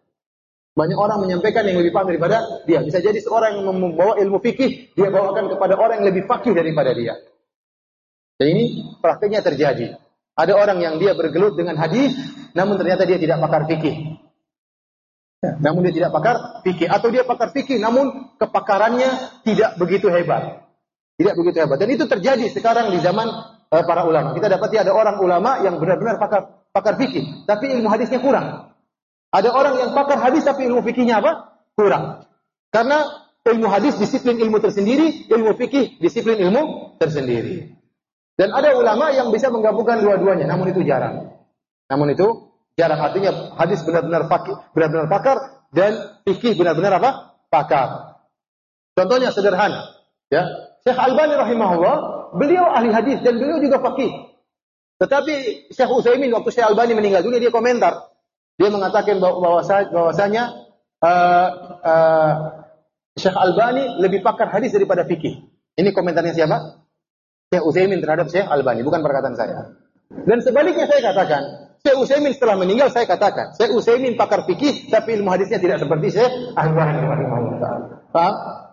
Banyak orang menyampaikan yang lebih paham daripada dia. Bisa jadi seorang yang membawa ilmu fikih, dia bawakan kepada orang yang lebih fakih daripada dia. Dan ini praktiknya terjadi. Ada orang yang dia bergelut dengan hadis, namun ternyata dia tidak pakar fikih. Namun dia tidak pakar fikih. Atau dia pakar fikih, namun kepakarannya tidak begitu hebat. Tidak begitu hebat. Dan itu terjadi sekarang di zaman para ulama. Kita dapati ada orang ulama yang benar-benar pakar pakar fikih, tapi ilmu hadisnya kurang. Ada orang yang pakar hadis tapi ilmu fikihnya apa? Kurang. Karena ilmu hadis disiplin ilmu tersendiri, ilmu fikih disiplin ilmu tersendiri. Dan ada ulama yang bisa menggabungkan dua-duanya, namun itu jarang. Namun itu jarang, artinya hadis benar-benar fakih, benar-benar pakar, dan fikih benar-benar apa? Pakar. Contohnya sederhana, ya. Syekh Albani rahimahullah, beliau ahli hadis dan beliau juga faqih. Tetapi Syekh Utsaimin waktu Syekh Albani meninggal dunia, dia komentar. Dia mengatakan bahwasanya uh, uh, Syekh Albani lebih pakar hadis daripada fikih. Ini komentarnya siapa? Syekh Utsaimin terhadap Syekh Albani, bukan perkataan saya. Dan sebaliknya saya katakan, Syekh Utsaimin setelah meninggal saya katakan, Syekh Utsaimin pakar fikih tapi ilmu hadisnya tidak seperti Syekh Albani rahimahullah. Paham?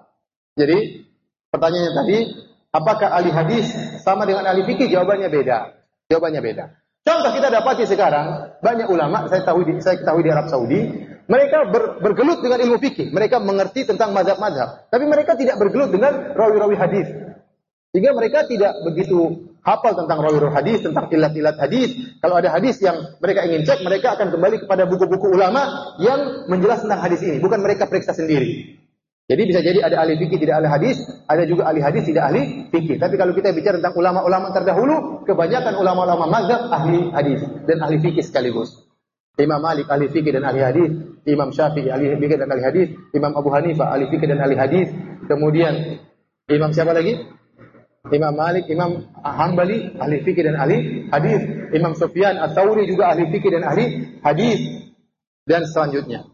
Jadi pertanyaannya tadi, apakah ahli hadis sama dengan ahli fikih? Jawabannya beda. Jawabannya beda. Contoh kita dapati sekarang, banyak ulama, saya tahu di, saya ketahui di Arab Saudi, mereka ber, bergelut dengan ilmu fikih. Mereka mengerti tentang mazhab-mazhab. Tapi mereka tidak bergelut dengan rawi-rawi hadis. Sehingga mereka tidak begitu hafal tentang rawi-rawi hadis, tentang ilat-ilat hadis. Kalau ada hadis yang mereka ingin cek, mereka akan kembali kepada buku-buku ulama yang menjelaskan tentang hadis ini. Bukan mereka periksa sendiri. Jadi bisa jadi ada ahli fikih tidak ahli hadis, ada juga ahli hadis tidak ahli fikih. Tapi kalau kita bicara tentang ulama-ulama terdahulu, kebanyakan ulama-ulama mazhab ahli hadis dan ahli fikih sekaligus. Imam Malik ahli fikih dan ahli hadis, Imam Syafi'i ahli fikih dan ahli hadis, Imam Abu Hanifah ahli fikih dan ahli hadis. Kemudian Imam siapa lagi? Imam Malik, Imam Hambali ahli fikih dan ahli hadis, Imam Sufyan Ats-Tsauri juga ahli fikih dan ahli hadis, dan selanjutnya.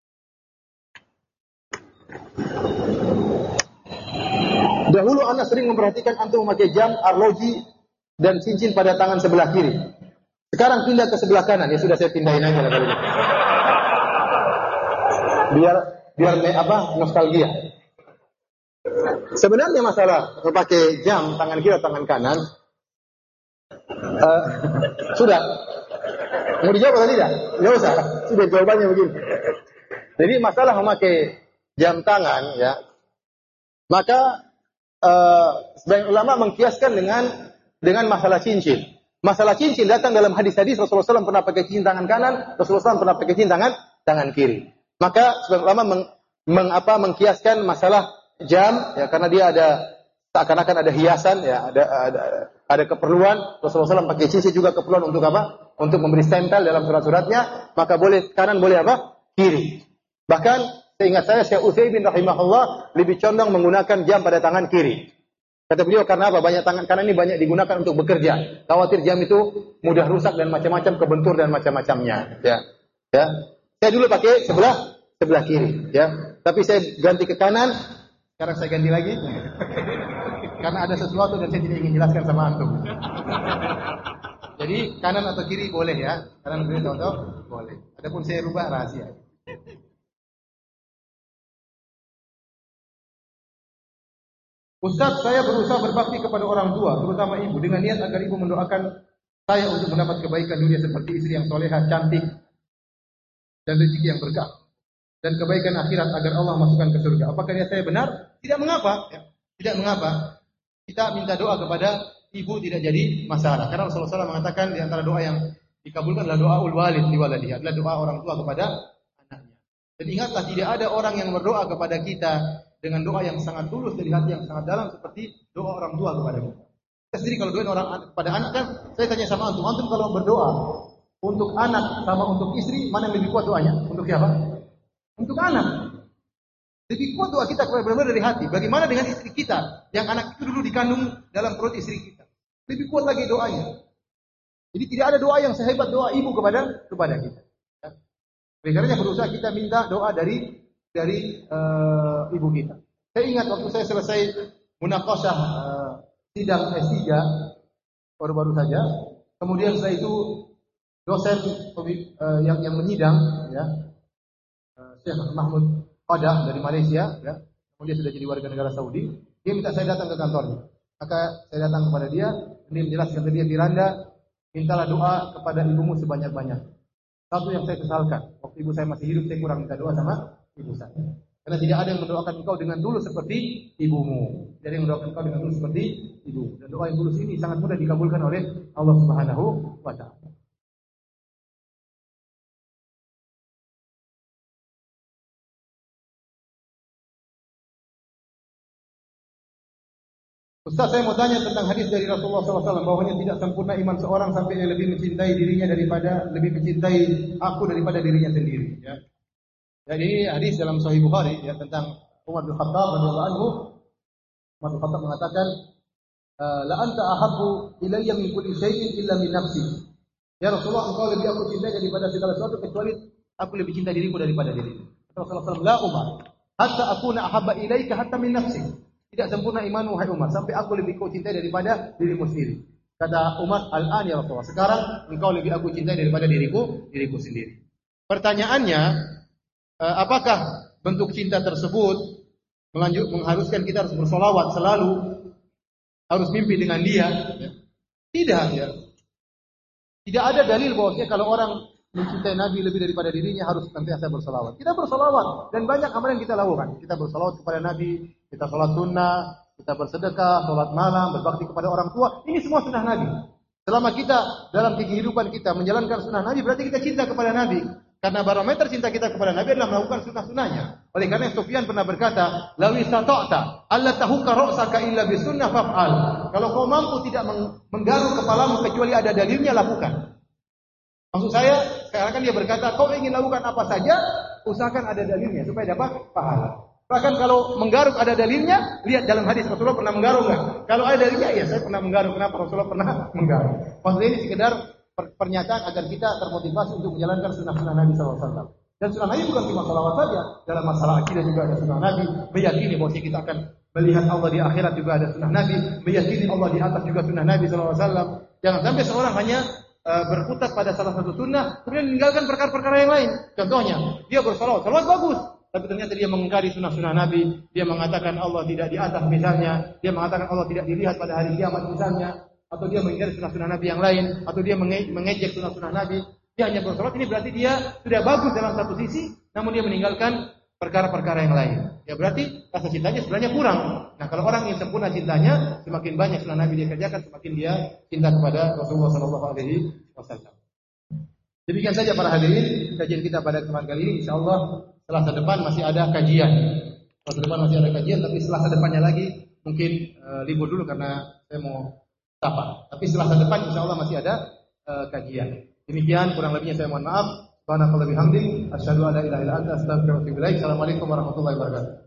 Dahulu anak sering memperhatikan antum memakai jam, arloji, dan cincin pada tangan sebelah kiri. Sekarang pindah ke sebelah kanan, ya sudah saya pindahin aja lah kali ini. Biar biar apa? Nostalgia. Sebenarnya masalah memakai jam tangan kiri atau tangan kanan, uh, sudah. Mau dijawab atau tidak? Nggak usah. Sudah jawabannya begini. Jadi masalah memakai jam tangan, ya, maka Uh, sebagian ulama mengkiaskan dengan dengan masalah cincin. Masalah cincin datang dalam hadis-hadis Rasulullah shallallahu alaihi wasallam pernah pakai cincin tangan kanan, Rasulullah shallallahu alaihi wasallam pernah pakai cincin tangan tangan kiri. Maka sebagian ulama meng, meng, apa, mengkiaskan masalah jam, ya, karena dia ada seakan-akan ada hiasan, ya, ada ada, ada keperluan. Rasulullah shallallahu alaihi wasallam pakai cincin juga keperluan untuk apa? Untuk memberi stempel dalam surat-suratnya. Maka boleh kanan, boleh apa? Kiri. Bahkan seingat saya Syekh Utsaimin rahimahullah lebih condong menggunakan jam pada tangan kiri. Kata beliau, karena apa? Banyak tangan kanan ini banyak digunakan untuk bekerja. Khawatir jam itu mudah rusak dan macam-macam, kebentur dan macam-macamnya. Ya, ya. Saya dulu pakai sebelah sebelah kiri. Ya, tapi saya ganti ke kanan. Sekarang saya ganti lagi. Karena ada sesuatu dan saya tidak ingin jelaskan sama antum. Jadi kanan atau kiri boleh ya. Kanan kiri tahu-tahu boleh. Adapun saya rubah rahasia. Ustaz, saya berusaha berbakti kepada orang tua, terutama ibu, dengan niat agar ibu mendoakan saya untuk mendapat kebaikan dunia seperti istri yang soleha, cantik, dan rezeki yang berkah, dan kebaikan akhirat agar Allah masukkan ke surga. Apakah niat saya benar? Tidak mengapa. Ya. Tidak mengapa. Kita minta doa kepada ibu tidak jadi masalah. Karena Rasulullah shallallahu alaihi wasallam mengatakan di antara doa yang dikabulkan adalah doa ul walid li waladihi, adalah doa orang tua kepada anaknya. Dan ingatlah, tidak ada orang yang berdoa kepada kita dengan doa yang sangat tulus dari hati yang sangat dalam seperti doa orang tua kepada kita. Kita sendiri kalau doain orang kepada anak kan, saya tanya sama antum, antum kalau berdoa untuk anak sama untuk istri, mana yang lebih kuat doanya? Untuk siapa? Untuk anak. Lebih kuat doa kita benar-benar dari hati. Bagaimana dengan istri kita yang anak itu dulu dikandung dalam perut istri kita? Lebih kuat lagi doanya. Jadi tidak ada doa yang sehebat doa ibu kepada kepada kita. Oleh karenanya berusaha kita minta doa dari dari uh, ibu kita. Saya ingat waktu saya selesai munaqashah uh, sidang S tiga baru-baru saja. Kemudian saya itu dosen uh, yang yang menyidang, ya, uh, Syekh Mahmud Qada dari Malaysia, ya. Kemudian sudah jadi warga negara Saudi. Dia minta saya datang ke kantornya. Maka saya datang kepada dia, dia menjelaskan ke dia, Tiranda, mintalah doa kepada ibumu sebanyak-banyak. Satu yang saya sesalkan, waktu ibu saya masih hidup, saya kurang minta doa sama ibu saya. Karena tidak ada yang mendoakan engkau dengan tulus seperti ibumu. Tidak ada yang mendoakan engkau dengan tulus seperti ibu. Dan doa yang tulus ini sangat mudah dikabulkan oleh Allah Subhanahu wa Ta'ala. Ustaz, saya mau tanya tentang hadis dari Rasulullah shallallahu alaihi wasallam bahwanya tidak sempurna iman seorang sampai dia lebih mencintai dirinya daripada lebih mencintai aku daripada dirinya sendiri. Ya. Jadi hadis dalam Sahih Bukhari, ya, tentang Umar bin Khattab radhiyallahu anhu. Umar bin Khattab mengatakan, la anta ahabbu ilayya min kulli syai'in illa min nafsi. Ya Rasulullah, engkau lebih aku cintai daripada segala sesuatu kecuali aku lebih cinta diriku daripada dirimu. Rasulullah shallallahu alaihi wasallam, la Umar, hatta akuna ahabba ilaika hatta min nafsi. Tidak sempurna imanmu, wahai Umar, sampai aku lebih kau cintai daripada dirimu sendiri. Kata Umar, al-an ya Rasulullah, sekarang engkau lebih aku cintai daripada diriku, diriku sendiri. Pertanyaannya, apakah bentuk cinta tersebut melanjut, mengharuskan kita harus bersolawat selalu, harus mimpi dengan dia? Tidak, ya. Tidak ada dalil bahwasanya kalau orang mencintai Nabi lebih daripada dirinya harus senantiasa bersolawat. Kita bersolawat dan banyak amalan yang kita lakukan. Kita bersolawat kepada Nabi, kita sholat sunnah, kita bersedekah, sholat malam, berbakti kepada orang tua. Ini semua sunnah Nabi. Selama kita dalam kehidupan kita menjalankan sunnah Nabi, berarti kita cinta kepada Nabi. Karena barometer cinta kita kepada Nabi adalah melakukan sunnah-sunnahnya. Oleh karena Sufyan pernah berkata, "Law istata'ta alla tahukka ra'saka illa bisunnah faf'al." Kalau kau mampu tidak menggaruk kepalamu kecuali ada dalilnya, lakukan. Maksud saya, sekarang kan dia berkata, kau ingin lakukan apa saja, usahakan ada dalilnya supaya dapat pahala. Bahkan kalau menggaruk ada dalilnya, lihat dalam hadis Rasulullah pernah menggaruk enggak? Kalau ada dalilnya, ya saya pernah menggaruk. Kenapa Rasulullah pernah menggaruk? Maksudnya ini sekedar pernyataan agar kita termotivasi untuk menjalankan sunnah-sunnah Nabi shallallahu alaihi wasallam. Dan sunnah Nabi bukan cuma salawat saja. Dalam masalah akidah juga ada sunnah Nabi. Meyakini bahwa kita akan melihat Allah di akhirat juga ada sunnah Nabi. Meyakini Allah di atas juga sunnah Nabi shallallahu alaihi wasallam. Jangan sampai seorang hanya berkutat pada salah satu sunnah, kemudian meninggalkan perkara-perkara yang lain. Contohnya, dia bersalawat, salawat bagus, tapi ternyata dia mengingkari sunnah-sunnah Nabi. Dia mengatakan Allah tidak di atas misalnya, dia mengatakan Allah tidak dilihat pada hari kiamat misalnya, atau dia mengingkari sunnah-sunnah Nabi yang lain, atau dia menge- mengejek sunnah-sunnah Nabi. Dia hanya bersalawat, ini berarti dia sudah bagus dalam satu sisi, namun dia meninggalkan perkara-perkara yang lain. Ya berarti rasa cintanya sebenarnya kurang. Nah, kalau orang ingin sempurna cintanya, semakin banyak sunnah Nabi dia kerjakan, semakin dia cinta kepada Rasulullah sallallahu alaihi wasallam. Demikian saja para hadirin kajian kita pada kesempatan kali ini. Insyaallah Selasa depan masih ada kajian. Selasa depan masih ada kajian, tapi Selasa depannya lagi mungkin uh, libur dulu karena saya mau sapa. Tapi Selasa depan insyaallah masih ada uh, kajian. Demikian kurang lebihnya saya mohon maaf. Subhanakallahumma wa bihamdik asyhadu an la ilaha illa anta astaghfiruka wa atubu ilaik. Assalamualaikum warahmatullahi wabarakatuh.